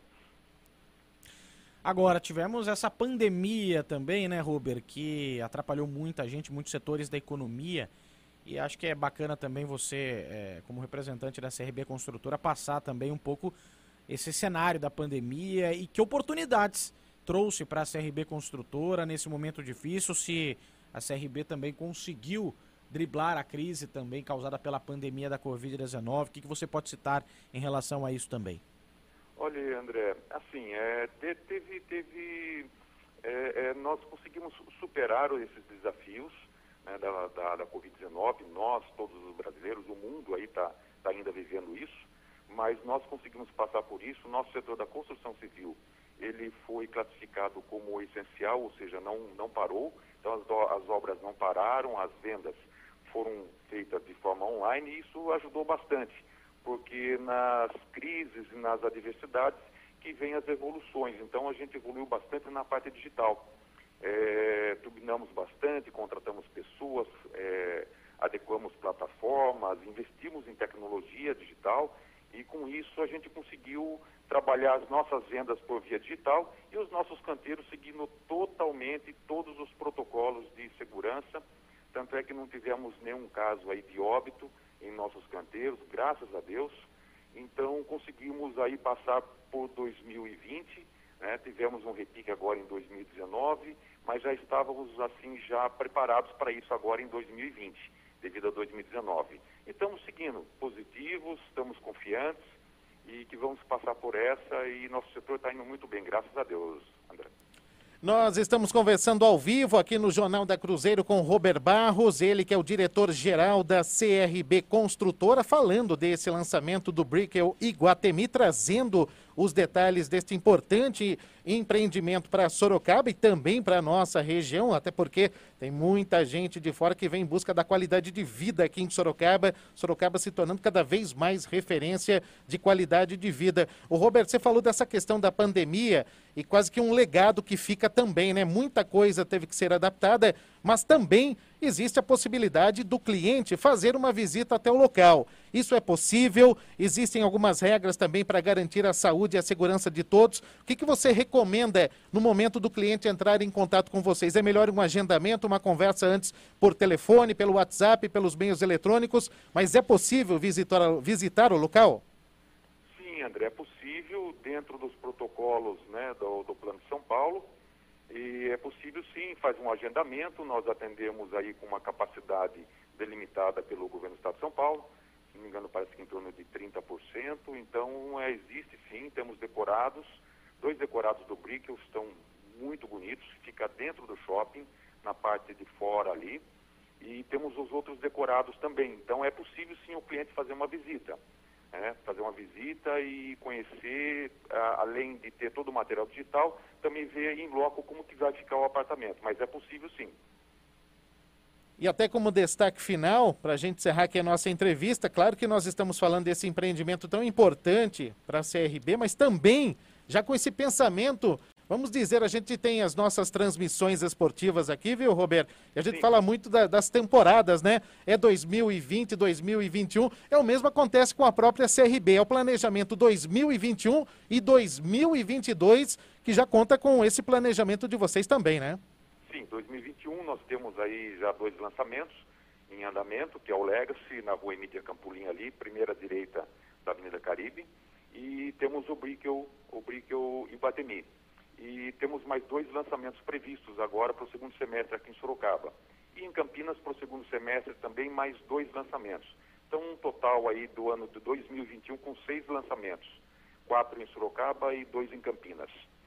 Agora, tivemos essa pandemia também, né, Robert, que atrapalhou muita gente, muitos setores da economia. E acho que é bacana também você, como representante da CRB Construtora, passar também um pouco esse cenário da pandemia e que oportunidades trouxe para a CRB Construtora nesse momento difícil, se a CRB também conseguiu driblar a crise também causada pela pandemia da Covid-19. O que você pode citar em relação a isso também? Olha, André, assim, nós conseguimos superar esses desafios, né, da Covid-19. Nós, todos os brasileiros, o mundo aí está ainda vivendo isso, mas nós conseguimos passar por isso. O nosso setor da construção civil, ele foi classificado como essencial, ou seja, não parou. Então as obras não pararam, as vendas foram feitas de forma online, e isso ajudou bastante, porque nas crises e nas adversidades que vêm as evoluções. Então a gente evoluiu bastante na parte digital. Turbinamos bastante, contratamos pessoas, adequamos plataformas, investimos em tecnologia digital, e com isso a gente conseguiu trabalhar as nossas vendas por via digital e os nossos canteiros seguindo totalmente todos os protocolos de segurança. Tanto é que não tivemos nenhum caso aí de óbito em nossos canteiros, graças a Deus. Então conseguimos aí passar por 2020, né? Tivemos um repique agora em 2019, mas já estávamos assim já preparados para isso agora em 2020, devido a 2019. E estamos seguindo positivos, estamos confiantes e que vamos passar por essa, e nosso setor está indo muito bem, graças a Deus, André. Nós estamos conversando ao vivo aqui no Jornal da Cruzeiro com Robert Barros, ele que é o diretor-geral da CRB Construtora, falando desse lançamento do Brickell Iguatemi, trazendo os detalhes deste importante empreendimento para Sorocaba e também para a nossa região, até porque tem muita gente de fora que vem em busca da qualidade de vida aqui em Sorocaba, Sorocaba se tornando cada vez mais referência de qualidade de vida. O Robert, você falou dessa questão da pandemia e quase que um legado que fica também, né? Muita coisa teve que ser adaptada, mas também existe a possibilidade do cliente fazer uma visita até o local. Isso é possível, existem algumas regras também para garantir a saúde e a segurança de todos. O que você recomenda no momento do cliente entrar em contato com vocês? É melhor um agendamento, uma conversa antes por telefone, pelo WhatsApp, pelos meios eletrônicos, mas é possível visitar o local? Sim, André, é possível dentro dos protocolos, né, do Plano de São Paulo. E é possível sim, faz um agendamento, nós atendemos aí com uma capacidade delimitada pelo governo do Estado de São Paulo, se não me engano parece que em torno de 30%, então existe sim, temos decorados, 2 decorados do Brickell estão muito bonitos, fica dentro do shopping, na parte de fora ali, e temos os outros decorados também, então é possível sim o cliente fazer uma visita. Fazer uma visita e conhecer, além de ter todo o material digital, também ver em loco como que vai ficar o apartamento, mas é possível sim. E até como destaque final, para a gente encerrar aqui a nossa entrevista, claro que nós estamos falando desse empreendimento tão importante para a CRB, mas também já com esse pensamento, vamos dizer, a gente tem as nossas transmissões esportivas aqui, viu, Roberto? E a gente fala muito das temporadas, né? É 2020, 2021. É o mesmo acontece com a própria CRB. É o planejamento 2021 e 2022, que já conta com esse planejamento de vocês também, né? Sim, 2021 nós temos aí já 2 lançamentos em andamento, que é o Legacy, na rua Emília Campolim ali, primeira direita da Avenida Caribe, e temos o Brickell Iguatemi. E temos mais 2 lançamentos previstos agora para o segundo semestre aqui em Sorocaba. E em Campinas, para o segundo semestre, também mais 2 lançamentos. Então, um total aí do ano de 2021 com 6 lançamentos. 4 em Sorocaba e 2 em Campinas.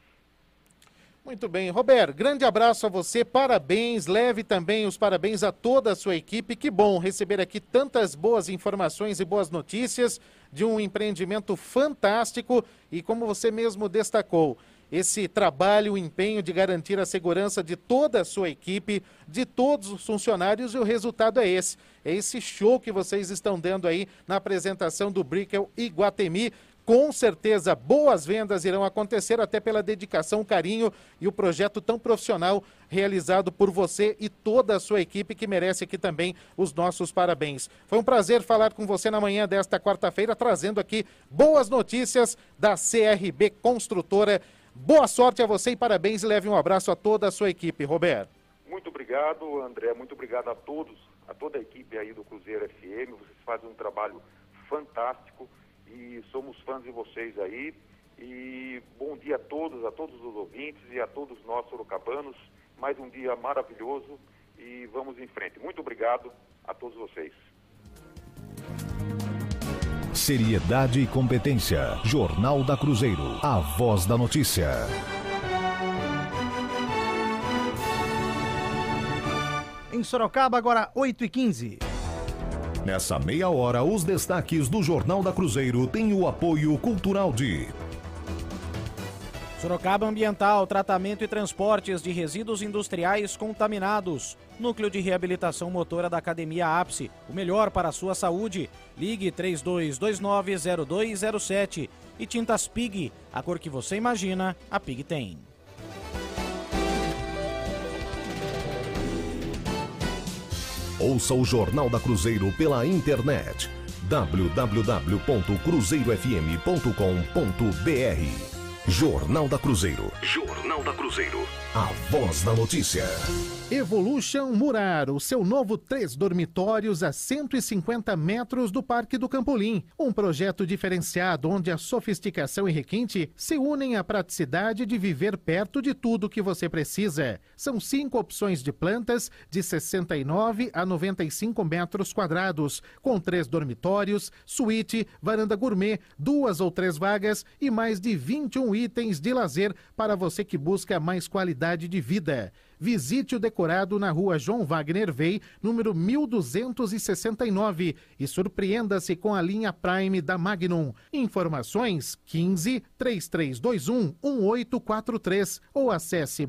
Muito bem. Roberto, grande abraço a você, parabéns, leve também os parabéns a toda a sua equipe. Que bom receber aqui tantas boas informações e boas notícias de um empreendimento fantástico e, como você mesmo destacou, esse trabalho, o empenho de garantir a segurança de toda a sua equipe, de todos os funcionários, e o resultado é esse. É esse show que vocês estão dando aí na apresentação do Brickell Iguatemi. Com certeza, boas vendas irão acontecer, até pela dedicação, carinho e o projeto tão profissional realizado por você e toda a sua equipe, que merece aqui também os nossos parabéns. Foi um prazer falar com você na manhã desta quarta-feira, trazendo aqui boas notícias da CRB Construtora. Boa sorte a você e parabéns, e leve um abraço a toda a sua equipe, Roberto. Muito obrigado. obrigado, André. Muito obrigado a todos, a toda a equipe aí do Cruzeiro FM. Vocês fazem um trabalho fantástico e somos fãs de vocês aí. E bom dia a todos os ouvintes e a todos nós sorocabanos. Mais um dia maravilhoso e vamos em frente. Muito obrigado a todos vocês. Seriedade e competência. Jornal da Cruzeiro. A voz da notícia. Em Sorocaba, agora 8h15. Nessa meia hora, os destaques do Jornal da Cruzeiro têm o apoio cultural de... Sorocaba Ambiental, tratamento e transportes de resíduos industriais contaminados. Núcleo de Reabilitação Motora da Academia Ápice, o melhor para a sua saúde. Ligue 3229-0207. E Tintas Pig, a cor que você imagina, a Pig tem. Ouça o Jornal da Cruzeiro pela internet. www.cruzeirofm.com.br. Jornal da Cruzeiro. Jornal da Cruzeiro. A voz da notícia. Evolution Murar, o seu novo 3 dormitórios a 150 metros do Parque do Campolim. Um projeto diferenciado onde a sofisticação e requinte se unem à praticidade de viver perto de tudo que você precisa. São 5 opções de plantas de 69 a 95 metros quadrados, com 3 dormitórios, suíte, varanda gourmet, 2 ou 3 vagas e mais de 21 itens de lazer para você que busca mais qualidade de vida. Visite o decorado na rua João Wagner Vey, número 1269 e surpreenda-se com a linha Prime da Magnum. Informações 15 3321 1843 ou acesse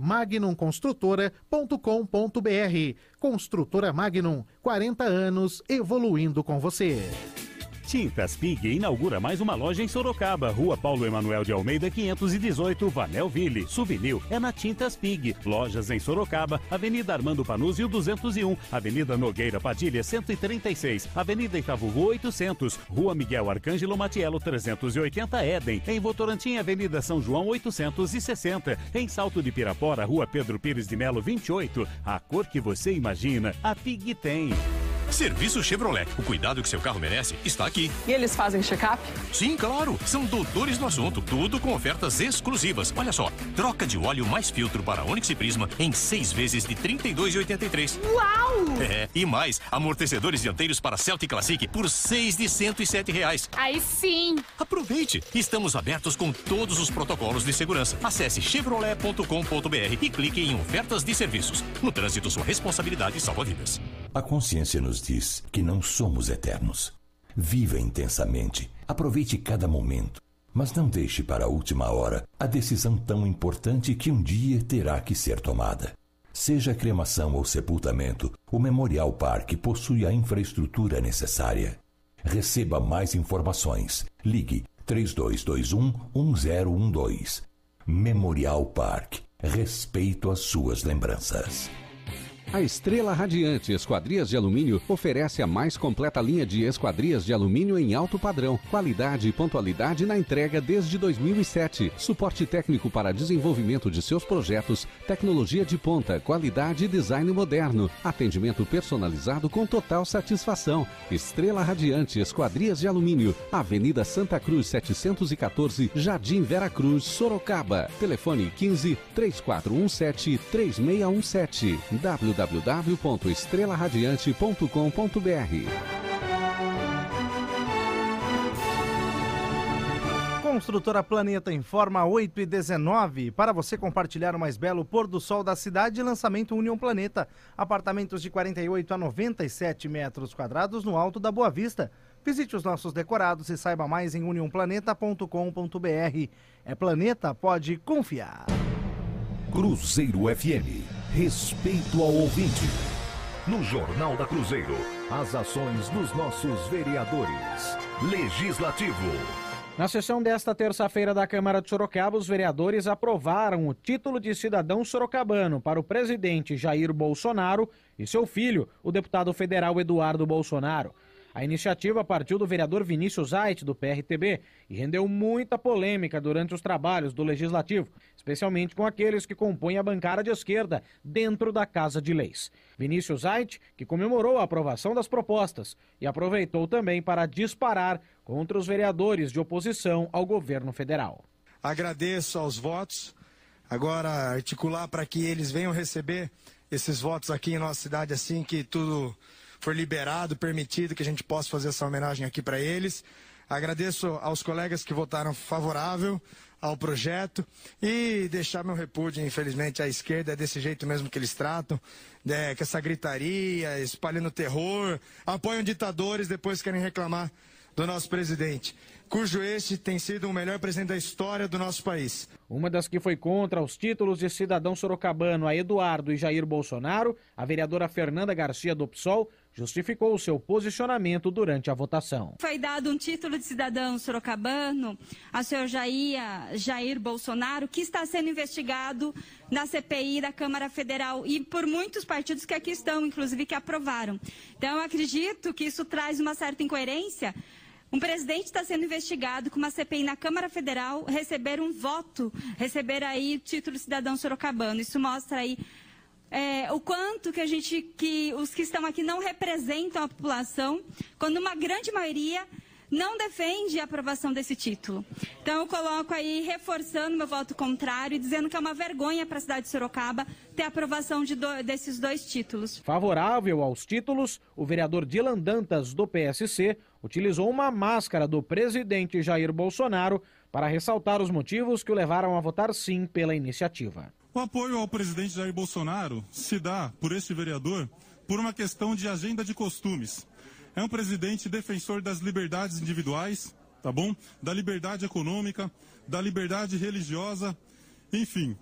magnumconstrutora.com.br. Construtora Magnum, 40 anos evoluindo com você. Tintas Pig inaugura mais uma loja em Sorocaba, Rua Paulo Emanuel de Almeida 518, Vanelville. Souvenir é na Tintas Pig. Lojas em Sorocaba, Avenida Armando Panuzio 201, Avenida Nogueira Padilha 136, Avenida Itavuvu 800, Rua Miguel Arcângelo Matiello 380 Éden. Em Votorantim, Avenida São João 860. Em Salto de Pirapora, Rua Pedro Pires de Melo 28. A cor que você imagina, a Pig tem. Serviço Chevrolet. O cuidado que seu carro merece está aqui. E eles fazem check-up? Sim, claro. São doutores no assunto. Tudo com ofertas exclusivas. Olha só. Troca de óleo mais filtro para Onix e Prisma em 6 vezes de R$ 32,83. Uau! E mais. Amortecedores dianteiros para Celtic Classic por 6 de R$ 107. Aí sim! Aproveite. Estamos abertos com todos os protocolos de segurança. Acesse chevrolet.com.br e clique em ofertas de serviços. No trânsito, sua responsabilidade salva vidas. A consciência nos diz que não somos eternos. Viva intensamente, aproveite cada momento, mas não deixe para a última hora a decisão tão importante que um dia terá que ser tomada. Seja cremação ou sepultamento, o Memorial Park possui a infraestrutura necessária. Receba mais informações. Ligue 3221-1012. Memorial Park. Respeito às suas lembranças. A Estrela Radiante Esquadrias de Alumínio oferece a mais completa linha de esquadrias de alumínio em alto padrão, qualidade e pontualidade na entrega desde 2007. Suporte técnico para desenvolvimento de seus projetos, tecnologia de ponta, qualidade e design moderno, atendimento personalizado com total satisfação. Estrela Radiante Esquadrias de Alumínio, Avenida Santa Cruz 714, Jardim Vera Cruz, Sorocaba. Telefone 15 3417 3617. www.estrelaradiante.com.br. Construtora Planeta informa 8h19 para você compartilhar o mais belo pôr do sol da cidade. Lançamento União Planeta. Apartamentos de 48 a 97 metros quadrados no Alto da Boa Vista. Visite os nossos decorados e saiba mais em uniãoplaneta.com.br. É Planeta, pode confiar. Cruzeiro FM. Respeito ao ouvinte. No Jornal da Cruzeiro, as ações dos nossos vereadores. Legislativo. Na sessão desta terça-feira da Câmara de Sorocaba, os vereadores aprovaram o título de cidadão sorocabano para o presidente Jair Bolsonaro e seu filho, o deputado federal Eduardo Bolsonaro. A iniciativa partiu do vereador Vinícius Zait, do PRTB, e rendeu muita polêmica durante os trabalhos do Legislativo, especialmente com aqueles que compõem a bancada de esquerda dentro da Casa de Leis. Vinícius Zait, que comemorou a aprovação das propostas e aproveitou também para disparar contra os vereadores de oposição ao governo federal. Agradeço aos votos, agora articular para que eles venham receber esses votos aqui em nossa cidade assim que tudo for liberado, permitido, que a gente possa fazer essa homenagem aqui para eles. Agradeço aos colegas que votaram favorável ao projeto e deixar meu repúdio, infelizmente, à esquerda, é desse jeito mesmo que eles tratam, com essa gritaria, espalhando terror, apoiam ditadores, depois querem reclamar do nosso presidente, cujo este tem sido o melhor presidente da história do nosso país. Uma das que foi contra os títulos de cidadão sorocabano a Eduardo e Jair Bolsonaro, a vereadora Fernanda Garcia do PSOL, justificou o seu posicionamento durante a votação. Foi dado um título de cidadão sorocabano ao senhor Jair Bolsonaro, que está sendo investigado na CPI da Câmara Federal e por muitos partidos que aqui estão, inclusive, que aprovaram. Então, eu acredito que isso traz uma certa incoerência. Um presidente está sendo investigado com uma CPI na Câmara Federal, receber um voto, receber aí o título de cidadão sorocabano. Isso mostra aí o quanto que os que estão aqui não representam a população, quando uma grande maioria não defende a aprovação desse título. Então eu coloco aí, reforçando meu voto contrário e dizendo que é uma vergonha para a cidade de Sorocaba ter a aprovação desses dois títulos. Favorável aos títulos, o vereador Dylan Dantas, do PSC, utilizou uma máscara do presidente Jair Bolsonaro para ressaltar os motivos que o levaram a votar sim pela iniciativa. O apoio ao presidente Jair Bolsonaro se dá, por este vereador, por uma questão de agenda de costumes. É um presidente defensor das liberdades individuais, tá bom? Da liberdade econômica, da liberdade religiosa, enfim.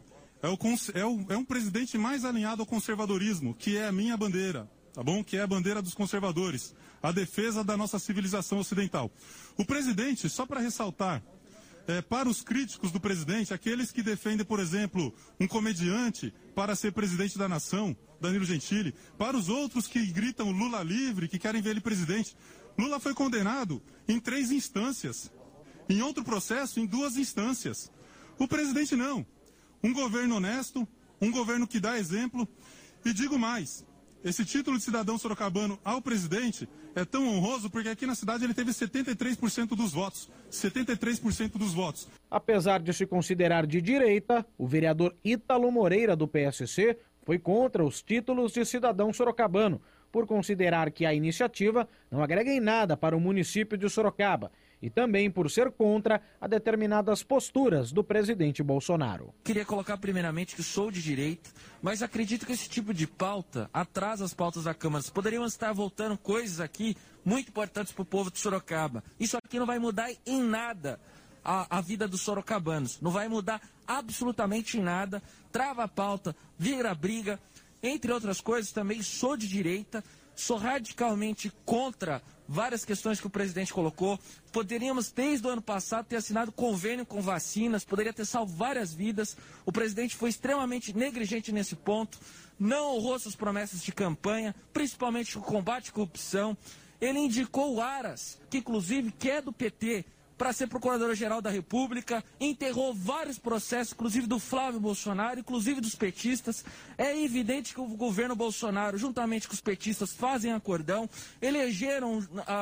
É um presidente mais alinhado ao conservadorismo, que é a minha bandeira, tá bom? Que é a bandeira dos conservadores, a defesa da nossa civilização ocidental. O presidente, só para ressaltar, para os críticos do presidente, aqueles que defendem, por exemplo, um comediante para ser presidente da nação, Danilo Gentili, para os outros que gritam Lula livre, que querem ver ele presidente. Lula foi condenado em 3 instâncias. Em outro processo, em 2 instâncias. O presidente não. Um governo honesto, um governo que dá exemplo. E digo mais, esse título de cidadão sorocabano ao presidente é tão honroso porque aqui na cidade ele teve 73% dos votos. 73% dos votos. Apesar de se considerar de direita, o vereador Ítalo Moreira, do PSC, foi contra os títulos de cidadão sorocabano, por considerar que a iniciativa não agrega em nada para o município de Sorocaba e também por ser contra a determinadas posturas do presidente Bolsonaro. Queria colocar primeiramente que sou de direita, mas acredito que esse tipo de pauta atrasa as pautas da Câmara. Poderiam estar voltando coisas aqui muito importantes para o povo de Sorocaba. Isso aqui não vai mudar em nada a vida dos sorocabanos. Não vai mudar absolutamente em nada. Trava a pauta, vira briga. Entre outras coisas, também sou de direita, sou radicalmente contra várias questões que o presidente colocou. Poderíamos, desde o ano passado, ter assinado convênio com vacinas, poderia ter salvo várias vidas. O presidente foi extremamente negligente nesse ponto, não honrou suas promessas de campanha, principalmente o combate à corrupção. Ele indicou o Aras, que inclusive é do PT, para ser procurador-geral da República, enterrou vários processos, inclusive do Flávio Bolsonaro, inclusive dos petistas. É evidente que o governo Bolsonaro, juntamente com os petistas, fazem acordão, elegeram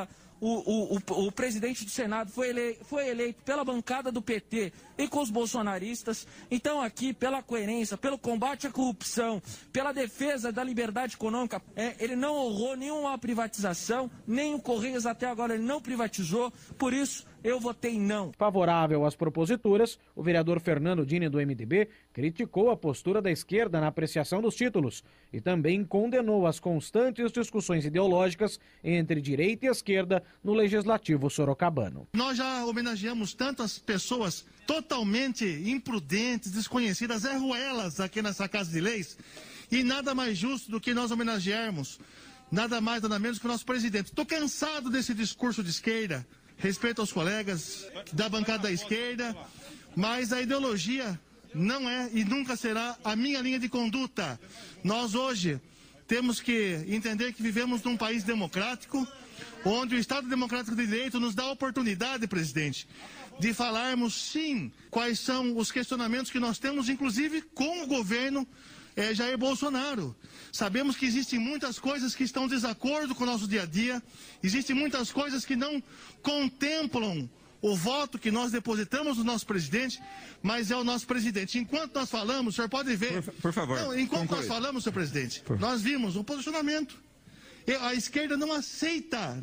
o presidente do Senado, foi eleito pela bancada do PT e com os bolsonaristas. Então aqui, pela coerência, pelo combate à corrupção, pela defesa da liberdade econômica, ele não honrou nenhuma privatização, nem o Correios até agora ele não privatizou, por isso eu votei não. Favorável às proposituras, o vereador Fernando Dini, do MDB, criticou a postura da esquerda na apreciação dos títulos e também condenou as constantes discussões ideológicas entre direita e esquerda no Legislativo sorocabano. Nós já homenageamos tantas pessoas totalmente imprudentes, desconhecidas, Zé Ruelas aqui nessa Casa de Leis, e nada mais justo do que nós homenagearmos nada mais, nada menos que o nosso presidente. Estou cansado desse discurso de esquerda, respeito aos colegas da bancada da esquerda, mas a ideologia não é e nunca será a minha linha de conduta. Nós hoje temos que entender que vivemos num país democrático onde o Estado Democrático de Direito nos dá a oportunidade, presidente, de falarmos, sim, quais são os questionamentos que nós temos, inclusive com o governo Jair Bolsonaro. Sabemos que existem muitas coisas que estão em desacordo com o nosso dia a dia, existem muitas coisas que não contemplam o voto que nós depositamos no nosso presidente, mas é o nosso presidente. Enquanto nós falamos, o senhor pode ver... Por favor. Não, enquanto nós falamos, senhor presidente, nós vimos um posicionamento. A esquerda não aceita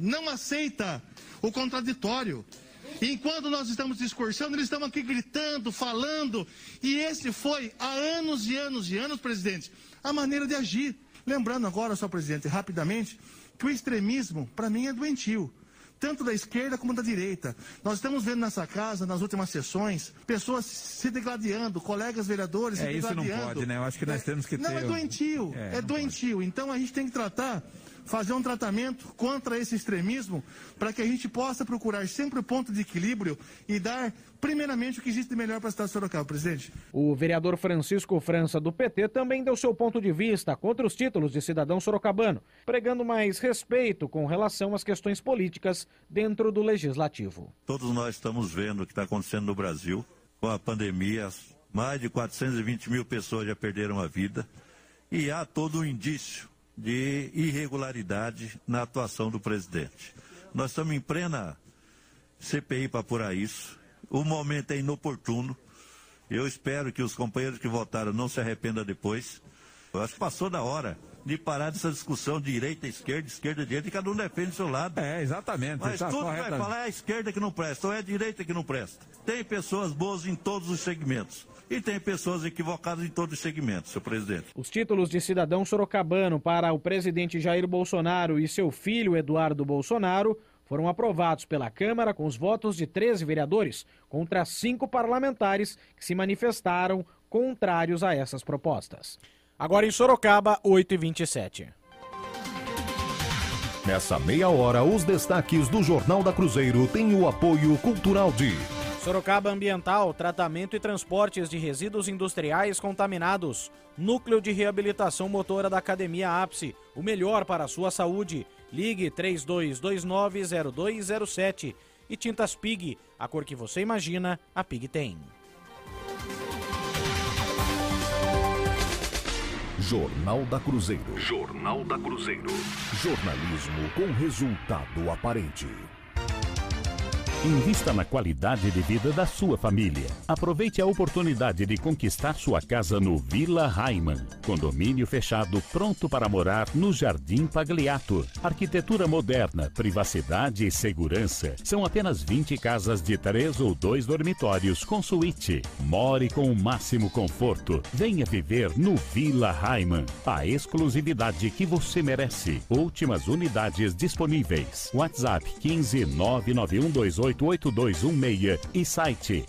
o contraditório. Enquanto nós estamos discursando, eles estão aqui gritando, falando, e esse foi, há anos e anos e anos, presidente, a maneira de agir. Lembrando agora, senhor presidente, rapidamente, que o extremismo, para mim, é doentio. Tanto da esquerda como da direita. Nós estamos vendo nessa casa, nas últimas sessões, pessoas se degladiando, colegas vereadores se degladiando. Isso não pode, né? Eu acho que nós temos que ter... Não, é doentio, é doentio. Então a gente tem que fazer um tratamento contra esse extremismo, para que a gente possa procurar sempre o ponto de equilíbrio e dar, primeiramente, o que existe de melhor para a cidade de Sorocaba, presidente. O vereador Francisco França, do PT, também deu seu ponto de vista contra os títulos de cidadão sorocabano, pregando mais respeito com relação às questões políticas dentro do Legislativo. Todos nós estamos vendo o que está acontecendo no Brasil, com a pandemia, mais de 420 mil pessoas já perderam a vida, e há todo um indício de irregularidade na atuação do presidente. Nós estamos em plena CPI para apurar isso. O momento é inoportuno. Eu espero que os companheiros que votaram não se arrependam depois. Eu acho que passou da hora de parar dessa discussão de direita, esquerda, direita, e cada um defende o seu lado. Exatamente. Mas tudo vai falar é a esquerda que não presta, ou é a direita que não presta. Tem pessoas boas em todos os segmentos. E tem pessoas equivocadas em todos os segmentos, senhor presidente. Os títulos de cidadão sorocabano para o presidente Jair Bolsonaro e seu filho Eduardo Bolsonaro foram aprovados pela Câmara com os votos de 13 vereadores contra 5 parlamentares que se manifestaram contrários a essas propostas. Agora em Sorocaba, 8h27. Nessa meia hora, os destaques do Jornal da Cruzeiro têm o apoio cultural de... Sorocaba Ambiental, tratamento e transportes de resíduos industriais contaminados. Núcleo de Reabilitação Motora da Academia Ápice, o melhor para a sua saúde. Ligue 3229-0207. E Tintas Pig, a cor que você imagina, a Pig tem. Jornal da Cruzeiro. Jornal da Cruzeiro. Jornalismo com resultado aparente. Invista na qualidade de vida da sua família. Aproveite a oportunidade de conquistar sua casa no Vila Raiman. Condomínio fechado pronto para morar no Jardim Pagliato. Arquitetura moderna, privacidade e segurança. São apenas 20 casas de 3 ou 2 dormitórios com suíte. More com o máximo conforto. Venha viver no Vila Raiman. A exclusividade que você merece. Últimas unidades disponíveis. WhatsApp 15 99128 8216 e site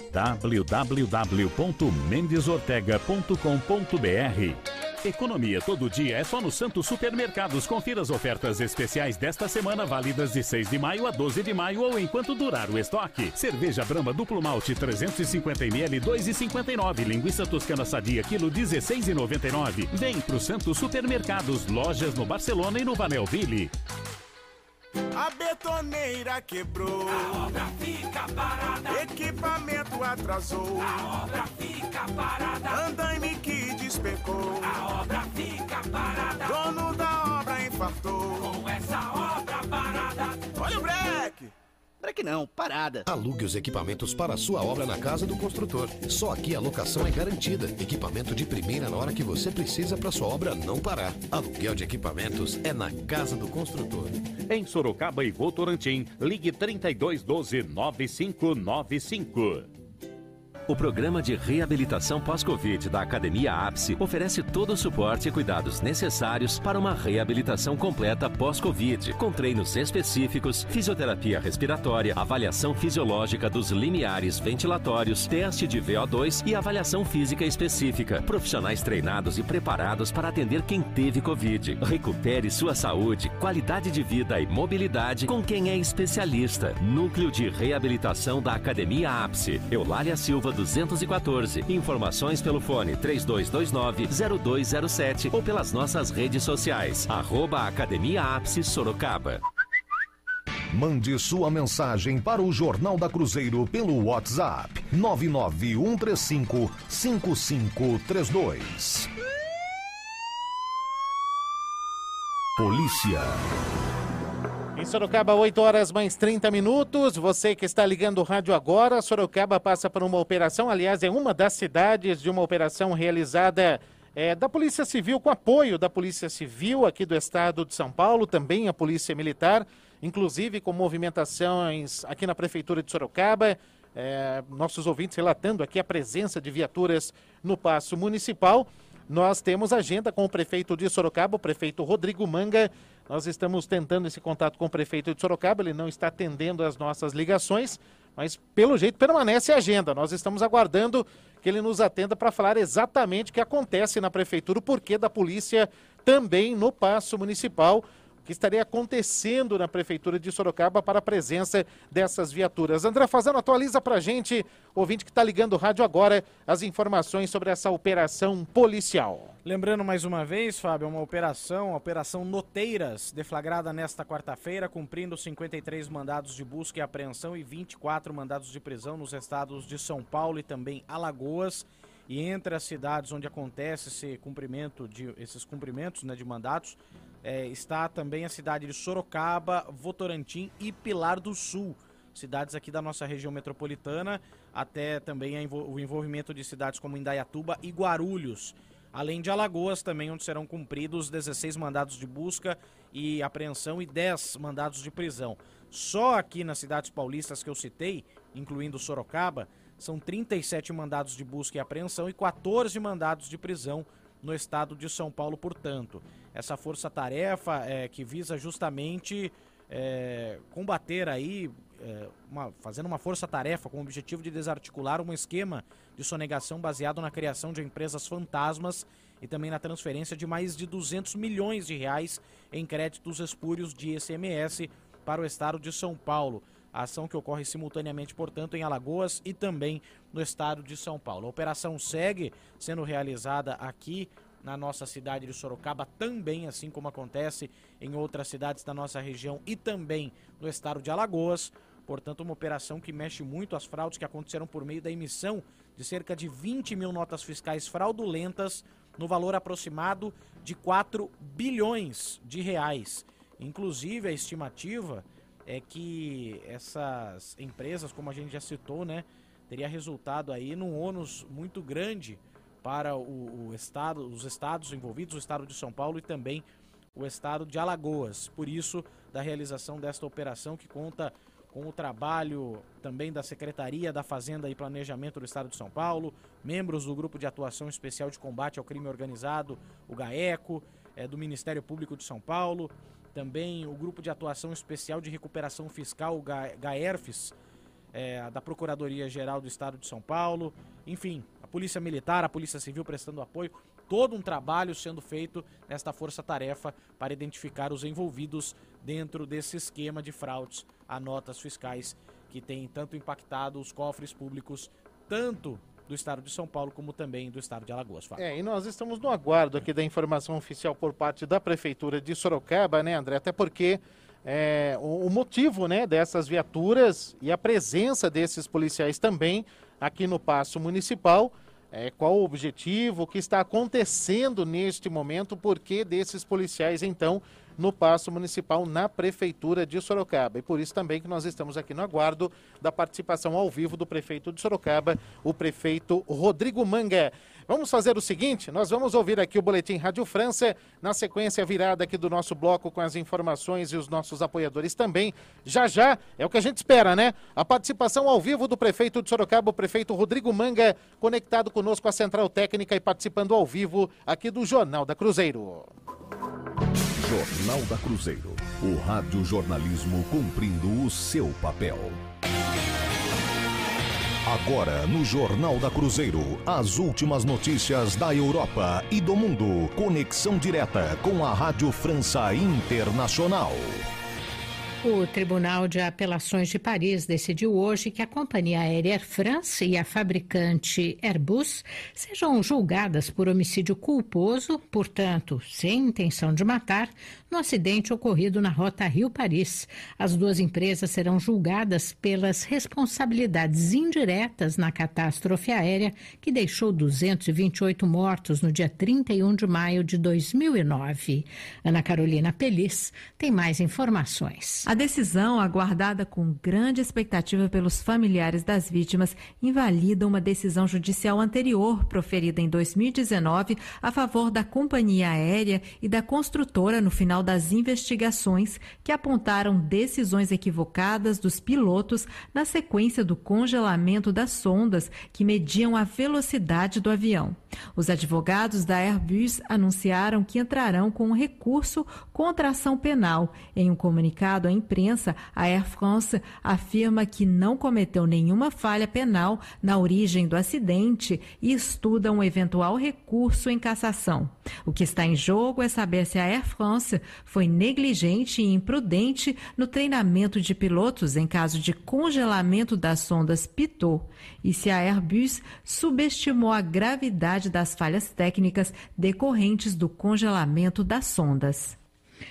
www.mendesortega.com.br. Economia todo dia é só no Santos Supermercados. Confira as ofertas especiais desta semana, válidas de 6 de maio a 12 de maio ou enquanto durar o estoque. Cerveja Brahma duplo malte 350 ml 2,59. Linguiça toscana sadia quilo 16,99. Vem pro Santos Supermercados, lojas no Barcelona e no Vanelville. A betoneira quebrou, a obra fica parada. Equipamento atrasou, a obra fica parada. Andaime que despecou, a obra fica parada. Dono da obra infartou, com essa obra parada. Olha o breque! Breque não, parada. Alugue os equipamentos para a sua obra na Casa do Construtor. Só aqui a locação é garantida. Equipamento de primeira na hora que você precisa para sua obra não parar. Aluguel de equipamentos é na Casa do Construtor. Em Sorocaba e Votorantim, ligue 3212-9595. O programa de reabilitação pós-Covid da Academia Ápice oferece todo o suporte e cuidados necessários para uma reabilitação completa pós-Covid, com treinos específicos, fisioterapia respiratória, avaliação fisiológica dos limiares ventilatórios, teste de VO2 e avaliação física específica. Profissionais treinados e preparados para atender quem teve Covid. Recupere sua saúde, qualidade de vida e mobilidade com quem é especialista. Núcleo de Reabilitação da Academia Ápice. Eulália Silva 214. Informações pelo fone 3229-0207 ou pelas nossas redes sociais. @Academia Ápice Sorocaba. Mande sua mensagem para o Jornal da Cruzeiro pelo WhatsApp 991355532. Polícia. Em Sorocaba, 8 horas mais 30 minutos. Você que está ligando o rádio agora, Sorocaba passa por uma operação, aliás, é uma das cidades de uma operação realizada da Polícia Civil, com apoio da Polícia Civil aqui do estado de São Paulo, também a Polícia Militar, inclusive com movimentações aqui na Prefeitura de Sorocaba. Nossos ouvintes relatando aqui a presença de viaturas no Paço Municipal. Nós temos agenda com o prefeito de Sorocaba, o prefeito Rodrigo Manga. Nós estamos tentando esse contato com o prefeito de Sorocaba, ele não está atendendo as nossas ligações, mas pelo jeito permanece a agenda. Nós estamos aguardando que ele nos atenda para falar exatamente o que acontece na prefeitura, o porquê da polícia também no Paço Municipal, o que estaria acontecendo na prefeitura de Sorocaba para a presença dessas viaturas. André Fazano, atualiza para a gente, ouvinte que está ligando o rádio agora, as informações sobre essa operação policial. Lembrando mais uma vez, Fábio, a Operação Noteiras, deflagrada nesta quarta-feira, cumprindo 53 mandados de busca e apreensão e 24 mandados de prisão nos estados de São Paulo e também Alagoas. E entre as cidades onde acontece esses cumprimentos, né, de mandatos, está também a cidade de Sorocaba, Votorantim e Pilar do Sul. Cidades aqui da nossa região metropolitana, até também o envolvimento de cidades como Indaiatuba e Guarulhos. Além de Alagoas também, onde serão cumpridos 16 mandados de busca e apreensão e 10 mandados de prisão. Só aqui nas cidades paulistas que eu citei, incluindo Sorocaba, são 37 mandados de busca e apreensão e 14 mandados de prisão no estado de São Paulo, portanto. Essa força-tarefa que visa justamente combater aí, fazendo uma força-tarefa com o objetivo de desarticular um esquema de sonegação baseado na criação de empresas fantasmas e também na transferência de mais de 200 milhões de reais em créditos espúrios de ICMS para o estado de São Paulo. A ação que ocorre simultaneamente, portanto, em Alagoas e também no estado de São Paulo. A operação segue sendo realizada aqui na nossa cidade de Sorocaba, também assim como acontece em outras cidades da nossa região e também no estado de Alagoas. Portanto, uma operação que mexe muito as fraudes que aconteceram por meio da emissão de cerca de 20 mil notas fiscais fraudulentas no valor aproximado de 4 bilhões de reais. Inclusive, a estimativa é que essas empresas, como a gente já citou, né, teria resultado aí num ônus muito grande para os estados envolvidos, o estado de São Paulo e também o estado de Alagoas. Por isso, da realização desta operação, que conta com o trabalho também da Secretaria da Fazenda e Planejamento do Estado de São Paulo, membros do Grupo de Atuação Especial de Combate ao Crime Organizado, o GAECO, do Ministério Público de São Paulo, também o Grupo de Atuação Especial de Recuperação Fiscal, o GAERFIS, da Procuradoria-Geral do Estado de São Paulo, enfim, a Polícia Militar, a Polícia Civil prestando apoio, todo um trabalho sendo feito nesta força-tarefa para identificar os envolvidos dentro desse esquema de fraudes a notas fiscais que tem tanto impactado os cofres públicos, tanto do estado de São Paulo como também do estado de Alagoas. E nós estamos no aguardo aqui da informação oficial por parte da Prefeitura de Sorocaba, né, André? Até porque o motivo, né, dessas viaturas e a presença desses policiais também aqui no Paço Municipal, qual o objetivo, o que está acontecendo neste momento, o porquê desses policiais, então, no Paço Municipal, na Prefeitura de Sorocaba. E por isso também que nós estamos aqui no aguardo da participação ao vivo do prefeito de Sorocaba, o prefeito Rodrigo Manga. Vamos fazer o seguinte, nós vamos ouvir aqui o Boletim Rádio França, na sequência virada aqui do nosso bloco com as informações e os nossos apoiadores também. Já já, é o que a gente espera, né? A participação ao vivo do prefeito de Sorocaba, o prefeito Rodrigo Manga, conectado conosco à Central Técnica e participando ao vivo aqui do Jornal da Cruzeiro. Jornal da Cruzeiro, o rádio jornalismo cumprindo o seu papel. Agora no Jornal da Cruzeiro, as últimas notícias da Europa e do mundo. Conexão direta com a Rádio França Internacional. O Tribunal de Apelações de Paris decidiu hoje que a companhia aérea Air France e a fabricante Airbus sejam julgadas por homicídio culposo, portanto, sem intenção de matar, no acidente ocorrido na rota Rio-Paris. As duas empresas serão julgadas pelas responsabilidades indiretas na catástrofe aérea que deixou 228 mortos no dia 31 de maio de 2009. Ana Carolina Pelis tem mais informações. A decisão, aguardada com grande expectativa pelos familiares das vítimas, invalida uma decisão judicial anterior, proferida em 2019, a favor da companhia aérea e da construtora no final das investigações, que apontaram decisões equivocadas dos pilotos na sequência do congelamento das sondas que mediam a velocidade do avião. Os advogados da Airbus anunciaram que entrarão com um recurso contra a ação penal. Em um comunicado à imprensa, a Air France afirma que não cometeu nenhuma falha penal na origem do acidente e estuda um eventual recurso em cassação. O que está em jogo é saber se a Air France foi negligente e imprudente no treinamento de pilotos em caso de congelamento das sondas Pitot e se a Airbus subestimou a gravidade das falhas técnicas decorrentes do congelamento das sondas.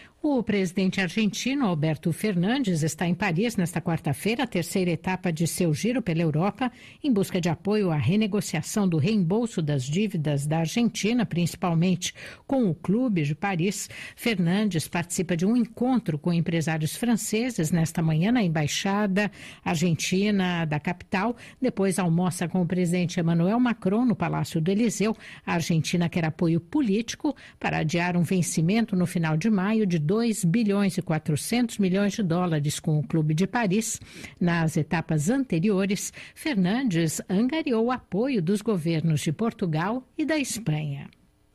O presidente argentino Alberto Fernandes está em Paris nesta quarta-feira, a terceira etapa de seu giro pela Europa, em busca de apoio à renegociação do reembolso das dívidas da Argentina, principalmente com o Clube de Paris. Fernandes participa de um encontro com empresários franceses nesta manhã na Embaixada Argentina da capital. Depois almoça com o presidente Emmanuel Macron no Palácio do Eliseu. A Argentina quer apoio político para adiar um vencimento no final de maio de 2 bilhões e 400 milhões de dólares com o Clube de Paris. Nas etapas anteriores, Fernandes angariou o apoio dos governos de Portugal e da Espanha.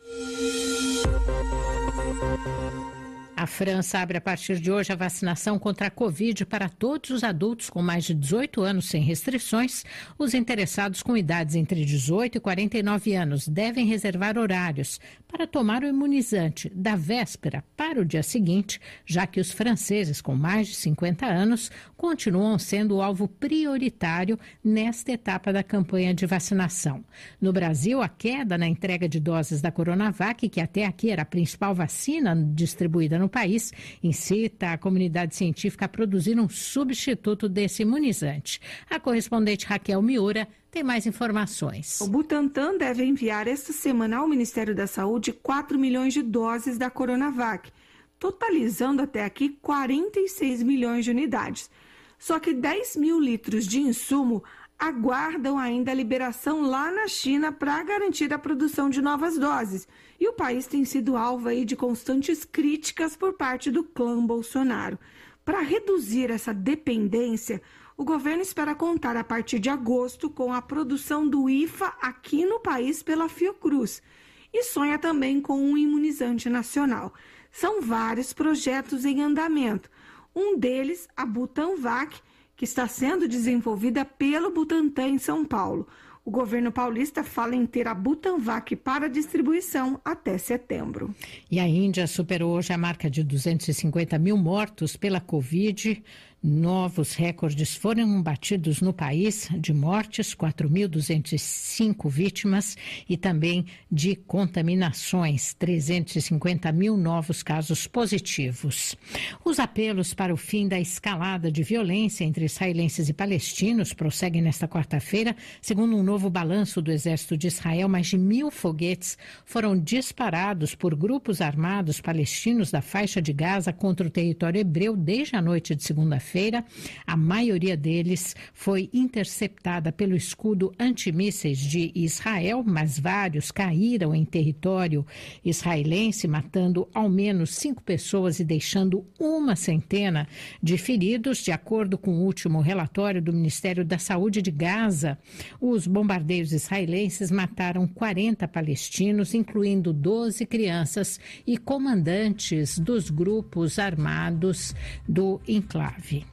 A França abre a partir de hoje a vacinação contra a Covid para todos os adultos com mais de 18 anos sem restrições. Os interessados com idades entre 18 e 49 anos devem reservar horários para tomar o imunizante da véspera para o dia seguinte, já que os franceses com mais de 50 anos continuam sendo o alvo prioritário nesta etapa da campanha de vacinação. No Brasil, a queda na entrega de doses da Coronavac, que até aqui era a principal vacina distribuída no país, incita a comunidade científica a produzir um substituto desse imunizante. A correspondente Raquel Miura tem mais informações. O Butantan deve enviar esta semana ao Ministério da Saúde 4 milhões de doses da Coronavac, totalizando até aqui 46 milhões de unidades. Só que 10 mil litros de insumo aguardam ainda a liberação lá na China para garantir a produção de novas doses. E o país tem sido alvo aí de constantes críticas por parte do clã Bolsonaro. Para reduzir essa dependência, o governo espera contar a partir de agosto com a produção do IFA aqui no país pela Fiocruz e sonha também com um imunizante nacional. São vários projetos em andamento. Um deles, a Butanvac, que está sendo desenvolvida pelo Butantan em São Paulo. O governo paulista fala em ter a Butanvac para distribuição até setembro. E a Índia superou hoje a marca de 250 mil mortos pela Covid. Novos recordes foram batidos no país de mortes, 4.205 vítimas e também de contaminações, 350 mil novos casos positivos. Os apelos para o fim da escalada de violência entre israelenses e palestinos prosseguem nesta quarta-feira. Segundo um novo balanço do Exército de Israel, mais de 1.000 foguetes foram disparados por grupos armados palestinos da faixa de Gaza contra o território hebreu desde a noite de segunda-feira. A maioria deles foi interceptada pelo escudo antimísseis de Israel, mas vários caíram em território israelense, matando ao menos 5 pessoas e deixando uma centena de feridos, de acordo com o último relatório do Ministério da Saúde de Gaza. Os bombardeios israelenses mataram 40 palestinos, incluindo 12 crianças e comandantes dos grupos armados do enclave.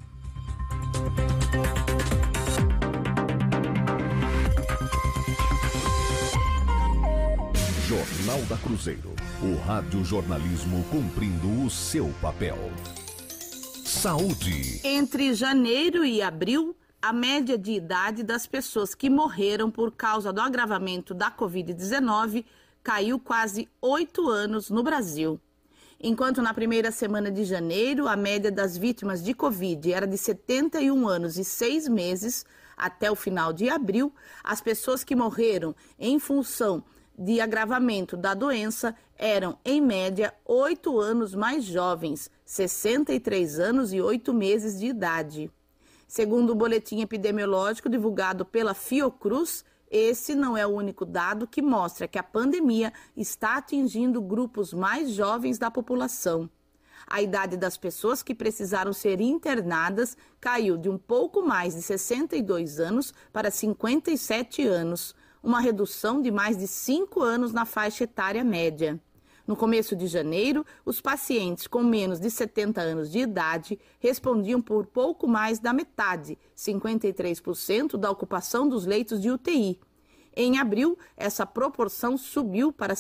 Jornal da Cruzeiro. O rádio jornalismo cumprindo o seu papel. Saúde. Entre janeiro e abril, a média de idade das pessoas que morreram por causa do agravamento da Covid-19 caiu quase 8 anos no Brasil. Enquanto na primeira semana de janeiro, a média das vítimas de Covid era de 71 anos e 6 meses, até o final de abril, as pessoas que morreram em função de agravamento da doença eram, em média, 8 anos mais jovens, 63 anos e 8 meses de idade. Segundo o boletim epidemiológico divulgado pela Fiocruz, esse não é o único dado que mostra que a pandemia está atingindo grupos mais jovens da população. A idade das pessoas que precisaram ser internadas caiu de um pouco mais de 62 anos para 57 anos, uma redução de mais de 5 anos na faixa etária média. No começo de janeiro, os pacientes com menos de 70 anos de idade respondiam por pouco mais da metade, 53% da ocupação dos leitos de UTI. Em abril, essa proporção subiu para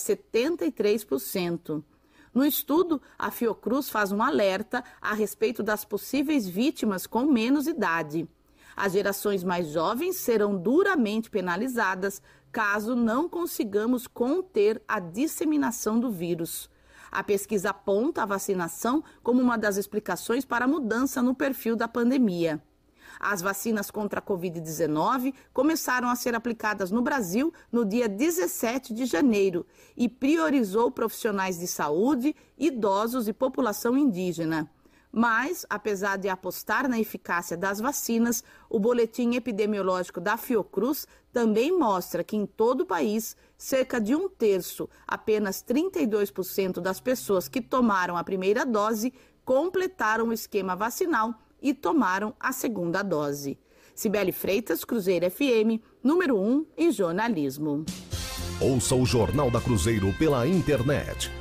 73%. No estudo, a Fiocruz faz um alerta a respeito das possíveis vítimas com menos idade. As gerações mais jovens serão duramente penalizadas caso não consigamos conter a disseminação do vírus. A pesquisa aponta a vacinação como uma das explicações para a mudança no perfil da pandemia. As vacinas contra a Covid-19 começaram a ser aplicadas no Brasil no dia 17 de janeiro e priorizou profissionais de saúde, idosos e população indígena. Mas, apesar de apostar na eficácia das vacinas, o boletim epidemiológico da Fiocruz também mostra que em todo o país, cerca de 1/3, apenas 32% das pessoas que tomaram a primeira dose completaram o esquema vacinal e tomaram a segunda dose. Cibele Freitas, Cruzeiro FM, número 1 em jornalismo. Ouça o Jornal da Cruzeiro pela internet.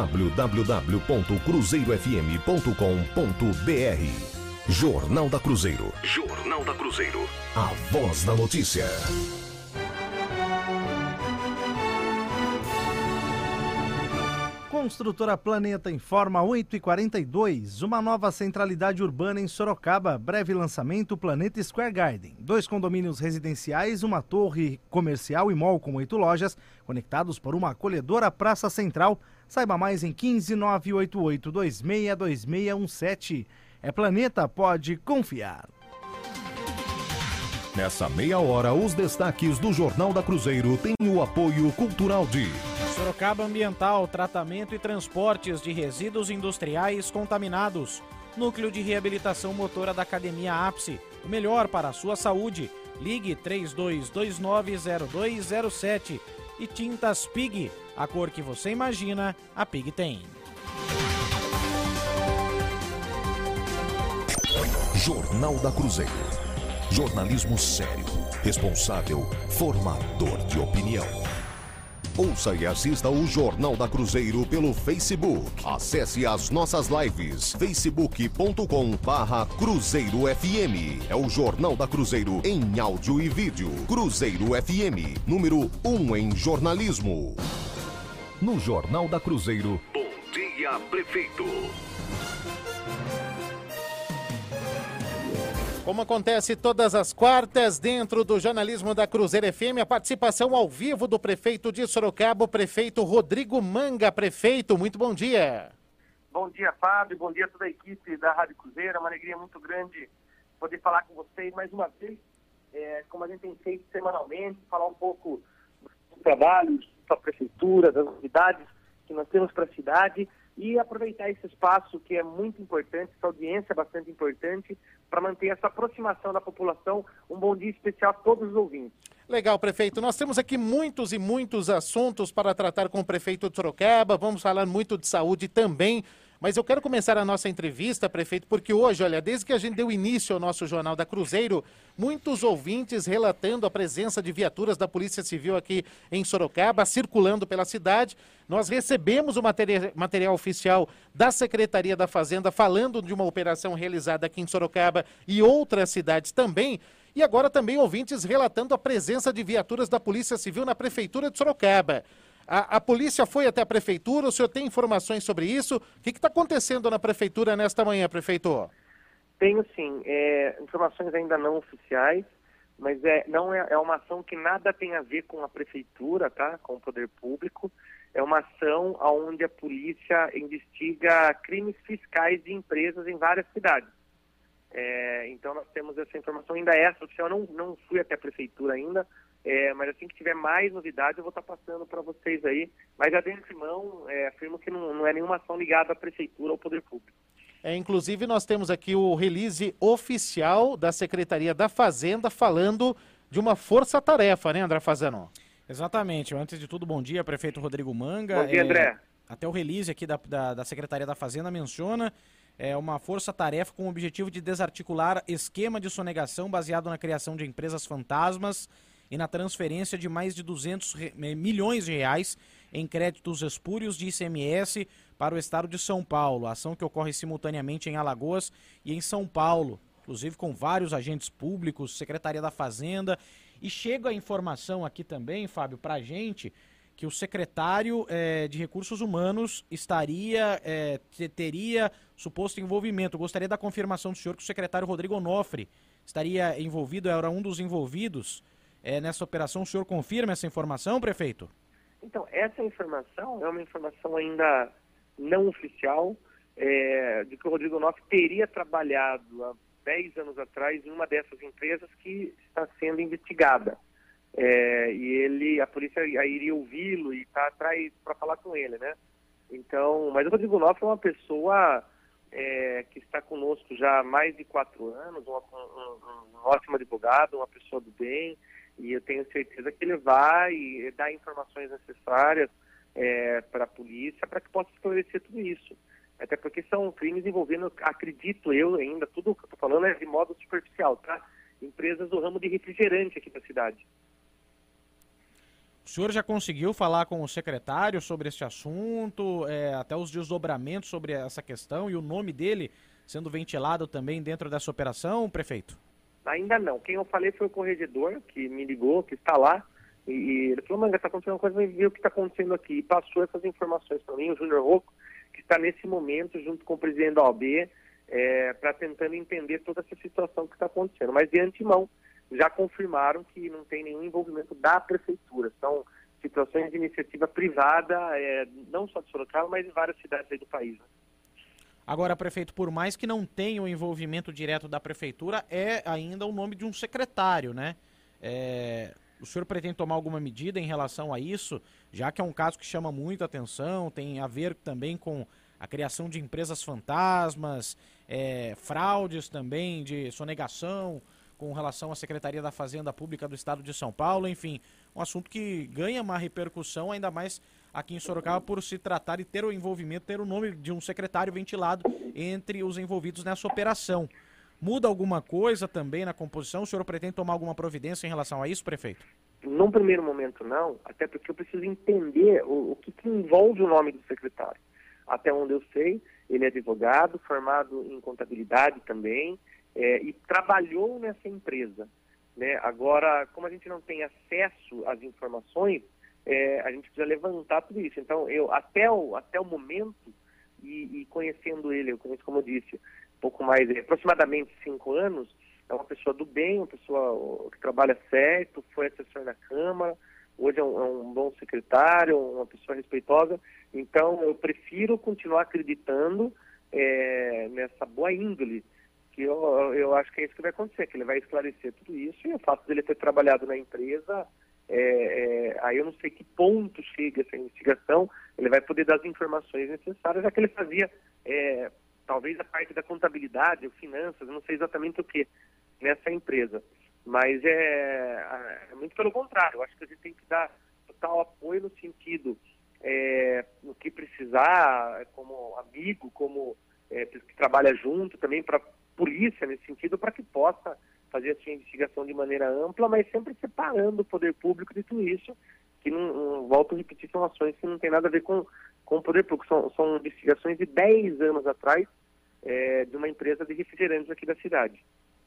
www.cruzeirofm.com.br. Jornal da Cruzeiro. Jornal da Cruzeiro. A voz da notícia. Construtora Planeta informa 8h42, uma nova centralidade urbana em Sorocaba, breve lançamento Planeta Square Garden. 2 condomínios residenciais, uma torre comercial e mall com 8 lojas, conectados por uma acolhedora praça central. Saiba mais em 15988262617. É Planeta, pode confiar. Nessa meia hora, os destaques do Jornal da Cruzeiro têm o apoio cultural de Sorocaba Ambiental, tratamento e transportes de resíduos industriais contaminados. Núcleo de Reabilitação Motora da Academia Ápice, o melhor para a sua saúde. Ligue 32290207. E Tintas Pig, a cor que você imagina, a Pig tem. Jornal da Cruzeiro. Jornalismo sério, responsável, formador de opinião. Ouça e assista o Jornal da Cruzeiro pelo Facebook. Acesse as nossas lives, facebook.com/CruzeiroFM. É o Jornal da Cruzeiro em áudio e vídeo. Cruzeiro FM, número 1 em jornalismo. No Jornal da Cruzeiro. Bom dia, prefeito. Como acontece todas as quartas, dentro do jornalismo da Cruzeiro FM, a participação ao vivo do prefeito de Sorocaba, o prefeito Rodrigo Manga. Prefeito, muito bom dia. Bom dia, Fábio. Bom dia a toda a equipe da Rádio Cruzeiro. É uma alegria muito grande poder falar com vocês mais uma vez, como a gente tem feito semanalmente, falar um pouco do trabalho da prefeitura, das novidades que nós temos para a cidade e aproveitar esse espaço que é muito importante, essa audiência é bastante importante, para manter essa aproximação da população. Um bom dia especial a todos os ouvintes. Legal, prefeito. Nós temos aqui muitos e muitos assuntos para tratar com o prefeito de Sorocaba. Vamos falar muito de saúde também. Mas eu quero começar a nossa entrevista, prefeito, porque hoje, olha, desde que a gente deu início ao nosso Jornal da Cruzeiro, muitos ouvintes relatando a presença de viaturas da Polícia Civil aqui em Sorocaba, circulando pela cidade. Nós recebemos o material oficial da Secretaria da Fazenda falando de uma operação realizada aqui em Sorocaba e outras cidades também. E agora também ouvintes relatando a presença de viaturas da Polícia Civil na Prefeitura de Sorocaba. A polícia foi até a prefeitura, o senhor tem informações sobre isso? O que está acontecendo na prefeitura nesta manhã, prefeito? Tenho sim, informações ainda não oficiais, mas não é uma ação que nada tem a ver com a prefeitura, tá? Com o poder público. É uma ação onde a polícia investiga crimes fiscais de empresas em várias cidades. Então nós temos essa informação ainda extra-oficial. Eu não fui até a prefeitura ainda, mas assim que tiver mais novidades eu vou estar passando para vocês aí. Mas já de antemão, afirmo que não é nenhuma ação ligada à prefeitura ou ao poder público. Inclusive, nós temos aqui o release oficial da Secretaria da Fazenda falando de uma força-tarefa, né, André Fazano? Exatamente. Antes de tudo, bom dia, prefeito Rodrigo Manga. Bom dia, André. Até o release aqui da Secretaria da Fazenda menciona uma força-tarefa com o objetivo de desarticular esquema de sonegação baseado na criação de empresas fantasmas e na transferência de mais de 200 milhões de reais em créditos espúrios de ICMS para o estado de São Paulo. A ação que ocorre simultaneamente em Alagoas e em São Paulo, inclusive com vários agentes públicos, Secretaria da Fazenda. E chega a informação aqui também, Fábio, para a gente, que o secretário de Recursos Humanos teria suposto envolvimento. Eu gostaria da confirmação do senhor que o secretário Rodrigo Onofre estaria envolvido, era um dos envolvidos nessa operação. O senhor confirma essa informação, prefeito? Então, essa informação é uma informação ainda não oficial, de que o Rodrigo Onofre teria trabalhado há 10 anos atrás em uma dessas empresas que está sendo investigada. E a polícia iria ouvi-lo e está atrás para falar com ele, né? Então, mas o Rodrigo Onofre é uma pessoa que está conosco já há mais de 4 anos, um ótimo advogado, uma pessoa do bem, e eu tenho certeza que ele vai dar informações necessárias para a polícia para que possa esclarecer tudo isso. Até porque são crimes envolvendo, acredito eu ainda, tudo que eu estou falando é de modo superficial, tá? Empresas do ramo de refrigerante aqui da cidade. O senhor já conseguiu falar com o secretário sobre esse assunto, até os desdobramentos sobre essa questão e o nome dele sendo ventilado também dentro dessa operação, prefeito? Ainda não. Quem eu falei foi o corregedor que me ligou, que está lá, e ele falou, Manga, está acontecendo uma coisa, vem ver o que está acontecendo aqui. E passou essas informações para mim, o Júnior Rocco, que está nesse momento junto com o presidente da OAB, para tentando entender toda essa situação que está acontecendo. Mas de antemão, já confirmaram que não tem nenhum envolvimento da prefeitura. São situações de iniciativa privada, não só de Sorocaba, mas em várias cidades aí do país, né? Agora, prefeito, por mais que não tenha o envolvimento direto da prefeitura, é ainda o nome de um secretário, né? O senhor pretende tomar alguma medida em relação a isso, já que é um caso que chama muita atenção, tem a ver também com a criação de empresas fantasmas, fraudes também de sonegação com relação à Secretaria da Fazenda Pública do Estado de São Paulo, enfim, um assunto que ganha uma repercussão ainda mais aqui em Sorocaba por se tratar e ter o envolvimento, ter o nome de um secretário ventilado entre os envolvidos nessa operação. Muda alguma coisa também na composição? O senhor pretende tomar alguma providência em relação a isso, prefeito? Num primeiro momento não, até porque eu preciso entender o que envolve o nome do secretário. Até onde eu sei, ele é advogado, formado em contabilidade também, e trabalhou nessa empresa, né? Agora, como a gente não tem acesso às informações, a gente precisa levantar tudo isso. Então, eu até o momento, e conhecendo ele, eu conheço, como eu disse, pouco mais, aproximadamente 5 anos, é uma pessoa do bem, uma pessoa que trabalha certo, foi assessor na Câmara, hoje é um bom secretário, uma pessoa respeitosa. Então, eu prefiro continuar acreditando nessa boa índole, que eu acho que é isso que vai acontecer, que ele vai esclarecer tudo isso, e o fato dele ter trabalhado na empresa, aí eu não sei que ponto chega essa investigação, ele vai poder dar as informações necessárias, já que ele fazia talvez a parte da contabilidade, ou finanças, eu não sei exatamente o que, nessa empresa. Mas muito pelo contrário, eu acho que a gente tem que dar total apoio no sentido, no que precisar, como amigo, como que trabalha junto também para a polícia nesse sentido, para que possa fazer a sua investigação de maneira ampla, mas sempre separando o poder público de tudo isso, que não volto a repetir, são ações que não tem nada a ver com o poder público, são investigações de 10 anos atrás, de uma empresa de refrigerantes aqui da cidade.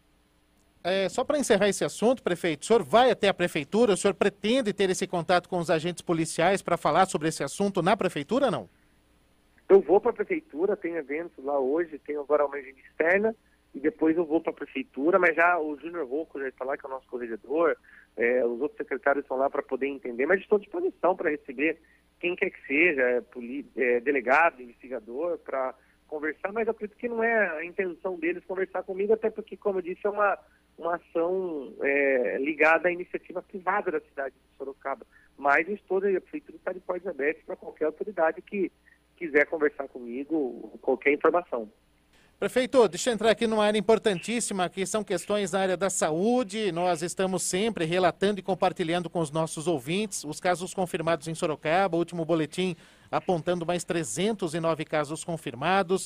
Só para encerrar esse assunto, prefeito, o senhor vai até a prefeitura, o senhor pretende ter esse contato com os agentes policiais para falar sobre esse assunto na prefeitura, não? Eu vou para a prefeitura, tem eventos lá hoje, tenho agora uma agenda externa, e depois eu vou para a prefeitura, mas já o Júnior Rocco já está lá, que é o nosso corregedor, os outros secretários estão lá para poder entender, mas estou à disposição para receber quem quer que seja, delegado, investigador, para conversar, mas eu acredito que não é a intenção deles conversar comigo, até porque, como eu disse, é uma ação ligada à iniciativa privada da cidade de Sorocaba. Mas a prefeitura está de portas abertas para qualquer autoridade que quiser conversar comigo, qualquer informação. Prefeito, deixa eu entrar aqui numa área importantíssima, que são questões da área da saúde. Nós estamos sempre relatando e compartilhando com os nossos ouvintes os casos confirmados em Sorocaba. O último boletim apontando mais 309 casos confirmados,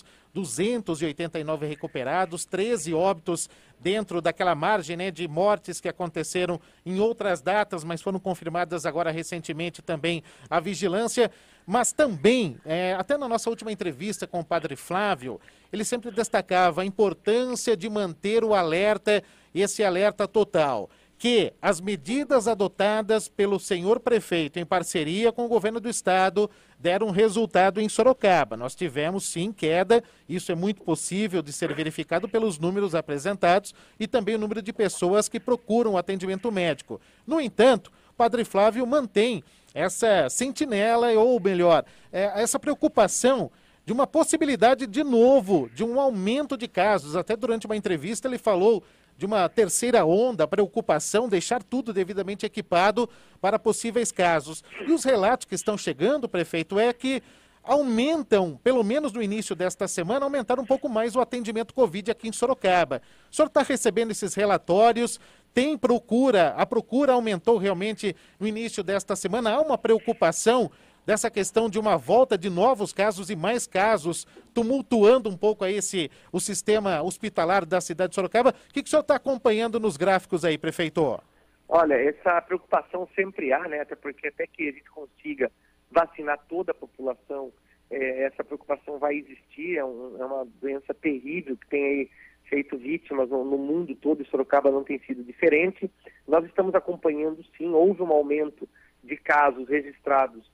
289 recuperados, 13 óbitos dentro daquela margem, né, de mortes que aconteceram em outras datas, mas foram confirmadas agora recentemente também a vigilância. Mas também, até na nossa última entrevista com o Padre Flávio, ele sempre destacava a importância de manter o alerta, esse alerta total, que as medidas adotadas pelo senhor prefeito em parceria com o governo do estado deram resultado em Sorocaba. Nós tivemos sim queda, isso é muito possível de ser verificado pelos números apresentados e também o número de pessoas que procuram atendimento médico. No entanto, o Padre Flávio mantém essa sentinela, ou melhor, essa preocupação de uma possibilidade de novo, de um aumento de casos. Até durante uma entrevista ele falou de uma terceira onda, preocupação, deixar tudo devidamente equipado para possíveis casos. E os relatos que estão chegando, prefeito, é que aumentam, pelo menos no início desta semana, aumentaram um pouco mais o atendimento Covid aqui em Sorocaba. O senhor está recebendo esses relatórios? Tem procura? A procura aumentou realmente no início desta semana? Há uma preocupação dessa questão de uma volta de novos casos e mais casos, tumultuando um pouco aí o sistema hospitalar da cidade de Sorocaba. O que o senhor está acompanhando nos gráficos aí, prefeito? Olha, essa preocupação sempre há, né? Até porque até que a gente consiga vacinar toda a população, essa preocupação vai existir. É uma doença terrível que tem aí feito vítimas no mundo todo, e Sorocaba não tem sido diferente. Nós estamos acompanhando, sim, houve um aumento de casos registrados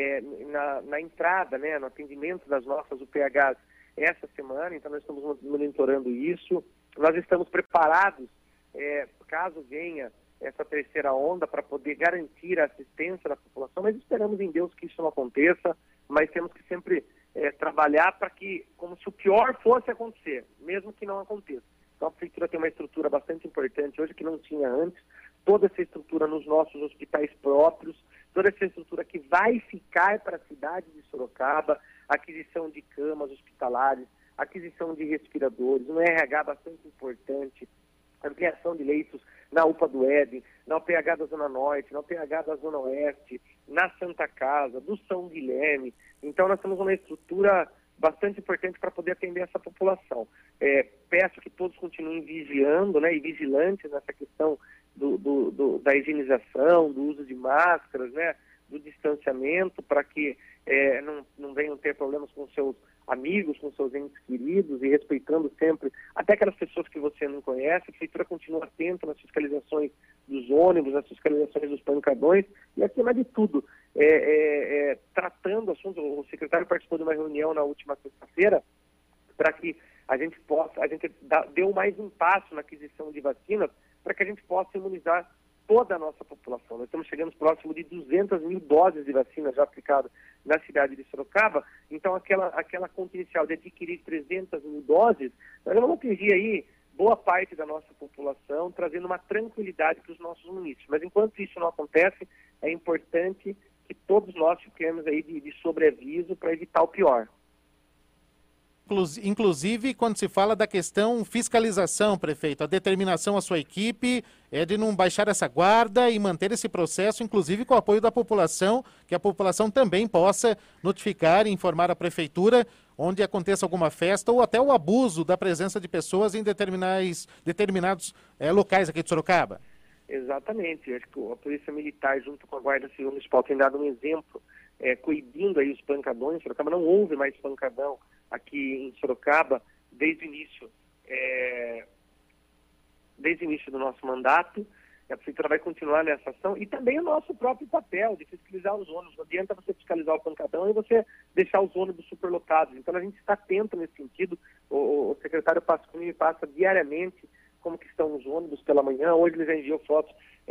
na entrada, né, no atendimento das nossas UPHs essa semana, então nós estamos monitorando isso. Nós estamos preparados, caso venha essa terceira onda, para poder garantir a assistência da população, mas esperamos em Deus que isso não aconteça, mas temos que sempre trabalhar para que, como se o pior fosse acontecer, mesmo que não aconteça. Então a prefeitura tem uma estrutura bastante importante hoje que não tinha antes, toda essa estrutura nos nossos hospitais próprios, toda essa estrutura que vai ficar para a cidade de Sorocaba, aquisição de camas hospitalares, aquisição de respiradores, um RH bastante importante, ampliação de leitos na UPA do Éden, na UPH da Zona Norte, na UPH da Zona Oeste, na Santa Casa, do São Guilherme. Então nós temos uma estrutura bastante importante para poder atender essa população. Peço que todos continuem vigiando, né, e vigilantes nessa questão da higienização, do uso de máscaras, né, do distanciamento, para que não venham ter problemas com seus amigos, com seus entes queridos, e respeitando sempre até aquelas pessoas que você não conhece. A prefeitura continua atenta nas fiscalizações dos ônibus, nas fiscalizações dos pancadões, e acima de tudo, tratando assuntos. O secretário participou de uma reunião na última sexta-feira para que a gente deu mais um passo na aquisição de vacinas para que a gente possa imunizar toda a nossa população. Nós estamos chegando próximo de 200 mil doses de vacina já aplicadas na cidade de Sorocaba. Então, aquela conta inicial de adquirir 300 mil doses, nós vamos atingir aí boa parte da nossa população, trazendo uma tranquilidade para os nossos municípios. Mas enquanto isso não acontece, é importante que todos nós fiquemos aí de sobreaviso para evitar o pior. Inclusive, quando se fala da questão fiscalização, prefeito, a determinação à sua equipe é de não baixar essa guarda e manter esse processo, inclusive com o apoio da população, que a população também possa notificar e informar a prefeitura onde aconteça alguma festa ou até o abuso da presença de pessoas em determinados locais aqui de Sorocaba. Exatamente. Acho que a Polícia Militar, junto com a Guarda Civil Municipal, tem dado um exemplo, coibindo aí os pancadões. Sorocaba não houve mais pancadão aqui em Sorocaba desde o início do nosso mandato. A Prefeitura vai continuar nessa ação e também o nosso próprio papel de fiscalizar os ônibus. Não adianta você fiscalizar o pancadão e você deixar os ônibus superlotados. Então a gente está atento nesse sentido. O secretário Pasquini me passa diariamente como que estão os ônibus pela manhã. Hoje ele já enviou fotos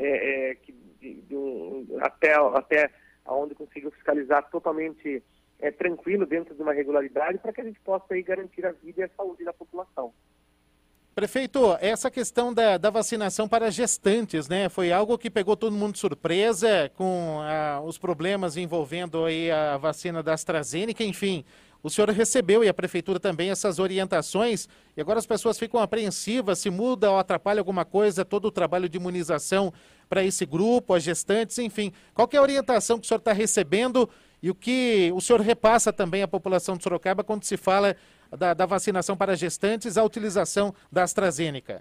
até onde conseguiu fiscalizar totalmente tranquilo dentro de uma regularidade para que a gente possa aí garantir a vida e a saúde da população. Prefeito, essa questão da vacinação para gestantes, né? Foi algo que pegou todo mundo de surpresa com os problemas envolvendo aí a vacina da AstraZeneca, enfim. O senhor recebeu e a Prefeitura também essas orientações e agora as pessoas ficam apreensivas, se muda ou atrapalha alguma coisa, todo o trabalho de imunização para esse grupo, as gestantes, enfim. Qual que é a orientação que o senhor está recebendo e o que o senhor repassa também à população de Sorocaba quando se fala da vacinação para gestantes, a utilização da AstraZeneca?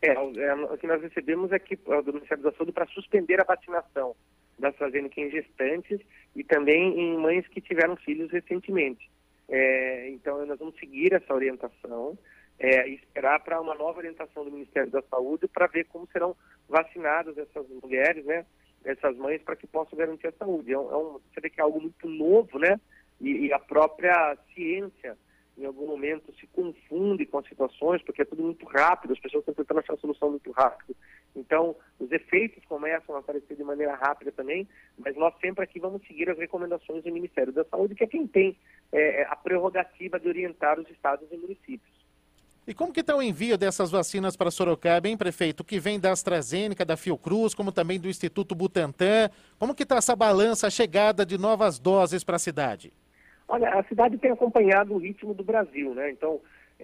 O que nós recebemos é do Ministério da Saúde para suspender a vacinação da AstraZeneca em gestantes e também em mães que tiveram filhos recentemente. Então, nós vamos seguir essa orientação e esperar para uma nova orientação do Ministério da Saúde para ver como serão vacinadas essas mulheres, né, essas mães, para que possam garantir a saúde. Você vê que é algo muito novo, né, e a própria ciência em algum momento se confunde com as situações, porque é tudo muito rápido, as pessoas estão tentando achar a solução muito rápido. Então, os efeitos começam a aparecer de maneira rápida também, mas nós sempre aqui vamos seguir as recomendações do Ministério da Saúde, que é quem tem a prerrogativa de orientar os estados e municípios. E como que está o envio dessas vacinas para Sorocaba, hein, prefeito? O que vem da AstraZeneca, da Fiocruz, como também do Instituto Butantan? Como que está essa balança, a chegada de novas doses para a cidade? Olha, a cidade tem acompanhado o ritmo do Brasil, né? Então,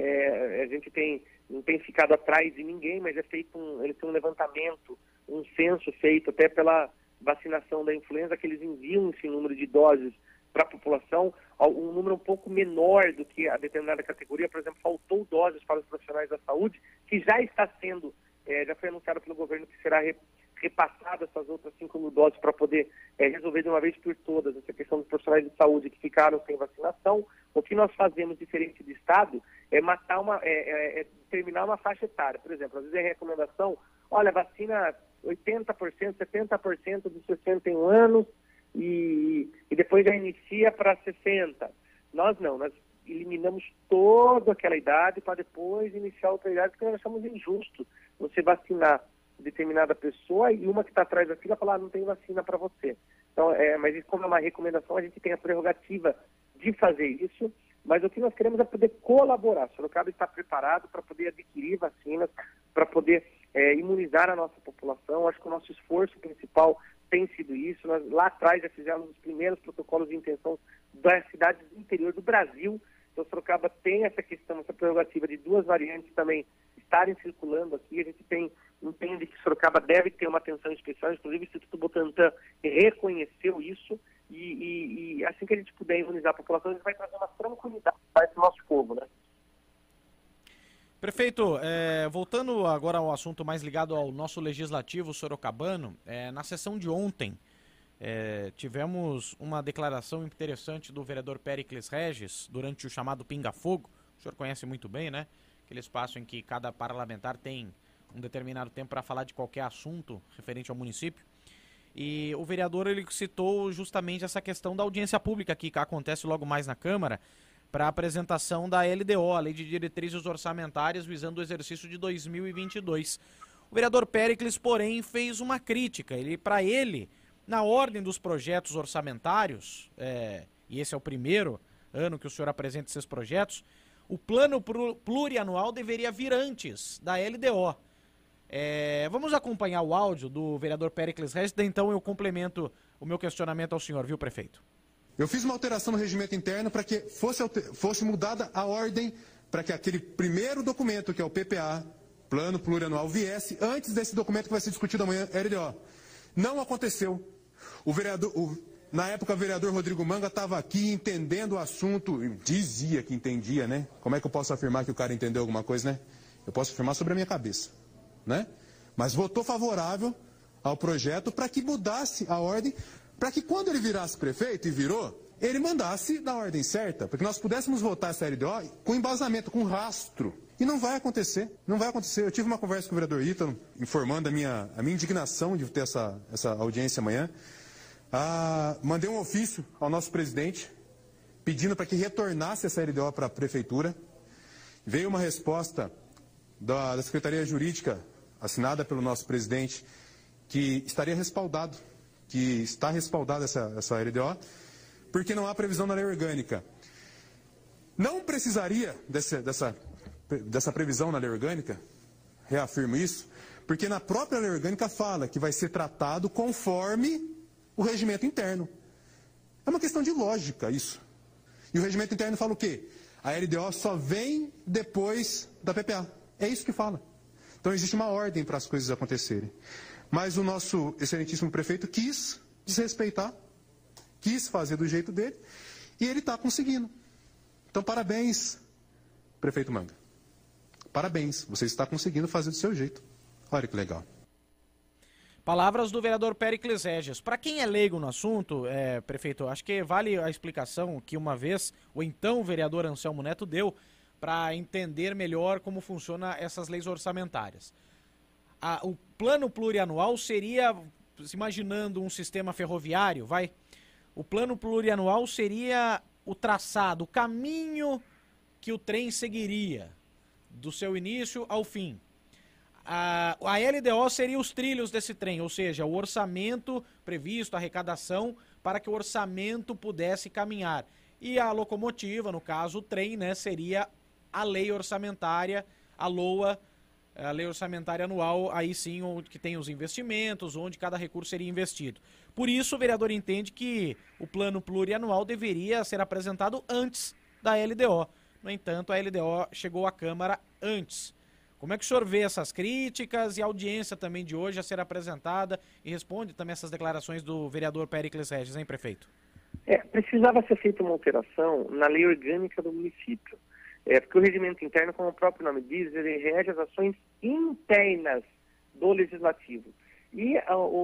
a gente não tem ficado atrás de ninguém, mas eles têm um levantamento, um censo feito até pela vacinação da influenza, que eles enviam esse número de doses para a população, um número um pouco menor do que a determinada categoria. Por exemplo, faltou doses para os profissionais da saúde, que já está sendo, já foi anunciado pelo governo que será repassada essas outras 5.000 doses para poder resolver de uma vez por todas essa questão dos profissionais de saúde que ficaram sem vacinação. O que nós fazemos diferente do Estado é terminar uma faixa etária. Por exemplo, às vezes é recomendação, olha, vacina 80%, 70% dos 61 anos e depois já inicia para 60%. Nós não, nós eliminamos toda aquela idade para depois iniciar outra idade, porque nós achamos injusto você vacinar determinada pessoa e uma que está atrás da fila falar, não tem vacina para você. Então, mas isso, como é uma recomendação, a gente tem a prerrogativa de fazer isso, mas o que nós queremos é poder colaborar. Sorocaba está preparado para poder adquirir vacinas, para poder imunizar a nossa população. Acho que o nosso esforço principal tem sido isso. Nós lá atrás já fizemos os primeiros protocolos de intenção das cidades do interior do Brasil. Então, Sorocaba tem essa questão, essa prerrogativa de duas variantes também estarem circulando aqui. A gente entende que Sorocaba deve ter uma atenção especial, inclusive o Instituto Butantan reconheceu isso, e assim que a gente puder imunizar a população, a gente vai trazer uma tranquilidade para esse nosso povo, né? Prefeito, voltando agora ao assunto mais ligado ao nosso legislativo sorocabano, na sessão de ontem tivemos uma declaração interessante do vereador Péricles Regis durante o chamado Pinga Fogo. O senhor conhece muito bem, né? Aquele espaço em que cada parlamentar tem um determinado tempo para falar de qualquer assunto referente ao município. E o vereador ele citou justamente essa questão da audiência pública que acontece logo mais na Câmara para a apresentação da LDO, a Lei de Diretrizes Orçamentárias, visando o exercício de 2022. O vereador Péricles, porém, fez uma crítica. Para ele, na ordem dos projetos orçamentários, e esse é o primeiro ano que o senhor apresenta esses projetos, o plano plurianual deveria vir antes da LDO. Vamos acompanhar o áudio do vereador Péricles Regis, então eu complemento o meu questionamento ao senhor, viu, prefeito? Eu fiz uma alteração no regimento interno para que fosse mudada a ordem para que aquele primeiro documento, que é o PPA, Plano Plurianual, viesse antes desse documento que vai ser discutido amanhã, LDO. Não aconteceu. Na época, o vereador Rodrigo Manga estava aqui entendendo o assunto, dizia que entendia, né? Como é que eu posso afirmar que o cara entendeu alguma coisa, né? Eu posso afirmar sobre a minha cabeça, né? Mas votou favorável ao projeto para que mudasse a ordem, para que quando ele virasse prefeito, e virou, ele mandasse na ordem certa, para que nós pudéssemos votar essa LDO com embasamento, com rastro. E não vai acontecer, não vai acontecer. Eu tive uma conversa com o vereador Ítalo, informando a minha indignação de ter essa audiência amanhã. Mandei um ofício ao nosso presidente, pedindo para que retornasse essa LDO para a prefeitura. Veio uma resposta da Secretaria Jurídica, assinada pelo nosso presidente, que estaria respaldado, que está respaldada essa LDO, porque não há previsão na lei orgânica. Não precisaria dessa previsão na lei orgânica, reafirmo isso, porque na própria lei orgânica fala que vai ser tratado conforme o regimento interno. É uma questão de lógica isso. E o regimento interno fala o quê? A LDO só vem depois da PPA. É isso que fala. Então existe uma ordem para as coisas acontecerem. Mas o nosso excelentíssimo prefeito quis desrespeitar, quis fazer do jeito dele, e ele está conseguindo. Então parabéns, prefeito Manga. Parabéns, você está conseguindo fazer do seu jeito. Olha que legal. Palavras do vereador Péricles Regis. Para quem é leigo no assunto, prefeito, acho que vale a explicação que uma vez o então vereador Anselmo Neto deu para entender melhor como funcionam essas leis orçamentárias. O plano plurianual seria, se imaginando um sistema ferroviário, o plano plurianual seria o traçado, o caminho que o trem seguiria, do seu início ao fim. A LDO seria os trilhos desse trem, ou seja, o orçamento previsto, a arrecadação, para que o orçamento pudesse caminhar. E a locomotiva, no caso o trem, né, seria a lei orçamentária, a LOA, a lei orçamentária anual, aí sim, onde que tem os investimentos, onde cada recurso seria investido. Por isso, o vereador entende que o plano plurianual deveria ser apresentado antes da LDO. No entanto, a LDO chegou à Câmara antes. Como é que o senhor vê essas críticas e a audiência também de hoje a ser apresentada e responde também essas declarações do vereador Péricles Regis, hein, prefeito? Precisava ser feita uma alteração na lei orgânica do município. Porque o regimento interno, como o próprio nome diz, ele rege as ações internas do legislativo. E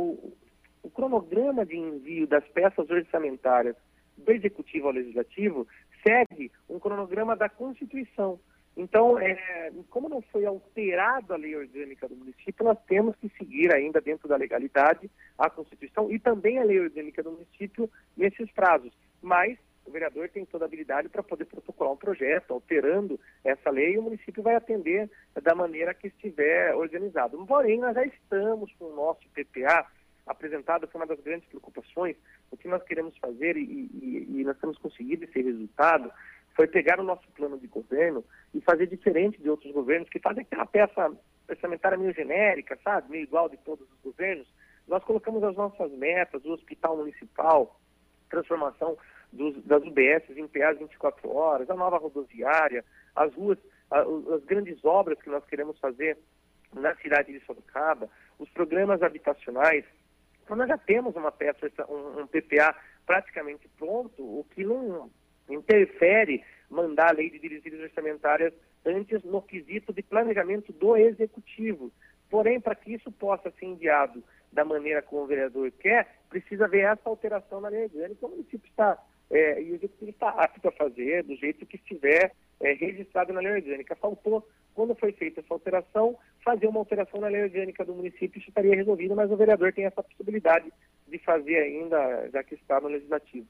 o cronograma de envio das peças orçamentárias do executivo ao legislativo segue um cronograma da Constituição. Então, como não foi alterada a lei orgânica do município, nós temos que seguir ainda dentro da legalidade a Constituição e também a lei orgânica do município nesses prazos. Mas o vereador tem toda a habilidade para poder protocolar um projeto, alterando essa lei, e o município vai atender da maneira que estiver organizado. Porém, nós já estamos com o nosso PPA apresentado, foi uma das grandes preocupações. O que nós queremos fazer, e nós temos conseguido esse resultado, foi pegar o nosso plano de governo e fazer diferente de outros governos que fazem aquela peça orçamentária meio genérica, sabe, meio igual de todos os governos. Nós colocamos as nossas metas, o hospital municipal, transformação das UBS em PAs 24 horas, a nova rodoviária, as ruas, as grandes obras que nós queremos fazer na cidade de Sorocaba, os programas habitacionais. Então nós já temos uma peça, um PPA praticamente pronto, o que não interfere mandar a lei de diretrizes orçamentárias antes no quesito de planejamento do executivo. Porém, para que isso possa ser enviado da maneira como o vereador quer, precisa haver essa alteração na lei orgânica. O município está, e o executivo está apto a fazer do jeito que estiver registrado na lei orgânica. Faltou, quando foi feita essa alteração, fazer uma alteração na lei orgânica do município, isso estaria resolvido, mas o vereador tem essa possibilidade de fazer ainda, já que está no legislativo.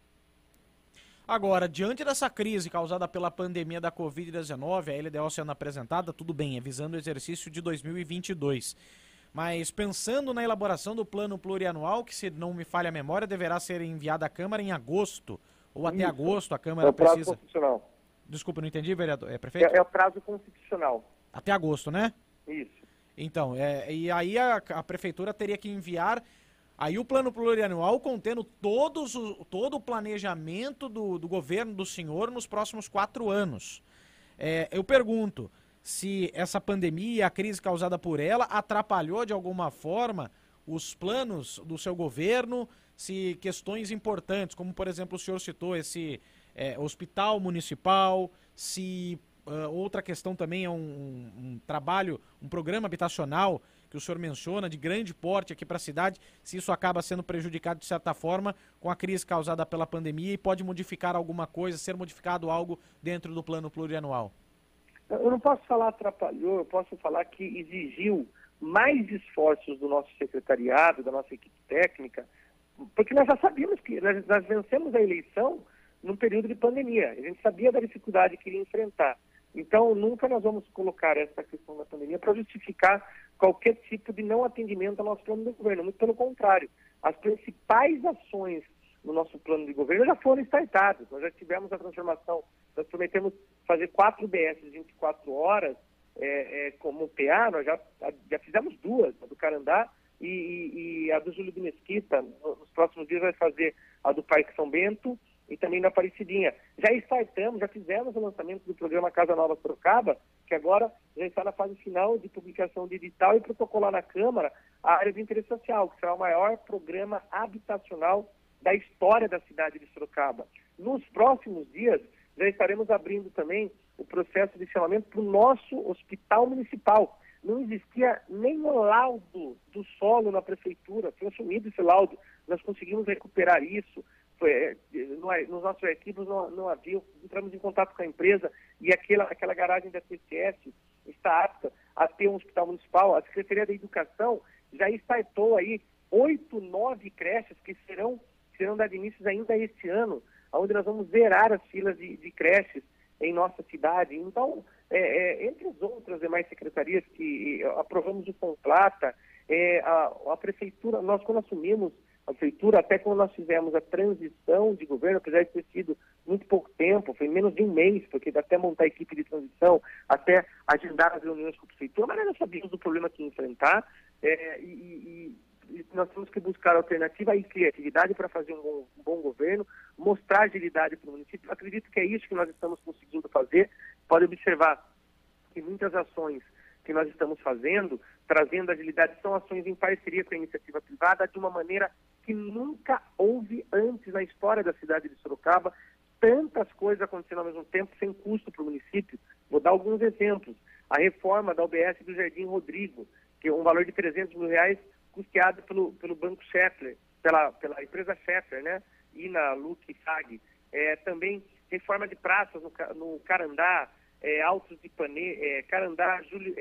Agora, diante dessa crise causada pela pandemia da Covid-19, a LDO sendo apresentada, tudo bem, visando o exercício de 2022. Mas pensando na elaboração do plano plurianual, que se não me falha a memória, deverá ser enviada à Câmara em agosto, ou até agosto a Câmara precisa... É o prazo constitucional. Desculpa, não entendi, vereador. Prefeito? É o prazo constitucional. Até agosto, né? Isso. Então, e aí a prefeitura teria que enviar... Aí o plano plurianual contendo todo o planejamento do governo do senhor nos próximos 4 anos. Eu pergunto se essa pandemia, a crise causada por ela, atrapalhou de alguma forma os planos do seu governo, se questões importantes, como por exemplo o senhor citou esse hospital municipal, se outra questão também é um trabalho, um programa habitacional que o senhor menciona, de grande porte aqui para a cidade, se isso acaba sendo prejudicado de certa forma com a crise causada pela pandemia e pode modificar alguma coisa, ser modificado algo dentro do plano plurianual? Eu não posso falar atrapalhou, eu posso falar que exigiu mais esforços do nosso secretariado, da nossa equipe técnica, porque nós já sabíamos que nós vencemos a eleição num período de pandemia. A gente sabia da dificuldade que iria enfrentar. Então, nunca nós vamos colocar essa questão da pandemia para justificar qualquer tipo de não atendimento ao nosso plano de governo. Muito pelo contrário, as principais ações no nosso plano de governo já foram startadas. Nós já tivemos a transformação, nós prometemos fazer 4 UBS 24 horas como PA, nós já fizemos 2, a do Carandá e a do Júlio de Mesquita. Nos próximos dias vai fazer a do Parque São Bento e também da Aparecidinha. Já startamos, já fizemos o lançamento do programa Casa Nova Sorocaba, que agora já está na fase final de publicação de edital e protocolar na Câmara a área de interesse social, que será o maior programa habitacional da história da cidade de Sorocaba. Nos próximos dias, já estaremos abrindo também o processo de chamamento para o nosso hospital municipal. Não existia nem o laudo do solo na prefeitura, foi assumido esse laudo, nós conseguimos recuperar isso. Nos nossos arquivos não havia, entramos em contato com a empresa e aquela garagem da TCS está apta a ter um hospital municipal. A Secretaria da Educação já startou aí 8, 9 creches que serão dar início ainda este ano, onde nós vamos zerar as filas de creches em nossa cidade. Então, entre as outras demais secretarias que aprovamos o Complata, a prefeitura, nós quando assumimos a prefeitura, até quando nós fizemos a transição de governo, apesar de ter sido muito pouco tempo, foi menos de um mês, porque até montar a equipe de transição, até agendar as reuniões com a prefeitura, mas nós sabíamos do problema que ia enfrentar, e nós temos que buscar alternativa e criatividade para fazer um bom governo, mostrar agilidade para o município. Eu acredito que é isso que nós estamos conseguindo fazer. Pode observar que muitas ações que nós estamos fazendo, trazendo agilidade, são ações em parceria com a iniciativa privada, de uma maneira que nunca houve antes na história da cidade de Sorocaba. Tantas coisas acontecendo ao mesmo tempo, sem custo para o município. Vou dar alguns exemplos. A reforma da UBS do Jardim Rodrigo, que é um valor de R$300 mil, custeado pelo Banco Schaeffler, pela empresa Schaeffler, né? E na Luque Sag. Também reforma de praças no Carandá, Altos de Ipanê, Carandá,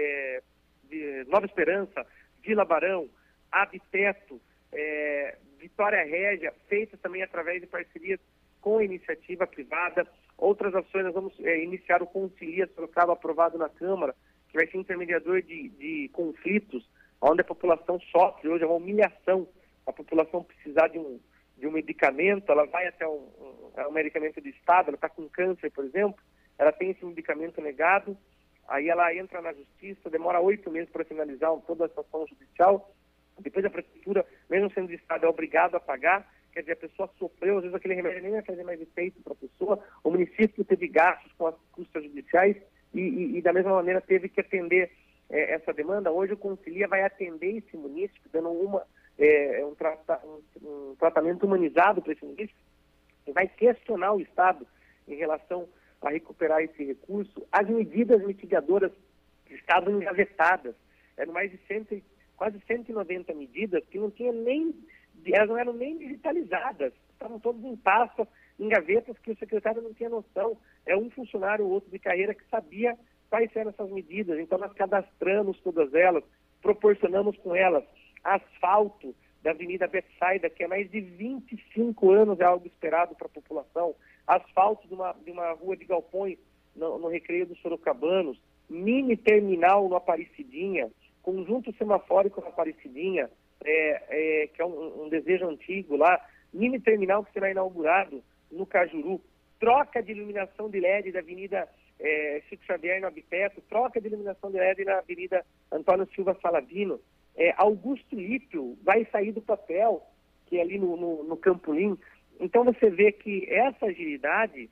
de Nova Esperança, Vila Barão, Habiteto, Vitória Régia, feitas também através de parcerias com a iniciativa privada. Outras ações, nós vamos iniciar o Concilia Sorocaba, aprovado na Câmara, que vai ser intermediador de conflitos, onde a população sofre hoje, é uma humilhação. A população precisar de um medicamento, ela vai até um medicamento do Estado, ela está com câncer, por exemplo, ela tem esse medicamento negado, aí ela entra na justiça, demora 8 meses para finalizar toda essa ação judicial, depois a prefeitura, mesmo sendo de Estado, é obrigado a pagar, quer dizer, a pessoa sofreu, às vezes aquele remédio nem vai fazer mais efeito para a pessoa, o município teve gastos com as custas judiciais e da mesma maneira teve que atender essa demanda. Hoje o Concilia vai atender esse município, dando um tratamento humanizado para esse município, e vai questionar o Estado em relação a recuperar esse recurso. As medidas mitigadoras estavam engavetadas, eram mais de quase 190 medidas que elas não eram nem digitalizadas, estavam todas em pastas, em gavetas que o secretário não tinha noção. É um funcionário ou outro de carreira que sabia quais eram essas medidas. Então nós cadastramos todas elas, proporcionamos com elas asfalto da Avenida Betsaida, que há mais de 25 anos é algo esperado para a população, asfalto de uma rua de galpões no Recreio dos Sorocabanos, mini terminal no Aparecidinha, conjunto semafórico na Aparecidinha, que é um desejo antigo lá, mini terminal que será inaugurado no Cajuru, troca de iluminação de LED da Avenida Chico Xavier no Habiteto, troca de iluminação de LED na Avenida Antônio Silva Saladino, Augusto Lípio vai sair do papel, que é ali no Campolim. Então você vê que essa agilidade,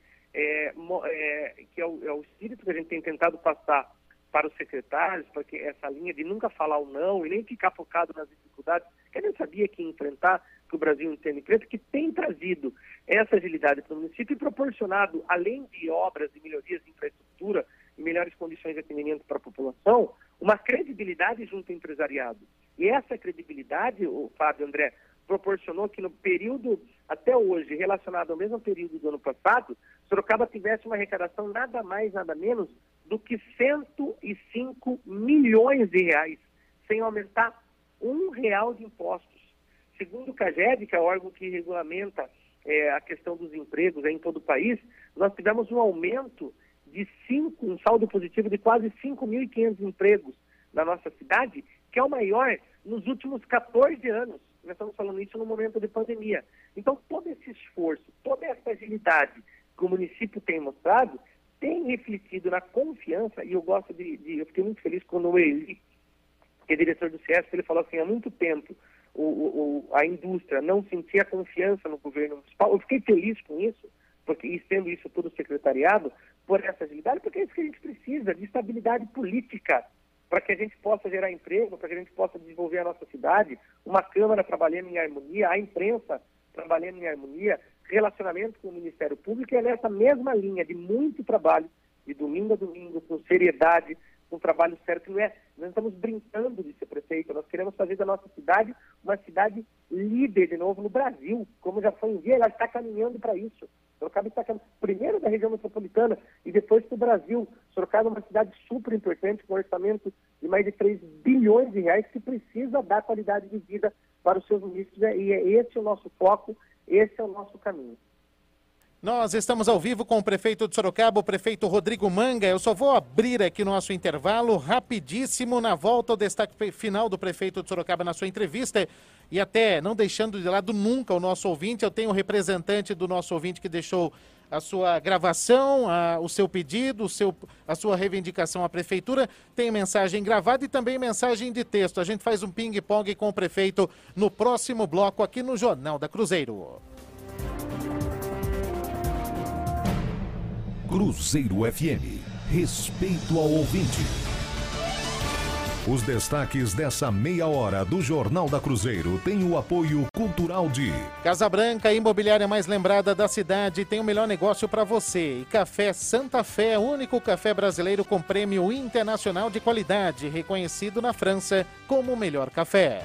que é o espírito que a gente tem tentado passar para os secretários, porque essa linha de nunca falar o não e nem ficar focado nas dificuldades que a gente sabia que ia enfrentar, que o Brasil inteiro enfrenta, que tem trazido essa agilidade para o município e proporcionado, além de obras e melhorias de infraestrutura e melhores condições de atendimento para a população, uma credibilidade junto ao empresariado. E essa credibilidade, o Fábio, André, proporcionou que no período até hoje, relacionado ao mesmo período do ano passado, Sorocaba tivesse uma arrecadação nada mais, nada menos do que 105 milhões de reais, sem aumentar R$1 de impostos. Segundo o CAGED, que é o órgão que regulamenta a questão dos empregos em todo o país, nós tivemos um aumento de um saldo positivo de quase 5.500 empregos na nossa cidade, que é o maior nos últimos 14 anos. Nós estamos falando isso no momento de pandemia. Então, todo esse esforço, toda essa agilidade que o município tem mostrado, tem refletido na confiança, e eu fiquei muito feliz quando o Eli, que é diretor do CIESP, ele falou assim, há muito tempo a indústria não sentia confiança no governo municipal. Eu fiquei feliz com isso, porque, e sendo isso todo o secretariado, por essa agilidade, porque é isso que a gente precisa, de estabilidade política, para que a gente possa gerar emprego, para que a gente possa desenvolver a nossa cidade, uma Câmara trabalhando em harmonia, a imprensa trabalhando em harmonia, relacionamento com o Ministério Público, e é nessa mesma linha de muito trabalho, de domingo a domingo, com seriedade, com trabalho certo, não é? Nós estamos brincando de ser prefeito, nós queremos fazer da nossa cidade uma cidade líder de novo no Brasil, como já foi um dia, ela está caminhando para isso. Sorocaba está primeiro da região metropolitana e depois para o Brasil. Sorocaba é uma cidade super importante, com um orçamento de mais de 3 bilhões de reais, que precisa dar qualidade de vida para os seus munícipes, e esse é o nosso foco, esse é o nosso caminho. Nós estamos ao vivo com o prefeito de Sorocaba, o prefeito Rodrigo Manga. Eu só vou abrir aqui nosso intervalo rapidíssimo. Na volta, o destaque final do prefeito de Sorocaba na sua entrevista. E até não deixando de lado nunca o nosso ouvinte, eu tenho um representante do nosso ouvinte que deixou a sua gravação, o seu pedido, a sua reivindicação à prefeitura. Tem mensagem gravada e também mensagem de texto. A gente faz um ping-pong com o prefeito no próximo bloco aqui no Jornal da Cruzeiro. Cruzeiro FM. Respeito ao ouvinte. Os destaques dessa meia hora do Jornal da Cruzeiro têm o apoio cultural de Casa Branca, a imobiliária mais lembrada da cidade, tem o melhor negócio para você. E Café Santa Fé, único café brasileiro com prêmio internacional de qualidade, reconhecido na França como o melhor café.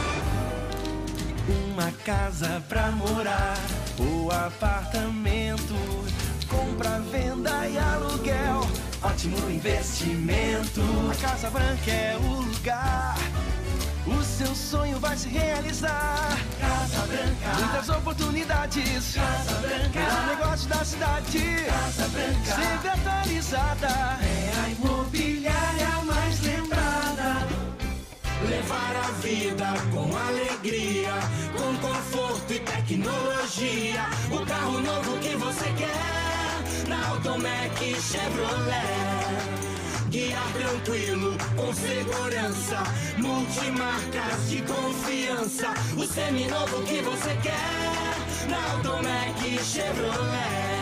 Uma casa pra morar, ou apartamento, compra, venda e aluguel, ótimo investimento. A Casa Branca é o lugar, o seu sonho vai se realizar. Casa Branca, muitas oportunidades. Casa Branca, melhor negócio da cidade. Casa Branca, sempre atualizada, é a imobiliária mais lembrada. Levar a vida com alegria, com conforto e tecnologia. O carro novo que você quer, na Automec Chevrolet. Guiar tranquilo, com segurança, multimarcas de confiança. O seminovo que você quer, na Automec Chevrolet.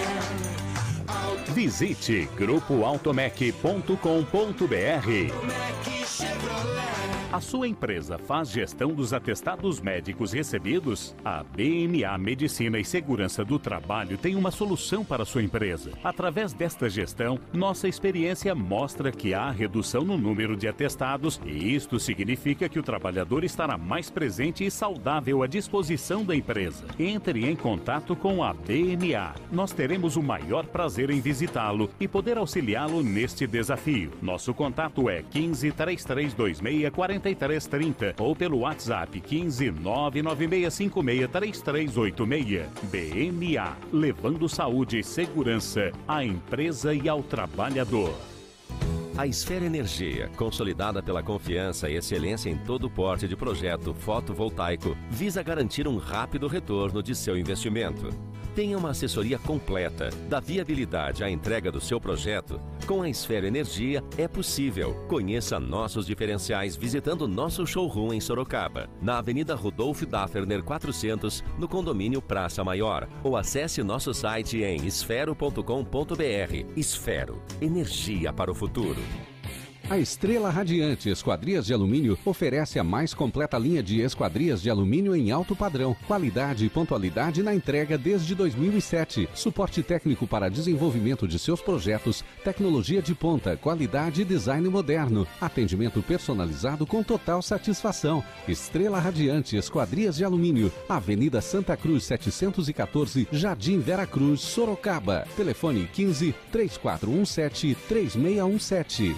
Visite grupoautomec.com.br. Automec Chevrolet. A sua empresa faz gestão dos atestados médicos recebidos? A BMA Medicina e Segurança do Trabalho tem uma solução para a sua empresa. Através desta gestão, nossa experiência mostra que há redução no número de atestados e isto significa que o trabalhador estará mais presente e saudável à disposição da empresa. Entre em contato com a BMA. Nós teremos o maior prazer em visitá-lo e poder auxiliá-lo neste desafio. Nosso contato é 15 3326 4330 ou pelo WhatsApp 15 99656 3386. BMA, levando saúde e segurança à empresa e ao trabalhador. A Esfera Energia, consolidada pela confiança e excelência em todo porte de projeto fotovoltaico, visa garantir um rápido retorno de seu investimento. Tenha uma assessoria completa, da viabilidade à entrega do seu projeto. Com a Esfera Energia é possível. Conheça nossos diferenciais visitando nosso showroom em Sorocaba, na Avenida Rudolf Dafferner 400, no condomínio Praça Maior. Ou acesse nosso site em esfero.com.br. Esfero, energia para o futuro. A Estrela Radiante Esquadrias de Alumínio oferece a mais completa linha de esquadrias de alumínio em alto padrão, qualidade e pontualidade na entrega desde 2007, suporte técnico para desenvolvimento de seus projetos, tecnologia de ponta, qualidade e design moderno, atendimento personalizado com total satisfação. Estrela Radiante Esquadrias de Alumínio, Avenida Santa Cruz 714, Jardim Vera Cruz, Sorocaba. Telefone 15 3417 3617.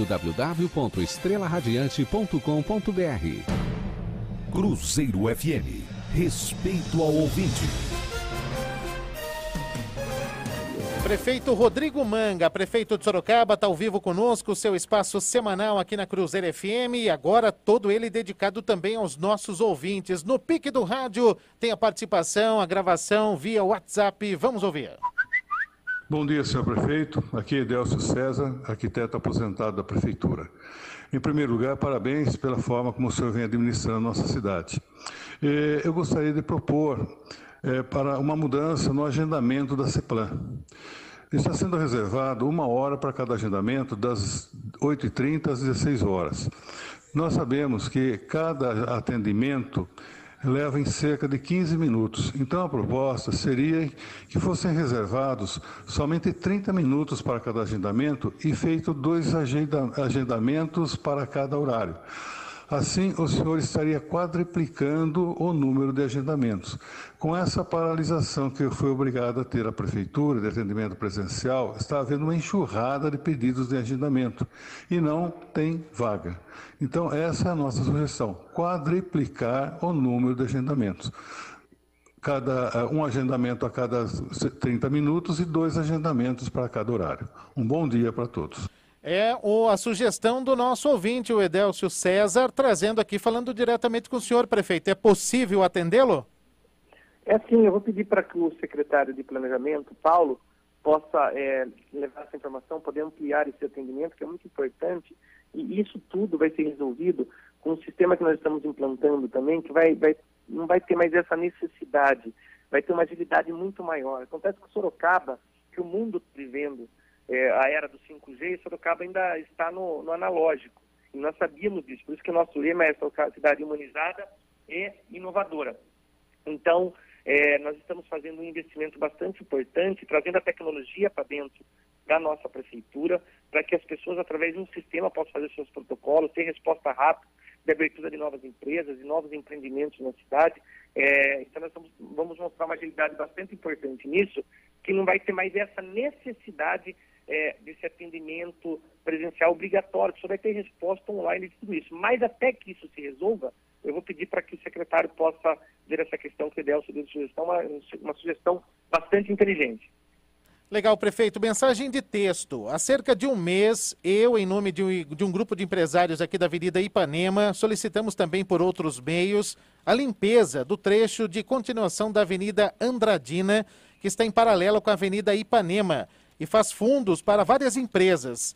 www.estrelaradiante.com.br. Cruzeiro FM. Respeito ao ouvinte. Prefeito Rodrigo Manga, prefeito de Sorocaba, está ao vivo conosco, seu espaço semanal aqui na Cruzeiro FM e agora todo ele dedicado também aos nossos ouvintes. No Pique do Rádio tem a participação, a gravação via WhatsApp. Vamos ouvir. Bom dia, senhor prefeito. Aqui é Edelcio César, arquiteto aposentado da prefeitura. Em primeiro lugar, parabéns pela forma como o senhor vem administrando a nossa cidade. Eu gostaria de propor para uma mudança no agendamento da CEPLAN. Está sendo reservado 1 hora para cada agendamento, das 8h30 às 16 horas. Nós sabemos que cada atendimento leva em cerca de 15 minutos. Então, a proposta seria que fossem reservados somente 30 minutos para cada agendamento e feito 2 agendamentos para cada horário. Assim, o senhor estaria quadriplicando o número de agendamentos. Com essa paralisação que eu fui obrigado a ter a prefeitura de atendimento presencial, está havendo uma enxurrada de pedidos de agendamento e não tem vaga. Então, essa é a nossa sugestão, quadriplicar o número de agendamentos. Um agendamento a cada 30 minutos e 2 agendamentos para cada horário. Um bom dia para todos. É a sugestão do nosso ouvinte, o Edelcio César, trazendo aqui, falando diretamente com o senhor, prefeito. É possível atendê-lo? É sim, eu vou pedir para que o secretário de Planejamento, Paulo, possa levar essa informação, poder ampliar esse atendimento, que é muito importante. E isso tudo vai ser resolvido com um sistema que nós estamos implantando também, que não vai ter mais essa necessidade, vai ter uma agilidade muito maior. Acontece que Sorocaba, que o mundo está vivendo, a era do 5G, Sorocaba ainda está no analógico. E nós sabíamos disso, por isso que o nosso lema é essa cidade humanizada e inovadora. Então, nós estamos fazendo um investimento bastante importante, trazendo a tecnologia para dentro da nossa prefeitura, para que as pessoas, através de um sistema, possam fazer seus protocolos, ter resposta rápida de abertura de novas empresas e novos empreendimentos na cidade. Então, nós vamos mostrar uma agilidade bastante importante nisso, que não vai ter mais essa necessidade desse atendimento presencial obrigatório, que só vai ter resposta online de tudo isso. Mas até que isso se resolva, eu vou pedir para que o secretário possa ver essa questão que o Edelcio deu de sugestão, uma sugestão bastante inteligente. Legal, prefeito. Mensagem de texto. Há cerca de um mês, eu, em nome de um grupo de empresários aqui da Avenida Ipanema, solicitamos também por outros meios a limpeza do trecho de continuação da Avenida Andradina, que está em paralelo com a Avenida Ipanema, e faz fundos para várias empresas.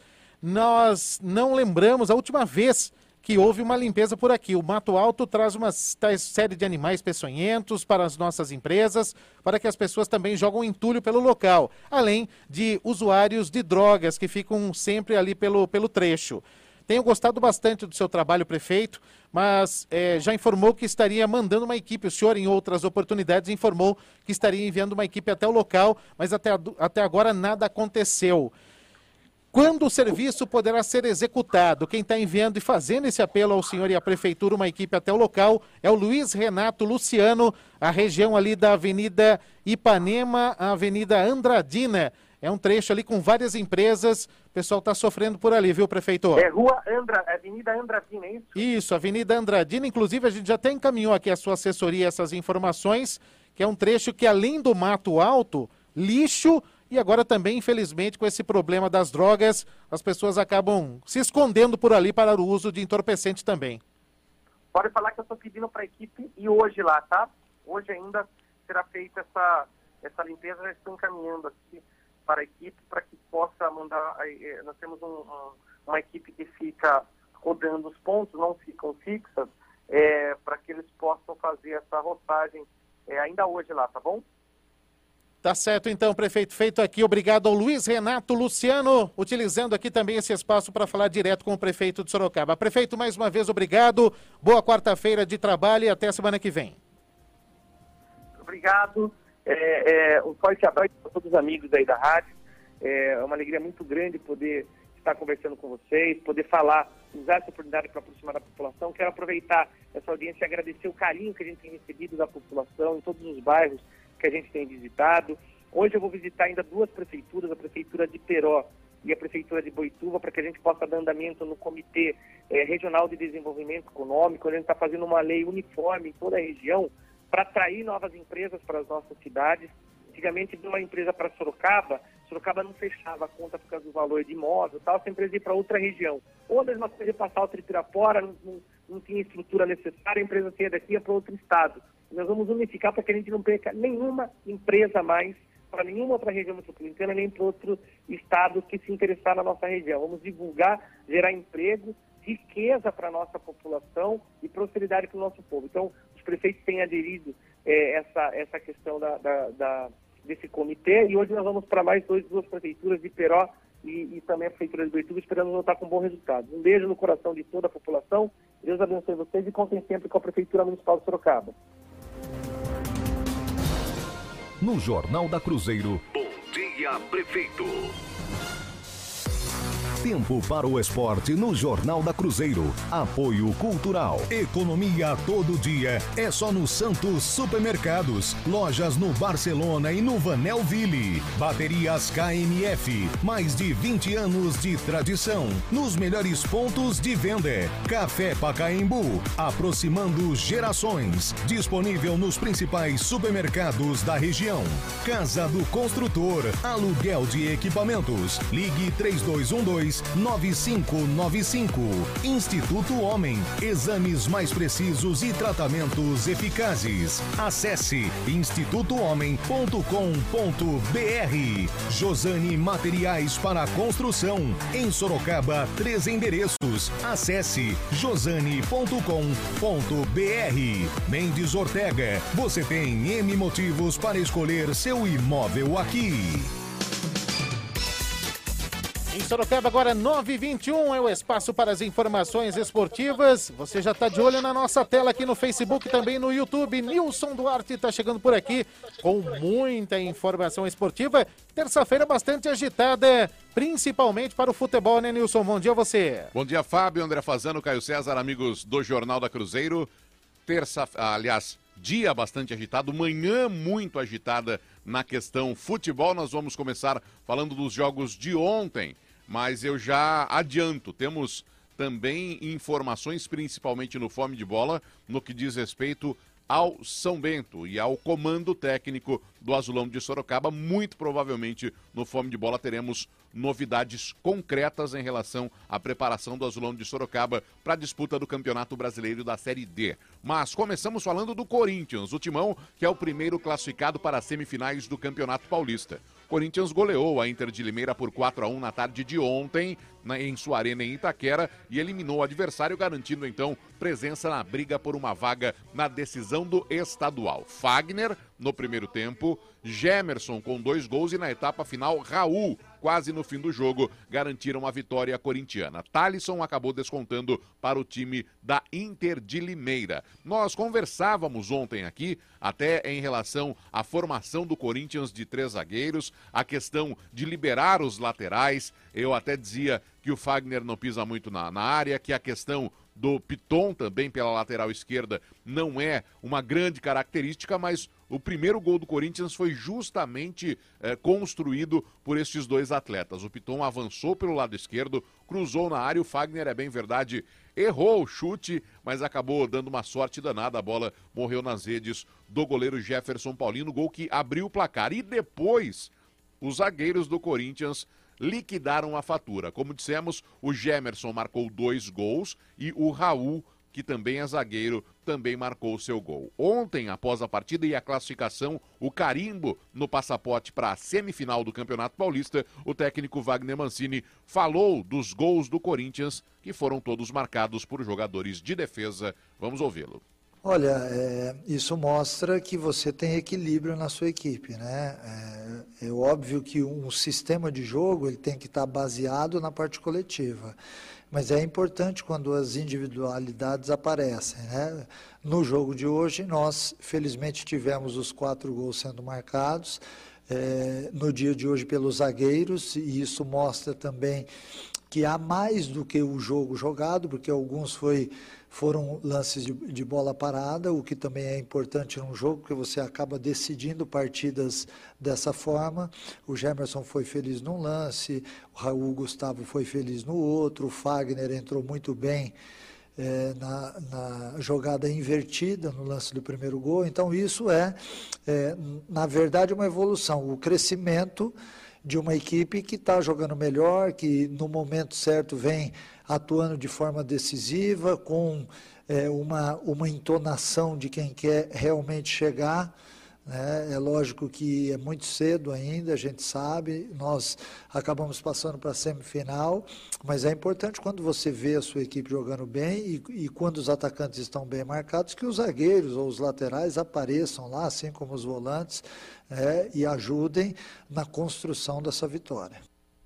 Nós não lembramos a última vez que houve uma limpeza por aqui. O Mato Alto traz uma série de animais peçonhentos para as nossas empresas, para que as pessoas também jogam entulho pelo local, além de usuários de drogas que ficam sempre ali pelo trecho. Tenho gostado bastante do seu trabalho, prefeito, mas já informou que estaria mandando uma equipe. O senhor, em outras oportunidades, informou que estaria enviando uma equipe até o local, mas até agora nada aconteceu. Quando o serviço poderá ser executado? Quem está enviando e fazendo esse apelo ao senhor e à prefeitura, uma equipe até o local, é o Luiz Renato Luciano, a região ali da Avenida Ipanema, a Avenida Andradina. É um trecho ali com várias empresas. O pessoal está sofrendo por ali, viu, prefeito? Avenida Andradina, é isso? Isso, Avenida Andradina. Inclusive, a gente já até encaminhou aqui a sua assessoria essas informações, que é um trecho que, além do Mato Alto, lixo, e agora também, infelizmente, com esse problema das drogas, as pessoas acabam se escondendo por ali para o uso de entorpecente também. Pode falar que eu estou pedindo para a equipe ir hoje lá, tá? Hoje ainda será feita essa limpeza, já estou encaminhando aqui para a equipe, para que possa mandar. Nós temos uma equipe que fica rodando os pontos, não ficam fixas, para que eles possam fazer essa roçagem ainda hoje lá, tá bom? Tá certo, então, prefeito. Feito aqui. Obrigado ao Luiz Renato Luciano, utilizando aqui também esse espaço para falar direto com o prefeito de Sorocaba. Prefeito, mais uma vez, obrigado. Boa quarta-feira de trabalho e até a semana que vem. Obrigado. Um forte abraço para todos os amigos aí da rádio. É uma alegria muito grande poder estar conversando com vocês, poder falar, usar essa oportunidade para aproximar da população. Quero aproveitar essa audiência e agradecer o carinho que a gente tem recebido da população em todos os bairros que a gente tem visitado. Hoje eu vou visitar ainda 2 prefeituras, a Prefeitura de Peró e a Prefeitura de Boituva, para que a gente possa dar andamento no Comitê Regional de Desenvolvimento Econômico. A gente está fazendo uma lei uniforme em toda a região para atrair novas empresas para as nossas cidades. Antigamente, de uma empresa para Sorocaba não fechava a conta por causa do valor de imóvel, tal, essa empresa ia para outra região. Ou a mesma coisa, passar o Pirapora, não tinha estrutura necessária, a empresa saía daqui e ia para outro estado. Nós vamos unificar para que a gente não perca nenhuma empresa mais para nenhuma outra região metropolitana, nem para outro estado que se interessar na nossa região. Vamos divulgar, gerar emprego, riqueza para a nossa população e prosperidade para o nosso povo. Então, os prefeitos têm aderido essa questão desse comitê, e hoje nós vamos para mais 2 prefeituras de Peró e também a Prefeitura de Boituva, esperando voltar com bom resultado. Um beijo no coração de toda a população, Deus abençoe vocês e contem sempre com a Prefeitura Municipal de Sorocaba. No Jornal da Cruzeiro. Bom dia, prefeito. Tempo para o esporte no Jornal da Cruzeiro. Apoio Cultural. Economia todo dia é só no Santos Supermercados. Lojas no Barcelona e no Vanelville. Baterias KMF. Mais de 20 anos de tradição. Nos melhores pontos de venda. Café Pacaembu. Aproximando gerações. Disponível nos principais supermercados da região. Casa do Construtor. Aluguel de equipamentos. Ligue 3212 9595. Instituto Homem. Exames mais precisos e tratamentos eficazes. Acesse institutohomem.com.br. Josane Materiais para Construção. Em Sorocaba, 3 endereços. Acesse josane.com.br. Mendes Ortega. Você tem M motivos para escolher seu imóvel aqui. Em Sorocaba, agora 9h21, é o espaço para as informações esportivas. Você já está de olho na nossa tela aqui no Facebook, também no YouTube. Nilson Duarte está chegando por aqui com muita informação esportiva. Terça-feira bastante agitada, principalmente para o futebol, né, Nilson? Bom dia a você. Bom dia, Fábio, André Fazano, Caio César, amigos do Jornal da Cruzeiro. Dia bastante agitado, manhã muito agitada na questão futebol. Nós vamos começar falando dos jogos de ontem, mas eu já adianto, temos também informações, principalmente no Fome de Bola, no que diz respeito ao São Bento e ao comando técnico do Azulão de Sorocaba. Muito provavelmente no Fome de Bola teremos novidades concretas em relação à preparação do Azulão de Sorocaba para a disputa do Campeonato Brasileiro da Série D. Mas começamos falando do Corinthians, o Timão, que é o primeiro classificado para as semifinais do Campeonato Paulista. Corinthians goleou a Inter de Limeira por 4-1 na tarde de ontem, em sua arena em Itaquera, e eliminou o adversário, garantindo então presença na briga por uma vaga na decisão do estadual. Fagner no primeiro tempo, Gemerson com 2 gols e na etapa final Raul, quase no fim do jogo, garantiram a vitória corintiana. Thalisson acabou descontando para o time da Inter de Limeira. Nós conversávamos ontem aqui, até em relação à formação do Corinthians de 3 zagueiros, a questão de liberar os laterais. Eu até dizia que o Fagner não pisa muito na área, que a questão do Piton também pela lateral esquerda não é uma grande característica, mas o primeiro gol do Corinthians foi justamente construído por estes 2 atletas. O Piton avançou pelo lado esquerdo, cruzou na área, o Fagner, é bem verdade, errou o chute, mas acabou dando uma sorte danada, a bola morreu nas redes do goleiro Jefferson Paulino, gol que abriu o placar. E depois, os zagueiros do Corinthians liquidaram a fatura. Como dissemos, o Gemerson marcou 2 gols e o Raul, que também é zagueiro, também marcou o seu gol. Ontem, após a partida e a classificação, o carimbo no passaporte para a semifinal do Campeonato Paulista, o técnico Wagner Mancini falou dos gols do Corinthians, que foram todos marcados por jogadores de defesa. Vamos ouvi-lo. Olha, isso mostra que você tem equilíbrio na sua equipe, né? É óbvio que um sistema de jogo ele tem que estar baseado na parte coletiva, mas é importante quando as individualidades aparecem, né? No jogo de hoje, nós felizmente tivemos os 4 gols sendo marcados, no dia de hoje pelos zagueiros, e isso mostra também que há mais do que o jogo jogado, porque alguns foram lances de bola parada, o que também é importante num jogo, porque você acaba decidindo partidas dessa forma. O Gemerson foi feliz num lance, o Raul Gustavo foi feliz no outro, o Fagner entrou muito bem na jogada invertida, no lance do primeiro gol. Então isso na verdade, uma evolução, o crescimento de uma equipe que está jogando melhor, que no momento certo vem atuando de forma decisiva, com uma entonação de quem quer realmente chegar, né? É lógico que é muito cedo ainda, a gente sabe, nós acabamos passando para a semifinal, mas é importante quando você vê a sua equipe jogando bem e quando os atacantes estão bem marcados, que os zagueiros ou os laterais apareçam lá, assim como os volantes, e ajudem na construção dessa vitória.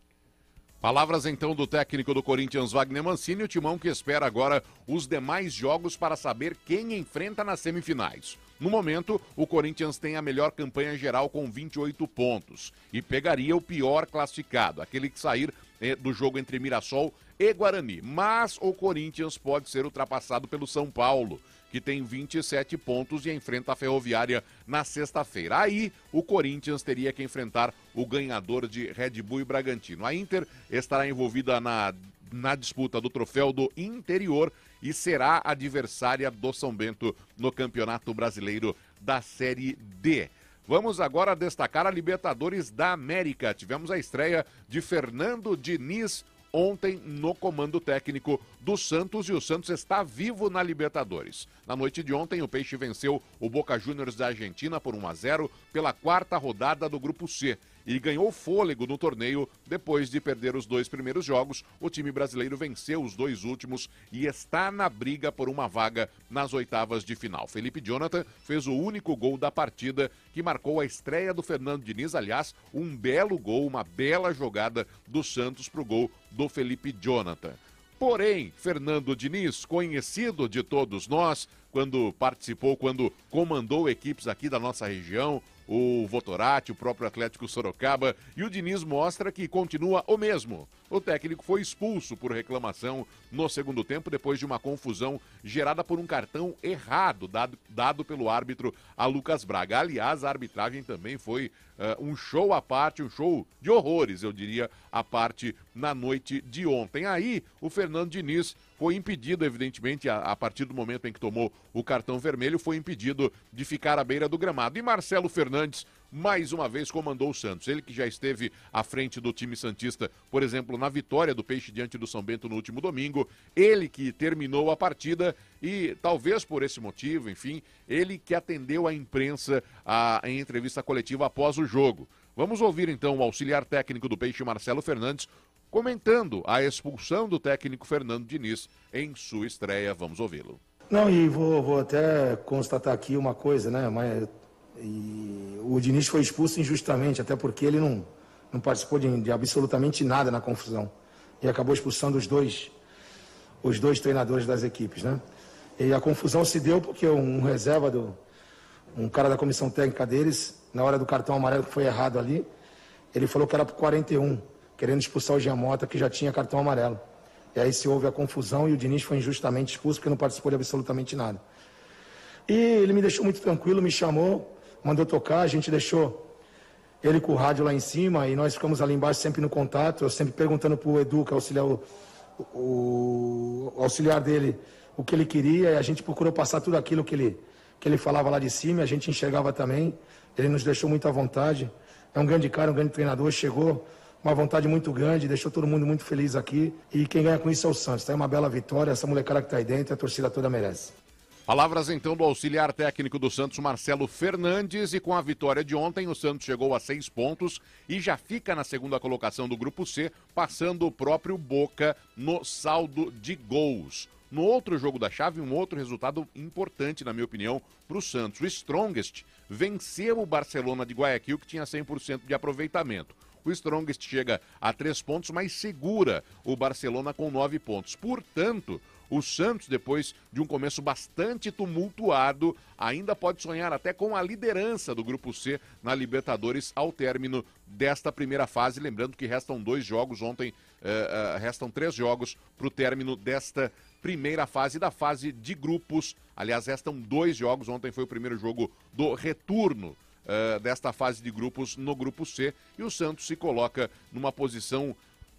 Palavras então do técnico do Corinthians, Wagner Mancini, o timão que espera agora os demais jogos para saber quem enfrenta nas semifinais. No momento, o Corinthians tem a melhor campanha geral com 28 pontos e pegaria o pior classificado, aquele que sair do jogo entre Mirassol e Guarani. Mas o Corinthians pode ser ultrapassado pelo São Paulo, que tem 27 pontos e enfrenta a Ferroviária na sexta-feira. Aí, o Corinthians teria que enfrentar o ganhador de Red Bull e Bragantino. A Inter estará envolvida na disputa do troféu do interior e será adversária do São Bento no Campeonato Brasileiro da Série D. Vamos agora destacar a Libertadores da América. Tivemos a estreia de Fernando Diniz ontem no comando técnico do Santos, e o Santos está vivo na Libertadores. Na noite de ontem, o Peixe venceu o Boca Juniors da Argentina por 1-0 pela 4ª rodada do Grupo C e ganhou fôlego no torneio depois de perder os 2 primeiros jogos. O time brasileiro venceu os 2 últimos e está na briga por uma vaga nas oitavas de final. Felipe Jonathan fez o único gol da partida, que marcou a estreia do Fernando Diniz. Aliás, um belo gol, uma bela jogada do Santos para o gol do Felipe Jonathan. Porém, Fernando Diniz, conhecido de todos nós, quando comandou equipes aqui da nossa região, o Votorati, o próprio Atlético Sorocaba, e o Diniz mostra que continua o mesmo. O técnico foi expulso por reclamação no segundo tempo, depois de uma confusão gerada por um cartão errado dado pelo árbitro a Lucas Braga. Aliás, a arbitragem também foi um show à parte, um show de horrores, eu diria, à parte na noite de ontem. Aí, o Fernando Diniz foi impedido, evidentemente, a partir do momento em que tomou o cartão vermelho, foi impedido de ficar à beira do gramado. E Marcelo Fernandes, mais uma vez, comandou o Santos. Ele que já esteve à frente do time santista, por exemplo, na vitória do Peixe diante do São Bento no último domingo. Ele que terminou a partida e, talvez por esse motivo, enfim, ele que atendeu a imprensa em entrevista coletiva após o jogo. Vamos ouvir, então, o auxiliar técnico do Peixe, Marcelo Fernandes, comentando a expulsão do técnico Fernando Diniz em sua estreia. Vamos ouvi-lo. Não, e vou até constatar aqui uma coisa, né? O Diniz foi expulso injustamente, até porque ele não participou de absolutamente nada na confusão. E acabou expulsando os dois treinadores das equipes, né? E a confusão se deu porque um cara da comissão técnica deles, na hora do cartão amarelo que foi errado ali, ele falou que era pro 41, querendo expulsar o Giamota, que já tinha cartão amarelo. E aí se houve a confusão e o Diniz foi injustamente expulso porque não participou de absolutamente nada. E ele me deixou muito tranquilo, me chamou, mandou tocar, a gente deixou ele com o rádio lá em cima e nós ficamos ali embaixo sempre no contato, eu sempre perguntando pro Edu, que é o auxiliar dele, o que ele queria, e a gente procurou passar tudo aquilo que ele falava lá de cima, e a gente enxergava também, ele nos deixou muito à vontade, é um grande cara, um grande treinador, chegou uma vontade muito grande, deixou todo mundo muito feliz aqui, e quem ganha com isso é o Santos, tá? É uma bela vitória, essa molecada que tá aí dentro, a torcida toda merece. Palavras então do auxiliar técnico do Santos, Marcelo Fernandes, e com a vitória de ontem o Santos chegou a 6 pontos e já fica na segunda colocação do Grupo C, passando o próprio Boca no saldo de gols. No outro jogo da chave, um outro resultado importante, na minha opinião, para o Santos. O Strongest venceu o Barcelona de Guayaquil, que tinha 100% de aproveitamento. O Strongest chega a 3 pontos, mas segura o Barcelona com 9 pontos. Portanto, o Santos, depois de um começo bastante tumultuado, ainda pode sonhar até com a liderança do Grupo C na Libertadores ao término desta primeira fase. Lembrando que restam 2 jogos, ontem restam 3 jogos para o término desta primeira fase da fase de grupos. Aliás, restam 2 jogos, ontem foi o primeiro jogo do retorno desta fase de grupos no Grupo C, e o Santos se coloca numa posição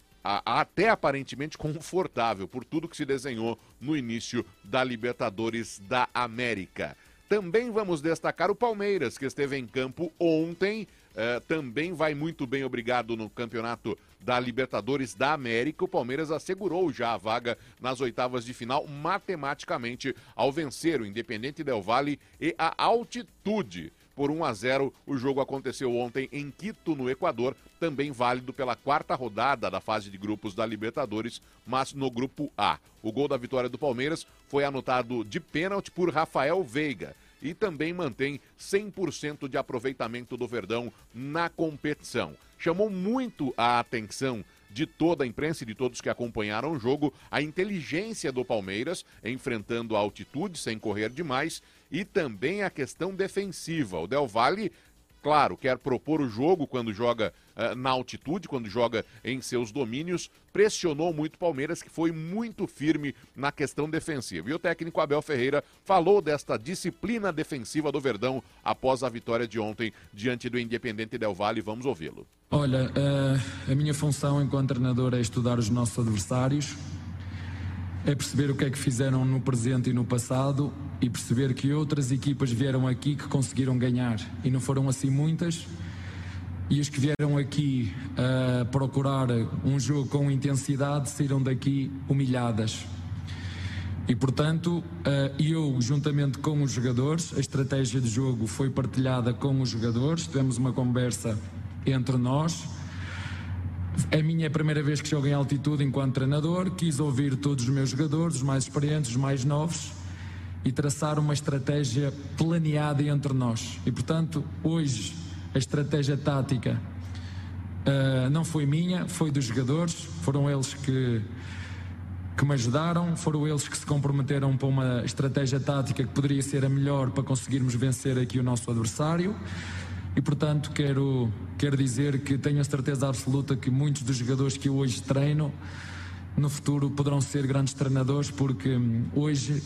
até aparentemente confortável por tudo que se desenhou no início da Libertadores da América. Também vamos destacar o Palmeiras, que esteve em campo ontem, também vai muito bem, obrigado, no campeonato da Libertadores da América. O Palmeiras assegurou já a vaga nas oitavas de final matematicamente ao vencer o Independiente Del Valle e a Altitude. Por 1-0, o jogo aconteceu ontem em Quito, no Equador, também válido pela 4ª rodada da fase de grupos da Libertadores, mas no Grupo A. O gol da vitória do Palmeiras foi anotado de pênalti por Rafael Veiga e também mantém 100% de aproveitamento do Verdão na competição. Chamou muito a atenção de toda a imprensa e de todos que acompanharam o jogo a inteligência do Palmeiras, enfrentando a Altitude sem correr demais, e também a questão defensiva. O Del Valle, claro, quer propor o jogo quando joga na altitude, quando joga em seus domínios, pressionou muito o Palmeiras, que foi muito firme na questão defensiva. E o técnico Abel Ferreira falou desta disciplina defensiva do Verdão após a vitória de ontem diante do Independiente Del Valle. Vamos ouvi-lo. Olha, a minha função enquanto treinador é estudar os nossos adversários, é perceber o que é que fizeram no presente e no passado e perceber que outras equipas vieram aqui que conseguiram ganhar e não foram assim muitas, e os que vieram aqui a procurar um jogo com intensidade saíram daqui humilhadas. E portanto, eu, juntamente com os jogadores, a estratégia de jogo foi partilhada com os jogadores, tivemos uma conversa entre nós. É a minha primeira vez que jogo em altitude enquanto treinador, quis ouvir todos os meus jogadores, os mais experientes, os mais novos, e traçar uma estratégia planeada entre nós. E portanto, hoje, a estratégia tática não foi minha, foi dos jogadores, foram eles que me ajudaram, foram eles que se comprometeram para uma estratégia tática que poderia ser a melhor para conseguirmos vencer aqui o nosso adversário. E, portanto, quero dizer que tenho a certeza absoluta que muitos dos jogadores que eu hoje treino, no futuro poderão ser grandes treinadores, porque hoje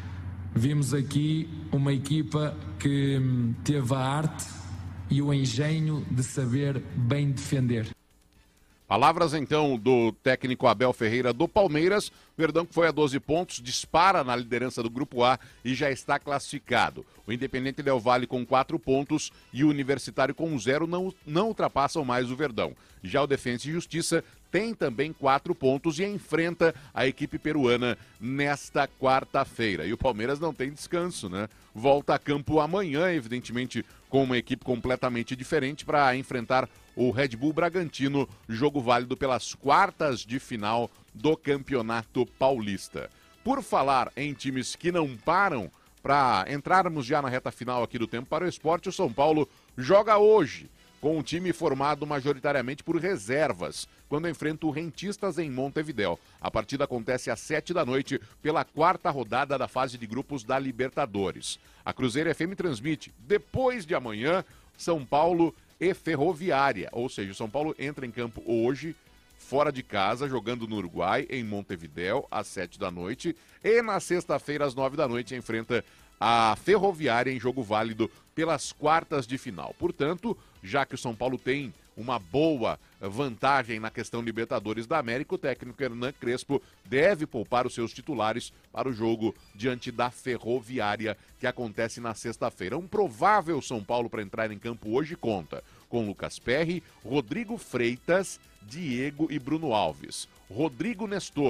vimos aqui uma equipa que teve a arte e o engenho de saber bem defender. Palavras, então, do técnico Abel Ferreira do Palmeiras. Verdão, que foi a 12 pontos, dispara na liderança do Grupo A e já está classificado. O Independiente Del Valle com 4 pontos e o Universitário com 0 não ultrapassam mais o Verdão. Já o Defensa e Justiça tem também 4 pontos e enfrenta a equipe peruana nesta quarta-feira. E o Palmeiras não tem descanso, né? Volta a campo amanhã, evidentemente, com uma equipe completamente diferente para enfrentar o Red Bull Bragantino, jogo válido pelas quartas de final do Campeonato Paulista. Por falar em times que não param, para entrarmos já na reta final aqui do Tempo para o Esporte, o São Paulo joga hoje com um time formado majoritariamente por reservas, quando enfrenta o Rentistas em Montevidéu. A partida acontece às 19h pela 4ª rodada da fase de grupos da Libertadores. A Cruzeiro FM transmite, depois de amanhã, São Paulo e Ferroviária, ou seja, o São Paulo entra em campo hoje, fora de casa, jogando no Uruguai, em Montevidéu, às 19h, e na sexta-feira, às 21h, enfrenta a Ferroviária em jogo válido pelas quartas de final. Portanto, já que o São Paulo tem uma boa vantagem na questão Libertadores da América, o técnico Hernan Crespo deve poupar os seus titulares para o jogo diante da Ferroviária, que acontece na sexta-feira. Um provável São Paulo para entrar em campo hoje conta com Lucas Perry, Rodrigo Freitas, Diego e Bruno Alves. Rodrigo Nestor,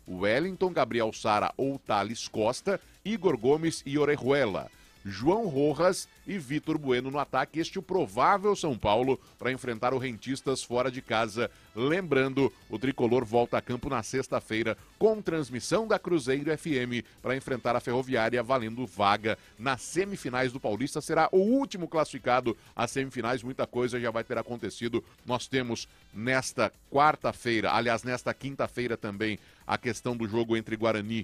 Wellington, Gabriel Sara ou Thales Costa, Igor Gomes e Orejuela, João Rojas e Vitor Bueno no ataque. Este é o provável São Paulo para enfrentar o Rentistas fora de casa. Lembrando, o Tricolor volta a campo na sexta-feira com transmissão da Cruzeiro FM para enfrentar a Ferroviária, valendo vaga nas semifinais do Paulista. Será o último classificado às semifinais. Muita coisa já vai ter acontecido. Nós temos nesta quarta-feira, aliás, nesta quinta-feira também, a questão do jogo entre Guarani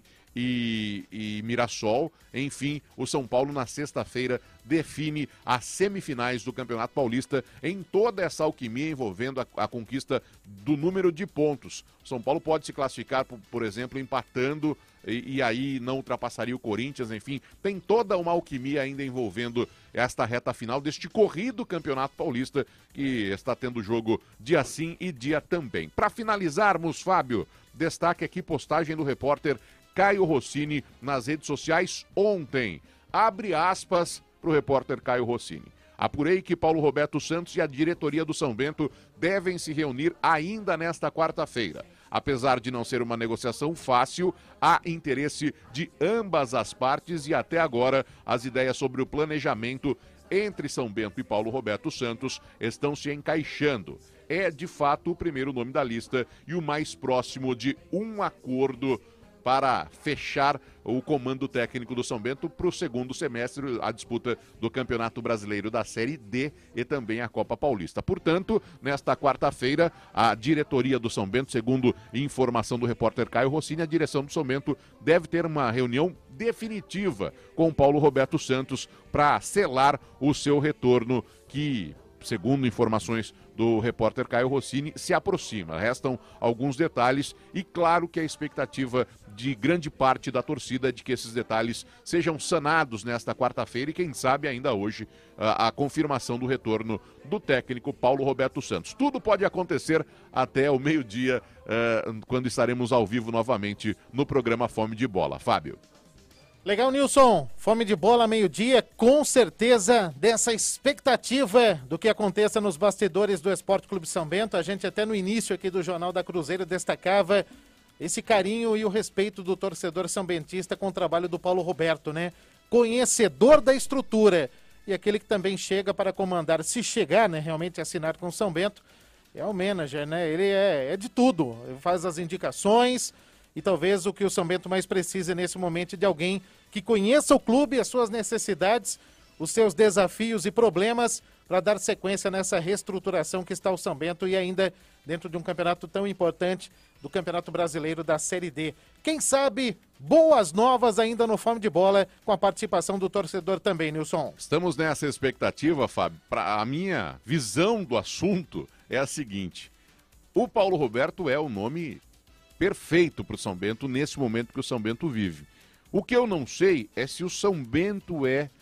e Mirassol. Enfim, o São Paulo na sexta-feira define as semifinais do Campeonato Paulista em toda essa alquimia envolvendo a conquista do número de pontos. O São Paulo pode se classificar, por exemplo, empatando e aí não ultrapassaria o Corinthians. Enfim, tem toda uma alquimia ainda envolvendo esta reta final deste corrido Campeonato Paulista, que está tendo jogo dia sim e dia também. Para finalizarmos, Fábio, destaque aqui postagem do repórter Caio Rossini nas redes sociais ontem. Abre aspas para o repórter Caio Rossini. Apurei que Paulo Roberto Santos e a diretoria do São Bento devem se reunir ainda nesta quarta-feira. Apesar de não ser uma negociação fácil, há interesse de ambas as partes e até agora as ideias sobre o planejamento entre São Bento e Paulo Roberto Santos estão se encaixando. É de fato o primeiro nome da lista e o mais próximo de um acordo para fechar o comando técnico do São Bento para o segundo semestre, a disputa do Campeonato Brasileiro da Série D e também a Copa Paulista. Portanto, nesta quarta-feira, a diretoria do São Bento, segundo informação do repórter Caio Rossini, a direção do São Bento deve ter uma reunião definitiva com Paulo Roberto Santos para selar o seu retorno, que, segundo informações do repórter Caio Rossini, se aproxima. Restam alguns detalhes e claro que a expectativa de grande parte da torcida é de que esses detalhes sejam sanados nesta quarta-feira e quem sabe ainda hoje a confirmação do retorno do técnico Paulo Roberto Santos. Tudo pode acontecer até o meio-dia, quando estaremos ao vivo novamente no programa Fome de Bola. Fábio. Legal, Nilson. Fome de bola, meio-dia, com certeza dessa expectativa do que aconteça nos bastidores do Esporte Clube São Bento. A gente até no início aqui do Jornal da Cruzeiro destacava esse carinho e o respeito do torcedor sambentista com o trabalho do Paulo Roberto, né? Conhecedor da estrutura e aquele que também chega para comandar, se chegar, né, realmente assinar com o São Bento, é o manager, né? Ele é de tudo, ele faz as indicações. E talvez o que o São Bento mais precisa nesse momento é de alguém que conheça o clube, as suas necessidades, os seus desafios e problemas para dar sequência nessa reestruturação que está o São Bento e ainda dentro de um campeonato tão importante do Campeonato Brasileiro da Série D. Quem sabe boas novas ainda no Fome de Bola com a participação do torcedor também, Nilson. Estamos nessa expectativa, Fábio. A minha visão do assunto é a seguinte: o Paulo Roberto é o nome perfeito para o São Bento nesse momento que o São Bento vive. O que eu não sei é se o São Bento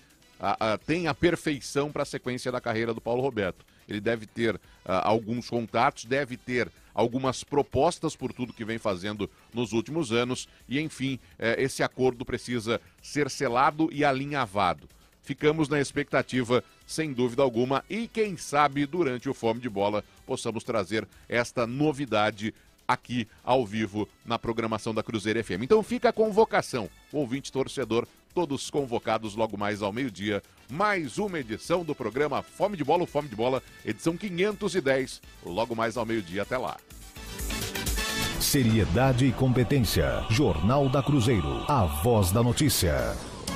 tem a perfeição para a sequência da carreira do Paulo Roberto. Ele deve ter alguns contatos, deve ter algumas propostas por tudo que vem fazendo nos últimos anos e, enfim, esse acordo precisa ser selado e alinhavado. Ficamos na expectativa, sem dúvida alguma, e quem sabe durante o Fome de Bola possamos trazer esta novidade aqui ao vivo na programação da Cruzeiro FM. Então fica a convocação, ouvinte torcedor, todos convocados logo mais ao meio-dia, mais uma edição do programa Fome de Bola, o Fome de Bola, edição 510, logo mais ao meio-dia, até lá. Seriedade e competência, Jornal da Cruzeiro, a voz da notícia.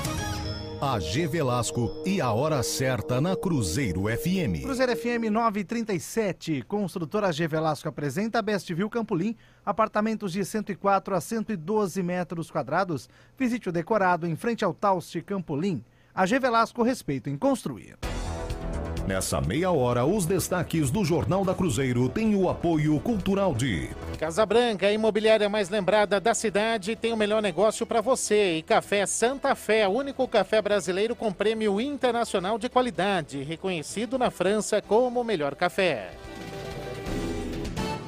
AG Velasco e a hora certa na Cruzeiro FM. Cruzeiro FM 937, construtora AG Velasco apresenta a Bestview Campolim, apartamentos de 104 a 112 metros quadrados. Visite o decorado em frente ao Taust Campolim. AG Velasco, respeito em construir. Nessa meia hora, os destaques do Jornal da Cruzeiro têm o apoio cultural de Casa Branca, a imobiliária mais lembrada da cidade, tem o melhor negócio para você. E Café Santa Fé, único café brasileiro com prêmio internacional de qualidade, reconhecido na França como o melhor café.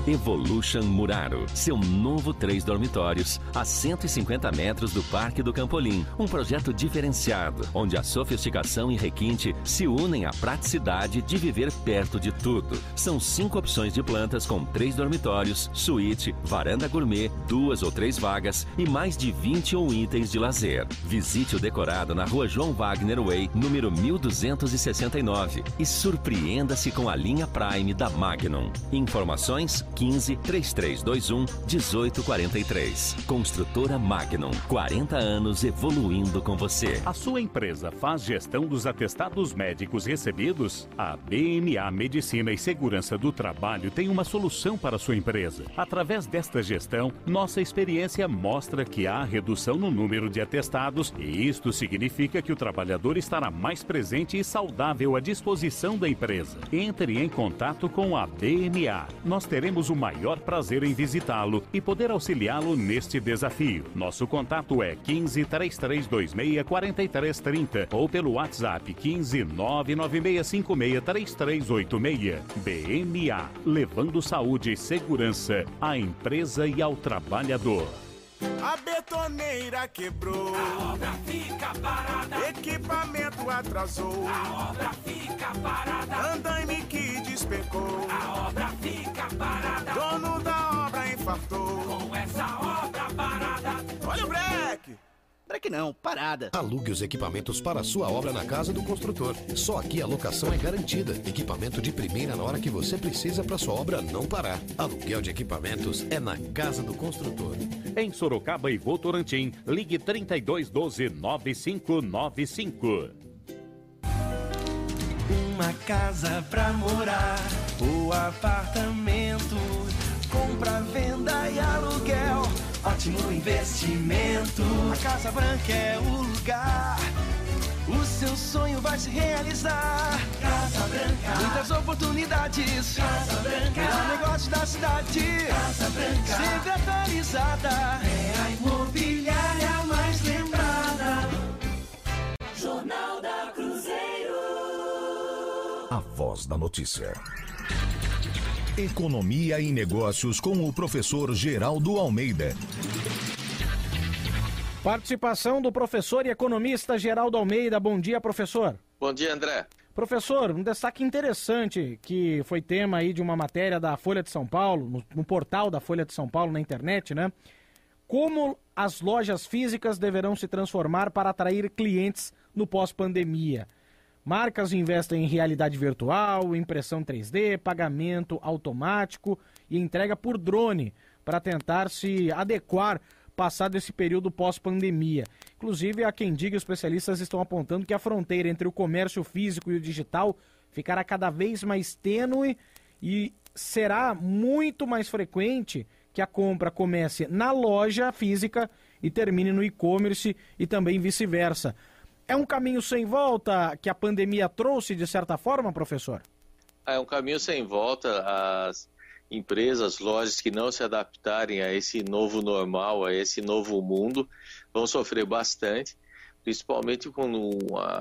Evolution Muraro, seu novo 3 dormitórios a 150 metros do Parque do Campolim. Um projeto diferenciado, onde a sofisticação e requinte se unem à praticidade de viver perto de tudo. São 5 opções de plantas com 3 dormitórios, suíte, varanda gourmet, 2 ou 3 vagas e mais de 21 itens de lazer. Visite o decorado na Rua João Wagner Way, número 1269 e surpreenda-se com a linha Prime da Magnum. Informações 15 3321 1843. Construtora Magnum, 40 anos evoluindo com você. A sua empresa faz gestão dos atestados médicos recebidos? A BMA Medicina e Segurança do Trabalho tem uma solução para a sua empresa. Através desta gestão, nossa experiência mostra que há redução no número de atestados e isto significa que o trabalhador estará mais presente e saudável à disposição da empresa. Entre em contato com a BMA. Nós teremos o maior prazer em visitá-lo e poder auxiliá-lo neste desafio. Nosso contato é 15 3326 4330 ou pelo WhatsApp 15 99656 3386. BMA, levando saúde e segurança à empresa e ao trabalhador. A betoneira quebrou, a obra fica parada. Equipamento atrasou, a obra fica parada. Andaime que despecou, a obra fica parada. Dono da obra infartou, com essa obra parada. Olha o breque! Breque não, parada. Alugue os equipamentos para a sua obra na Casa do Construtor. Só aqui a locação é garantida. Equipamento de primeira na hora que você precisa para sua obra não parar. Aluguel de equipamentos é na Casa do Construtor. Em Sorocaba e Votorantim, ligue 3212-9595. Uma casa pra morar, o apartamento, compra, venda e aluguel. Ótimo investimento. A Casa Branca é o lugar. O seu sonho vai se realizar. Casa Branca. Muitas oportunidades. Casa Branca. Melhor negócio da cidade. Casa Branca. Sempre atualizada. É a imobiliária mais lembrada. Jornal da Cruzeiro. A voz da notícia. Economia e Negócios com o professor Geraldo Almeida. Participação do professor e economista Geraldo Almeida. Bom dia, professor. Bom dia, André. Professor, um destaque interessante que foi tema aí de uma matéria da Folha de São Paulo, no portal da Folha de São Paulo na internet, né? Como as lojas físicas deverão se transformar para atrair clientes no pós-pandemia. Marcas investem em realidade virtual, impressão 3D, pagamento automático e entrega por drone para tentar se adequar passado esse período pós-pandemia. Inclusive, há quem diga, especialistas estão apontando que a fronteira entre o comércio físico e o digital ficará cada vez mais tênue e será muito mais frequente que a compra comece na loja física e termine no e-commerce e também vice-versa. É um caminho sem volta que a pandemia trouxe, de certa forma, professor? É um caminho sem volta. As empresas, lojas que não se adaptarem a esse novo normal, a esse novo mundo, vão sofrer bastante, principalmente com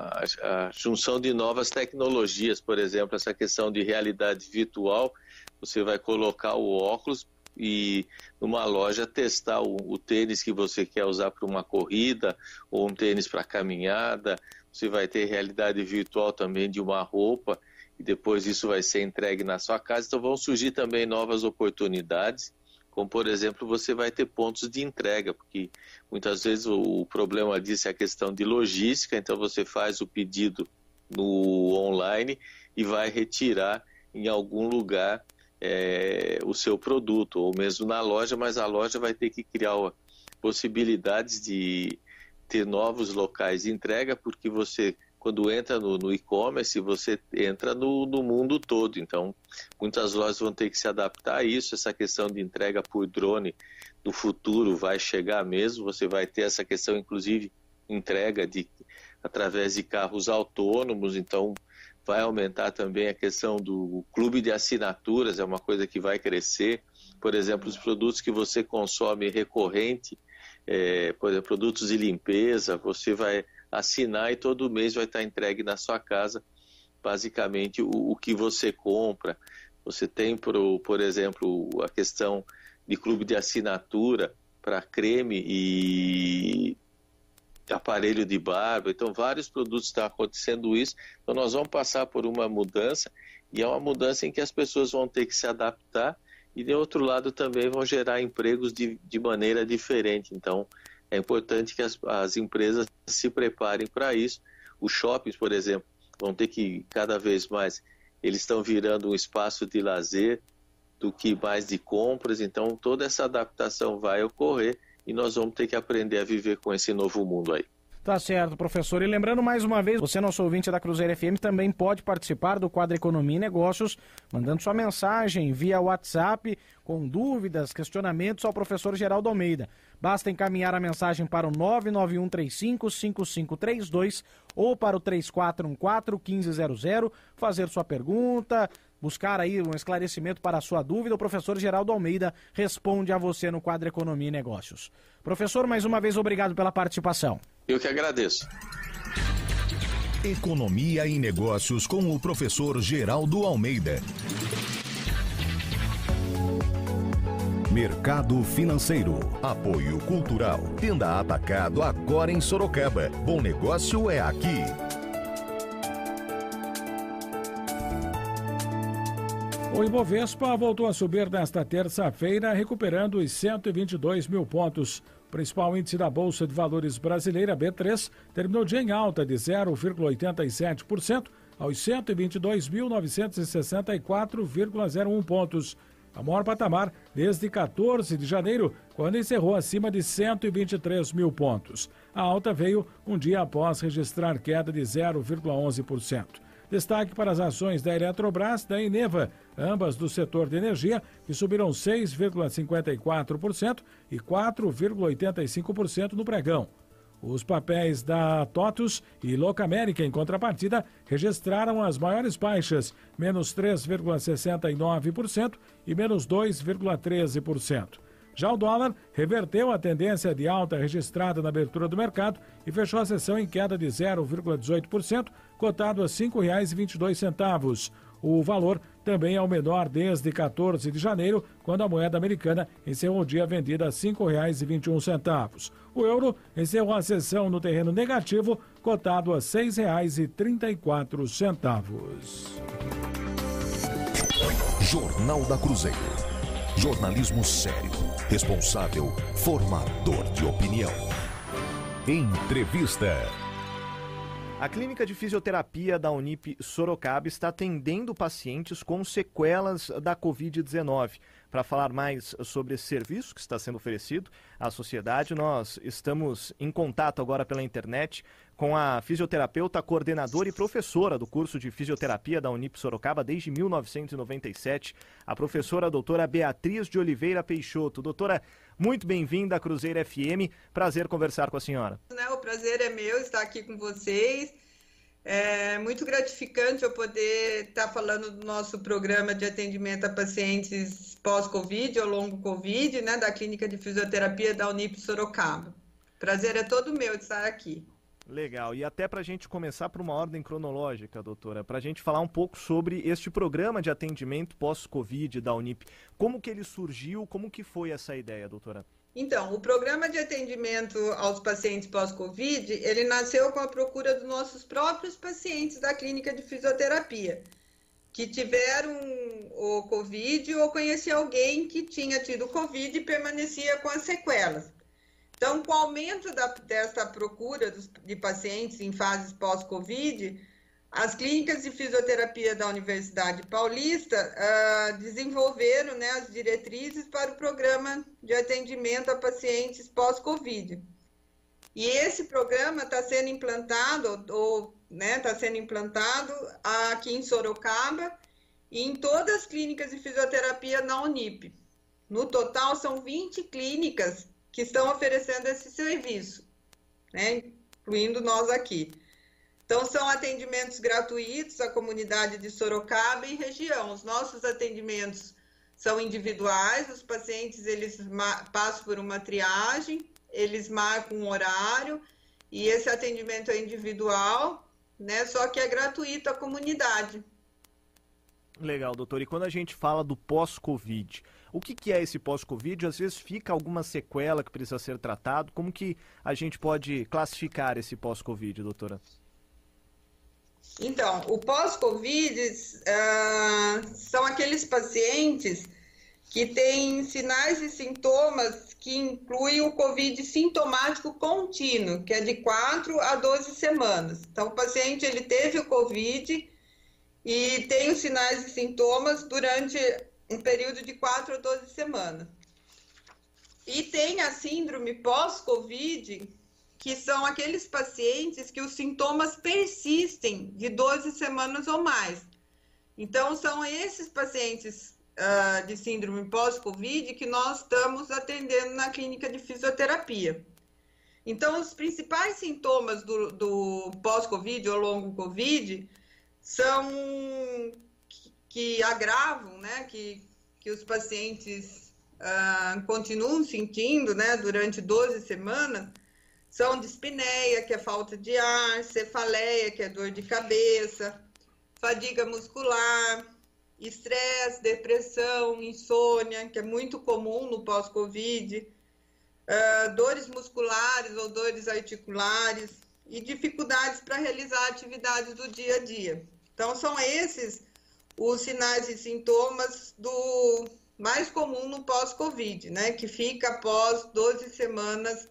a junção de novas tecnologias. Por exemplo, essa questão de realidade virtual, você vai colocar o óculos e numa loja testar o tênis que você quer usar para uma corrida ou um tênis para caminhada. Você vai ter realidade virtual também de uma roupa e depois isso vai ser entregue na sua casa. Então vão surgir também novas oportunidades, como por exemplo você vai ter pontos de entrega, porque muitas vezes o problema disso é a questão de logística. Então você faz o pedido no online e vai retirar em algum lugar o seu produto, ou mesmo na loja, mas a loja vai ter que criar possibilidades de ter novos locais de entrega, porque você, quando entra no e-commerce, você entra no mundo todo. Então, muitas lojas vão ter que se adaptar a isso. Essa questão de entrega por drone no futuro vai chegar mesmo. Você vai ter essa questão, inclusive, entrega através de carros autônomos. Então, vai aumentar também a questão do clube de assinaturas, é uma coisa que vai crescer. Por exemplo, os produtos que você consome recorrente, por exemplo, produtos de limpeza, você vai assinar e todo mês vai estar entregue na sua casa, basicamente, o que você compra. Você tem, por exemplo, a questão de clube de assinatura para creme e aparelho de barba. Então, vários produtos estão acontecendo isso. Então, nós vamos passar por uma mudança, e é uma mudança em que as pessoas vão ter que se adaptar, e, de outro lado, também vão gerar empregos de maneira diferente. Então, é importante que as empresas se preparem para isso. Os shoppings, por exemplo, vão ter que, cada vez mais, eles estão virando um espaço de lazer do que mais de compras. Então, toda essa adaptação vai ocorrer e nós vamos ter que aprender a viver com esse novo mundo aí. Tá certo, professor. E lembrando mais uma vez, você, nosso ouvinte da Cruzeiro FM, também pode participar do quadro Economia e Negócios, mandando sua mensagem via WhatsApp, com dúvidas, questionamentos ao professor Geraldo Almeida. Basta encaminhar a mensagem para o 991355532 ou para o 3414-1500, fazer sua pergunta, buscar aí um esclarecimento para a sua dúvida. O professor Geraldo Almeida responde a você no quadro Economia e Negócios. Professor, mais uma vez, obrigado pela participação. Eu que agradeço. Economia e Negócios com o professor Geraldo Almeida. Mercado Financeiro. Apoio Cultural. Tenda Atacado agora em Sorocaba. Bom negócio é aqui. O Ibovespa voltou a subir nesta terça-feira, recuperando os 122 mil pontos. O principal índice da Bolsa de Valores brasileira, B3, terminou o dia em alta de 0,87% aos 122.964,01 pontos. A maior patamar desde 14 de janeiro, quando encerrou acima de 123 mil pontos. A alta veio um dia após registrar queda de 0,11%. Destaque para as ações da Eletrobras e da Eneva, ambas do setor de energia, que subiram 6,54% e 4,85% no pregão. Os papéis da TOTUS e Locamérica, em contrapartida, registraram as maiores baixas, menos 3,69% e menos 2,13%. Já o dólar reverteu a tendência de alta registrada na abertura do mercado e fechou a sessão em queda de 0,18%, cotado a R$ 5,22. O valor também é o menor desde 14 de janeiro, quando a moeda americana encerrou o dia vendida a R$ 5,21. O euro encerrou a sessão no terreno negativo, cotado a R$ 6,34. Jornal da Cruzeiro. Jornalismo sério, responsável, formador de opinião. Entrevista. A Clínica de Fisioterapia da Unip Sorocaba está atendendo pacientes com sequelas da Covid-19. Para falar mais sobre esse serviço que está sendo oferecido à sociedade, nós estamos em contato agora pela internet com a fisioterapeuta, coordenadora e professora do curso de fisioterapia da Unip Sorocaba desde 1997, a professora doutora Beatriz de Oliveira Peixoto. Doutora, muito bem-vinda à Cruzeiro FM, prazer conversar com a senhora. O prazer é meu estar aqui com vocês. É muito gratificante eu poder estar falando do nosso programa de atendimento a pacientes pós-Covid ou longo Covid, da Clínica de Fisioterapia da Unip Sorocaba. Prazer é todo meu de estar aqui. Legal, e até para a gente começar por uma ordem cronológica, doutora, para a gente falar um pouco sobre este programa de atendimento pós-Covid da Unip. Como que ele surgiu, como que foi essa ideia, doutora? Então, o programa de atendimento aos pacientes pós-Covid, ele nasceu com a procura dos nossos próprios pacientes da Clínica de Fisioterapia, que tiveram o Covid ou conheciam alguém que tinha tido Covid e permanecia com as sequelas. Então, com o aumento dessa procura de pacientes em fases pós-Covid, as clínicas de fisioterapia da Universidade Paulista desenvolveram as diretrizes para o programa de atendimento a pacientes pós-Covid. E esse programa está sendo implantado, aqui em Sorocaba e em todas as clínicas de fisioterapia na Unip. No total, são 20 clínicas que estão oferecendo esse serviço, incluindo nós aqui. Então, são atendimentos gratuitos à comunidade de Sorocaba e região. Os nossos atendimentos são individuais, os pacientes eles passam por uma triagem, eles marcam um horário e esse atendimento é individual, só que é gratuito à comunidade. Legal, doutor. E quando a gente fala do pós-Covid, o que é esse pós-Covid? Às vezes fica alguma sequela que precisa ser tratado. Como que a gente pode classificar esse pós-Covid, doutora? Então, o pós-Covid são aqueles pacientes que têm sinais e sintomas que incluem o Covid sintomático contínuo, que é de 4 a 12 semanas. Então, o paciente ele teve o Covid e tem os sinais e sintomas durante um período de 4 a 12 semanas. E tem a síndrome pós-Covid, que são aqueles pacientes que os sintomas persistem de 12 semanas ou mais. Então, são esses pacientes de síndrome pós-Covid que nós estamos atendendo na clínica de fisioterapia. Então, os principais sintomas do pós-Covid ou longo Covid são que agravam, né, que os pacientes continuam sentindo, né, durante 12 semanas, são dispneia, que é falta de ar, cefaleia, que é dor de cabeça, fadiga muscular, estresse, depressão, insônia, que é muito comum no pós-Covid, dores musculares ou dores articulares e dificuldades para realizar atividades do dia a dia. Então, são esses os sinais e sintomas do mais comum no pós-Covid, né? Que fica após 12 semanas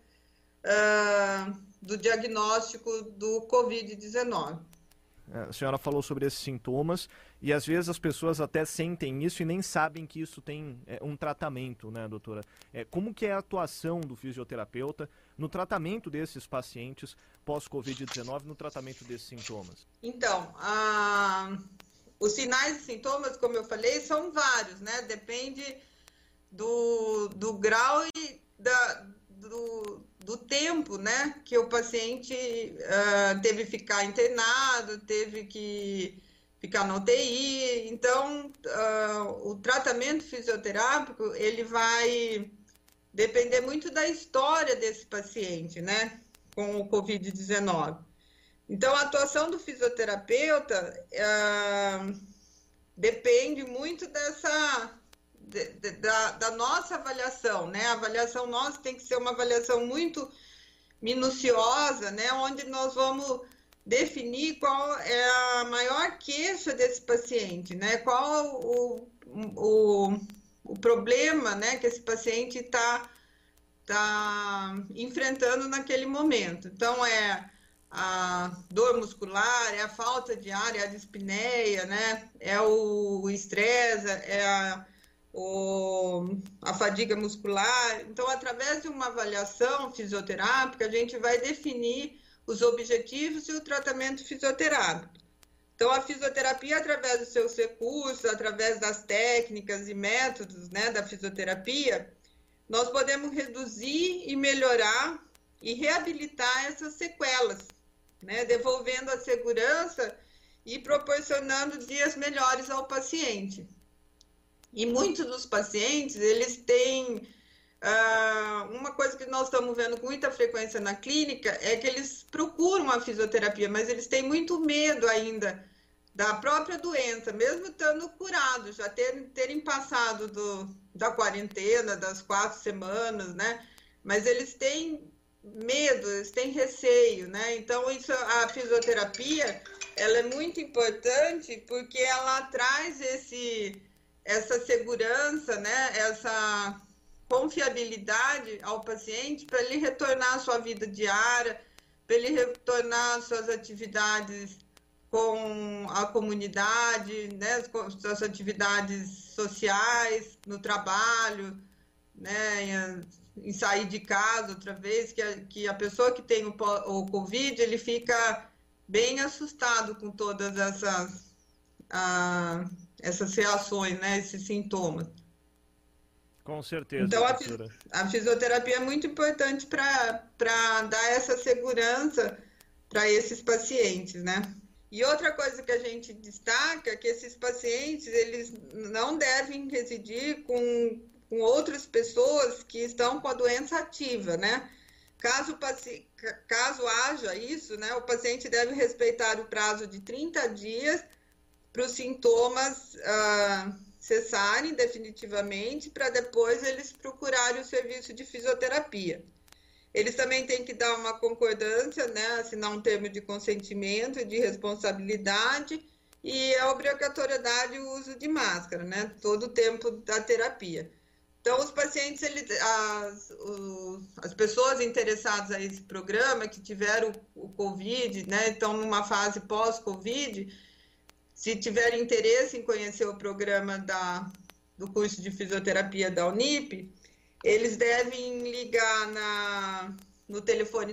do diagnóstico do Covid-19. A senhora falou sobre esses sintomas e às vezes as pessoas até sentem isso e nem sabem que isso tem um tratamento, né, doutora? Como que é a atuação do fisioterapeuta no tratamento desses pacientes pós-Covid-19, no tratamento desses sintomas? Então, os sinais e sintomas, como eu falei, são vários, né? Depende do grau e do tempo, né, que o paciente teve que ficar internado, teve que ficar na UTI. Então, o tratamento fisioterápico, ele vai depender muito da história desse paciente, né, com o Covid-19. Então, a atuação do fisioterapeuta depende muito da nossa avaliação, né? A avaliação nossa tem que ser uma avaliação muito minuciosa, né? Onde nós vamos definir qual é a maior queixa desse paciente, né? Qual o problema, né, que esse paciente está enfrentando naquele momento. Então, é a dor muscular, é a falta de ar, é a dispneia, né? É o estresse, é a fadiga muscular. Então, através de uma avaliação fisioterápica, a gente vai definir os objetivos e o tratamento fisioterápico. Então, a fisioterapia, através dos seus recursos, através das técnicas e métodos, né, da fisioterapia, nós podemos reduzir e melhorar e reabilitar essas sequelas, né, devolvendo a segurança e proporcionando dias melhores ao paciente. E muitos dos pacientes, eles têm uma coisa que nós estamos vendo com muita frequência na clínica, é que eles procuram a fisioterapia, mas eles têm muito medo ainda da própria doença, mesmo estando curados, já terem passado da quarentena, das 4 semanas, né? Mas eles têm medo, eles têm receio, né? Então, a fisioterapia, ela é muito importante porque ela traz essa segurança, né, essa confiabilidade ao paciente para ele retornar à sua vida diária, para ele retornar às suas atividades com a comunidade, né, com suas atividades sociais, no trabalho, né, em sair de casa outra vez, que a pessoa que tem o Covid, ele fica bem assustado com todas essas reações, né, esses sintomas. Com certeza. Então, a fisioterapia é muito importante para dar essa segurança para esses pacientes, né? E outra coisa que a gente destaca é que esses pacientes, eles não devem residir com outras pessoas que estão com a doença ativa, né? Caso haja isso, né, o paciente deve respeitar o prazo de 30 dias para os sintomas cessarem definitivamente, para depois eles procurarem o serviço de fisioterapia. Eles também têm que dar uma concordância, né, assinar um termo de consentimento e de responsabilidade e a obrigatoriedade do uso de máscara, né, todo o tempo da terapia. Então, os pacientes, as pessoas interessadas a esse programa, que tiveram o Covid, né, estão numa fase pós-Covid, se tiverem interesse em conhecer o programa do curso de fisioterapia da Unip, eles devem ligar no telefone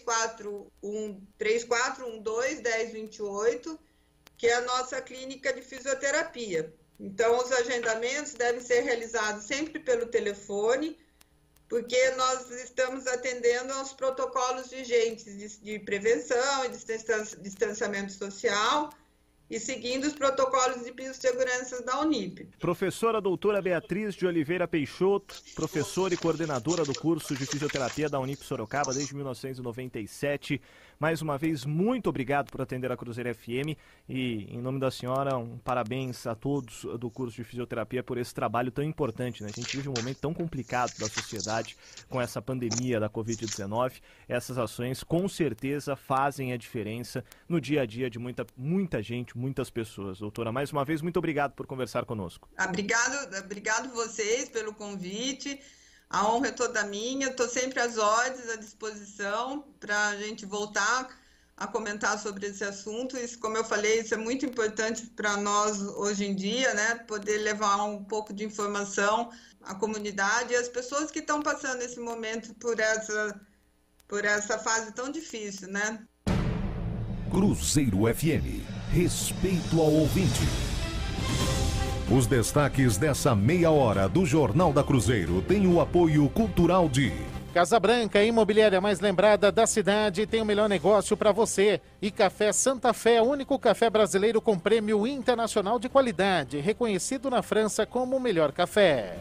3412-1028, que é a nossa clínica de fisioterapia. Então, os agendamentos devem ser realizados sempre pelo telefone, porque nós estamos atendendo aos protocolos vigentes de prevenção e de distanciamento social e seguindo os protocolos de biossegurança da Unip. Professora doutora Beatriz de Oliveira Peixoto, professora e coordenadora do curso de fisioterapia da Unip Sorocaba desde 1997. Mais uma vez, muito obrigado por atender a Cruzeiro FM e, em nome da senhora, um parabéns a todos do curso de fisioterapia por esse trabalho tão importante, né? A gente vive um momento tão complicado da sociedade com essa pandemia da Covid-19. Essas ações, com certeza, fazem a diferença no dia a dia de muita gente, muitas pessoas. Doutora, mais uma vez, muito obrigado por conversar conosco. Obrigado vocês pelo convite. A honra é toda minha, estou sempre às ordens, à disposição para a gente voltar a comentar sobre esse assunto. Isso, como eu falei, isso é muito importante para nós hoje em dia, né? Poder levar um pouco de informação à comunidade e às pessoas que estão passando esse momento por essa fase tão difícil, né? Cruzeiro FM, respeito ao ouvinte. Os destaques dessa meia hora do Jornal da Cruzeiro têm o apoio cultural de... Casa Branca, a imobiliária mais lembrada da cidade, tem o melhor negócio para você. E Café Santa Fé, único café brasileiro com prêmio internacional de qualidade, reconhecido na França como o melhor café.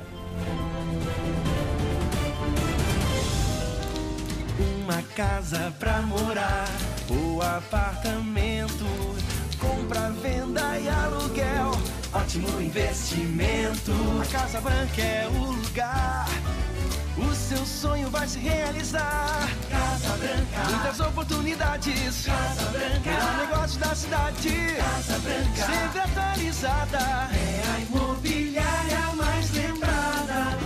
Uma casa pra morar, ou apartamento, compra, venda e aluguel, ótimo investimento. A Casa Branca é o lugar, o seu sonho vai se realizar. Casa Branca, muitas oportunidades. Casa Branca, melhor negócio da cidade. Casa Branca, sempre atualizada. É a imobiliária mais lembrada.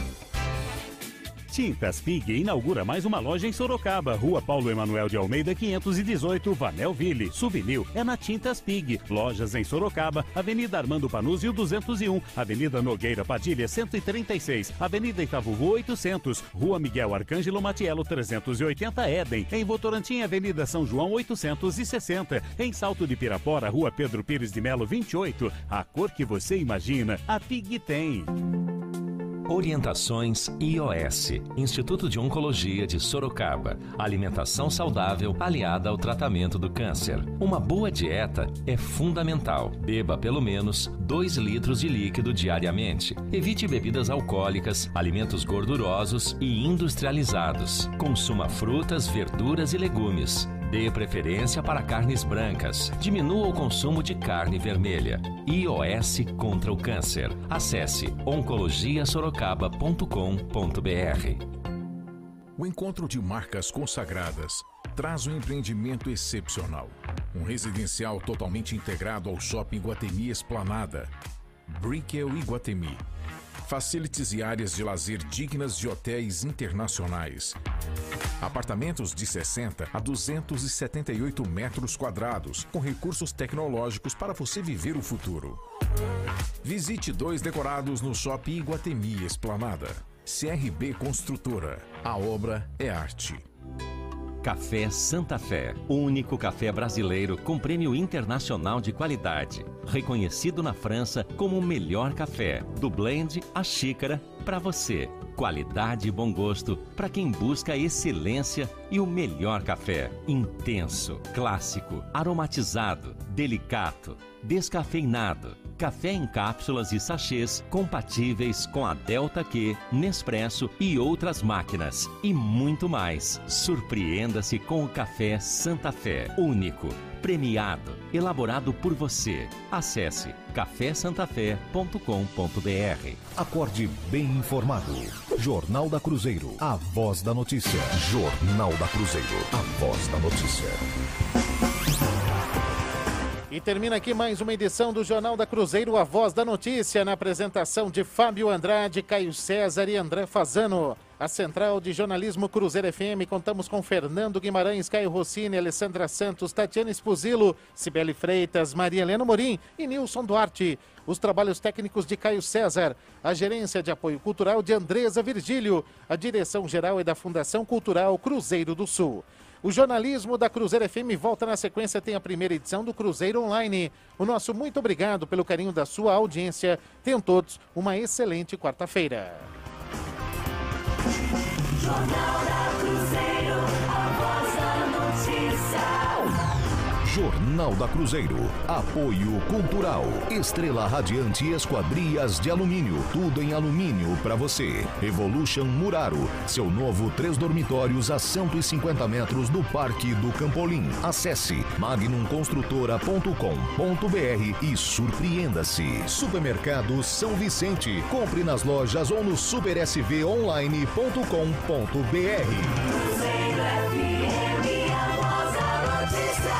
Tintas Pig inaugura mais uma loja em Sorocaba, Rua Paulo Emanuel de Almeida, 518, Vanelville. Souvenir é na Tintas Pig. Lojas em Sorocaba, Avenida Armando Panuzzi, 201, Avenida Nogueira Padilha, 136, Avenida Itavuvu, 800, Rua Miguel Arcângelo Matiello, 380, Éden. Em Votorantim, Avenida São João, 860. Em Salto de Pirapora, Rua Pedro Pires de Melo, 28. A cor que você imagina, a Pig tem. Orientações IOS, Instituto de Oncologia de Sorocaba. Alimentação saudável aliada ao tratamento do câncer. Uma boa dieta é fundamental. Beba pelo menos 2 litros de líquido diariamente. Evite bebidas alcoólicas, alimentos gordurosos e industrializados. Consuma frutas, verduras e legumes. Dê preferência para carnes brancas. Diminua o consumo de carne vermelha. IOS contra o câncer. Acesse oncologiasorocaba.com.br. O encontro de marcas consagradas traz um empreendimento excepcional. Um residencial totalmente integrado ao Shopping Iguatemi Esplanada. Brickell Iguatemi. Facilities e áreas de lazer dignas de hotéis internacionais. Apartamentos de 60 a 278 metros quadrados, com recursos tecnológicos para você viver o futuro. Visite 2 decorados no Shopping Iguatemi Esplanada. CRB Construtora. A obra é arte. Café Santa Fé, o único café brasileiro com prêmio internacional de qualidade, reconhecido na França como o melhor café, do blend à xícara, para você. Qualidade e bom gosto para quem busca excelência e e o melhor café. Intenso, clássico, aromatizado, delicato, descafeinado. Café em cápsulas e sachês compatíveis com a Delta Q, Nespresso e outras máquinas. E muito mais. Surpreenda-se com o Café Santa Fé. Único, premiado, elaborado por você. Acesse cafésantafé.com.br. Acorde bem informado. Jornal da Cruzeiro, a voz da notícia. Jornal da Cruzeiro, a voz da notícia. E termina aqui mais uma edição do Jornal da Cruzeiro, a voz da notícia, na apresentação de Fábio Andrade, Caio César e André Fazano. A Central de Jornalismo Cruzeiro FM, contamos com Fernando Guimarães, Caio Rossini, Alessandra Santos, Tatiana Esposilo, Cibele Freitas, Maria Helena Morim e Nilson Duarte. Os trabalhos técnicos de Caio César, a gerência de apoio cultural de Andresa Virgílio, a direção geral é da Fundação Cultural Cruzeiro do Sul. O jornalismo da Cruzeiro FM volta na sequência, tem a primeira edição do Cruzeiro Online. O nosso muito obrigado pelo carinho da sua audiência. Tenham todos uma excelente quarta-feira. Jornal da Cruzeiro, a voz da notícia. Jornal da Cruzeiro. Apoio Cultural. Estrela Radiante Esquadrias de Alumínio. Tudo em alumínio para você. Evolution Muraro. Seu novo 3 dormitórios a 150 metros do Parque do Campolim. Acesse magnumconstrutora.com.br e surpreenda-se. Supermercado São Vicente. Compre nas lojas ou no supersvonline.com.br.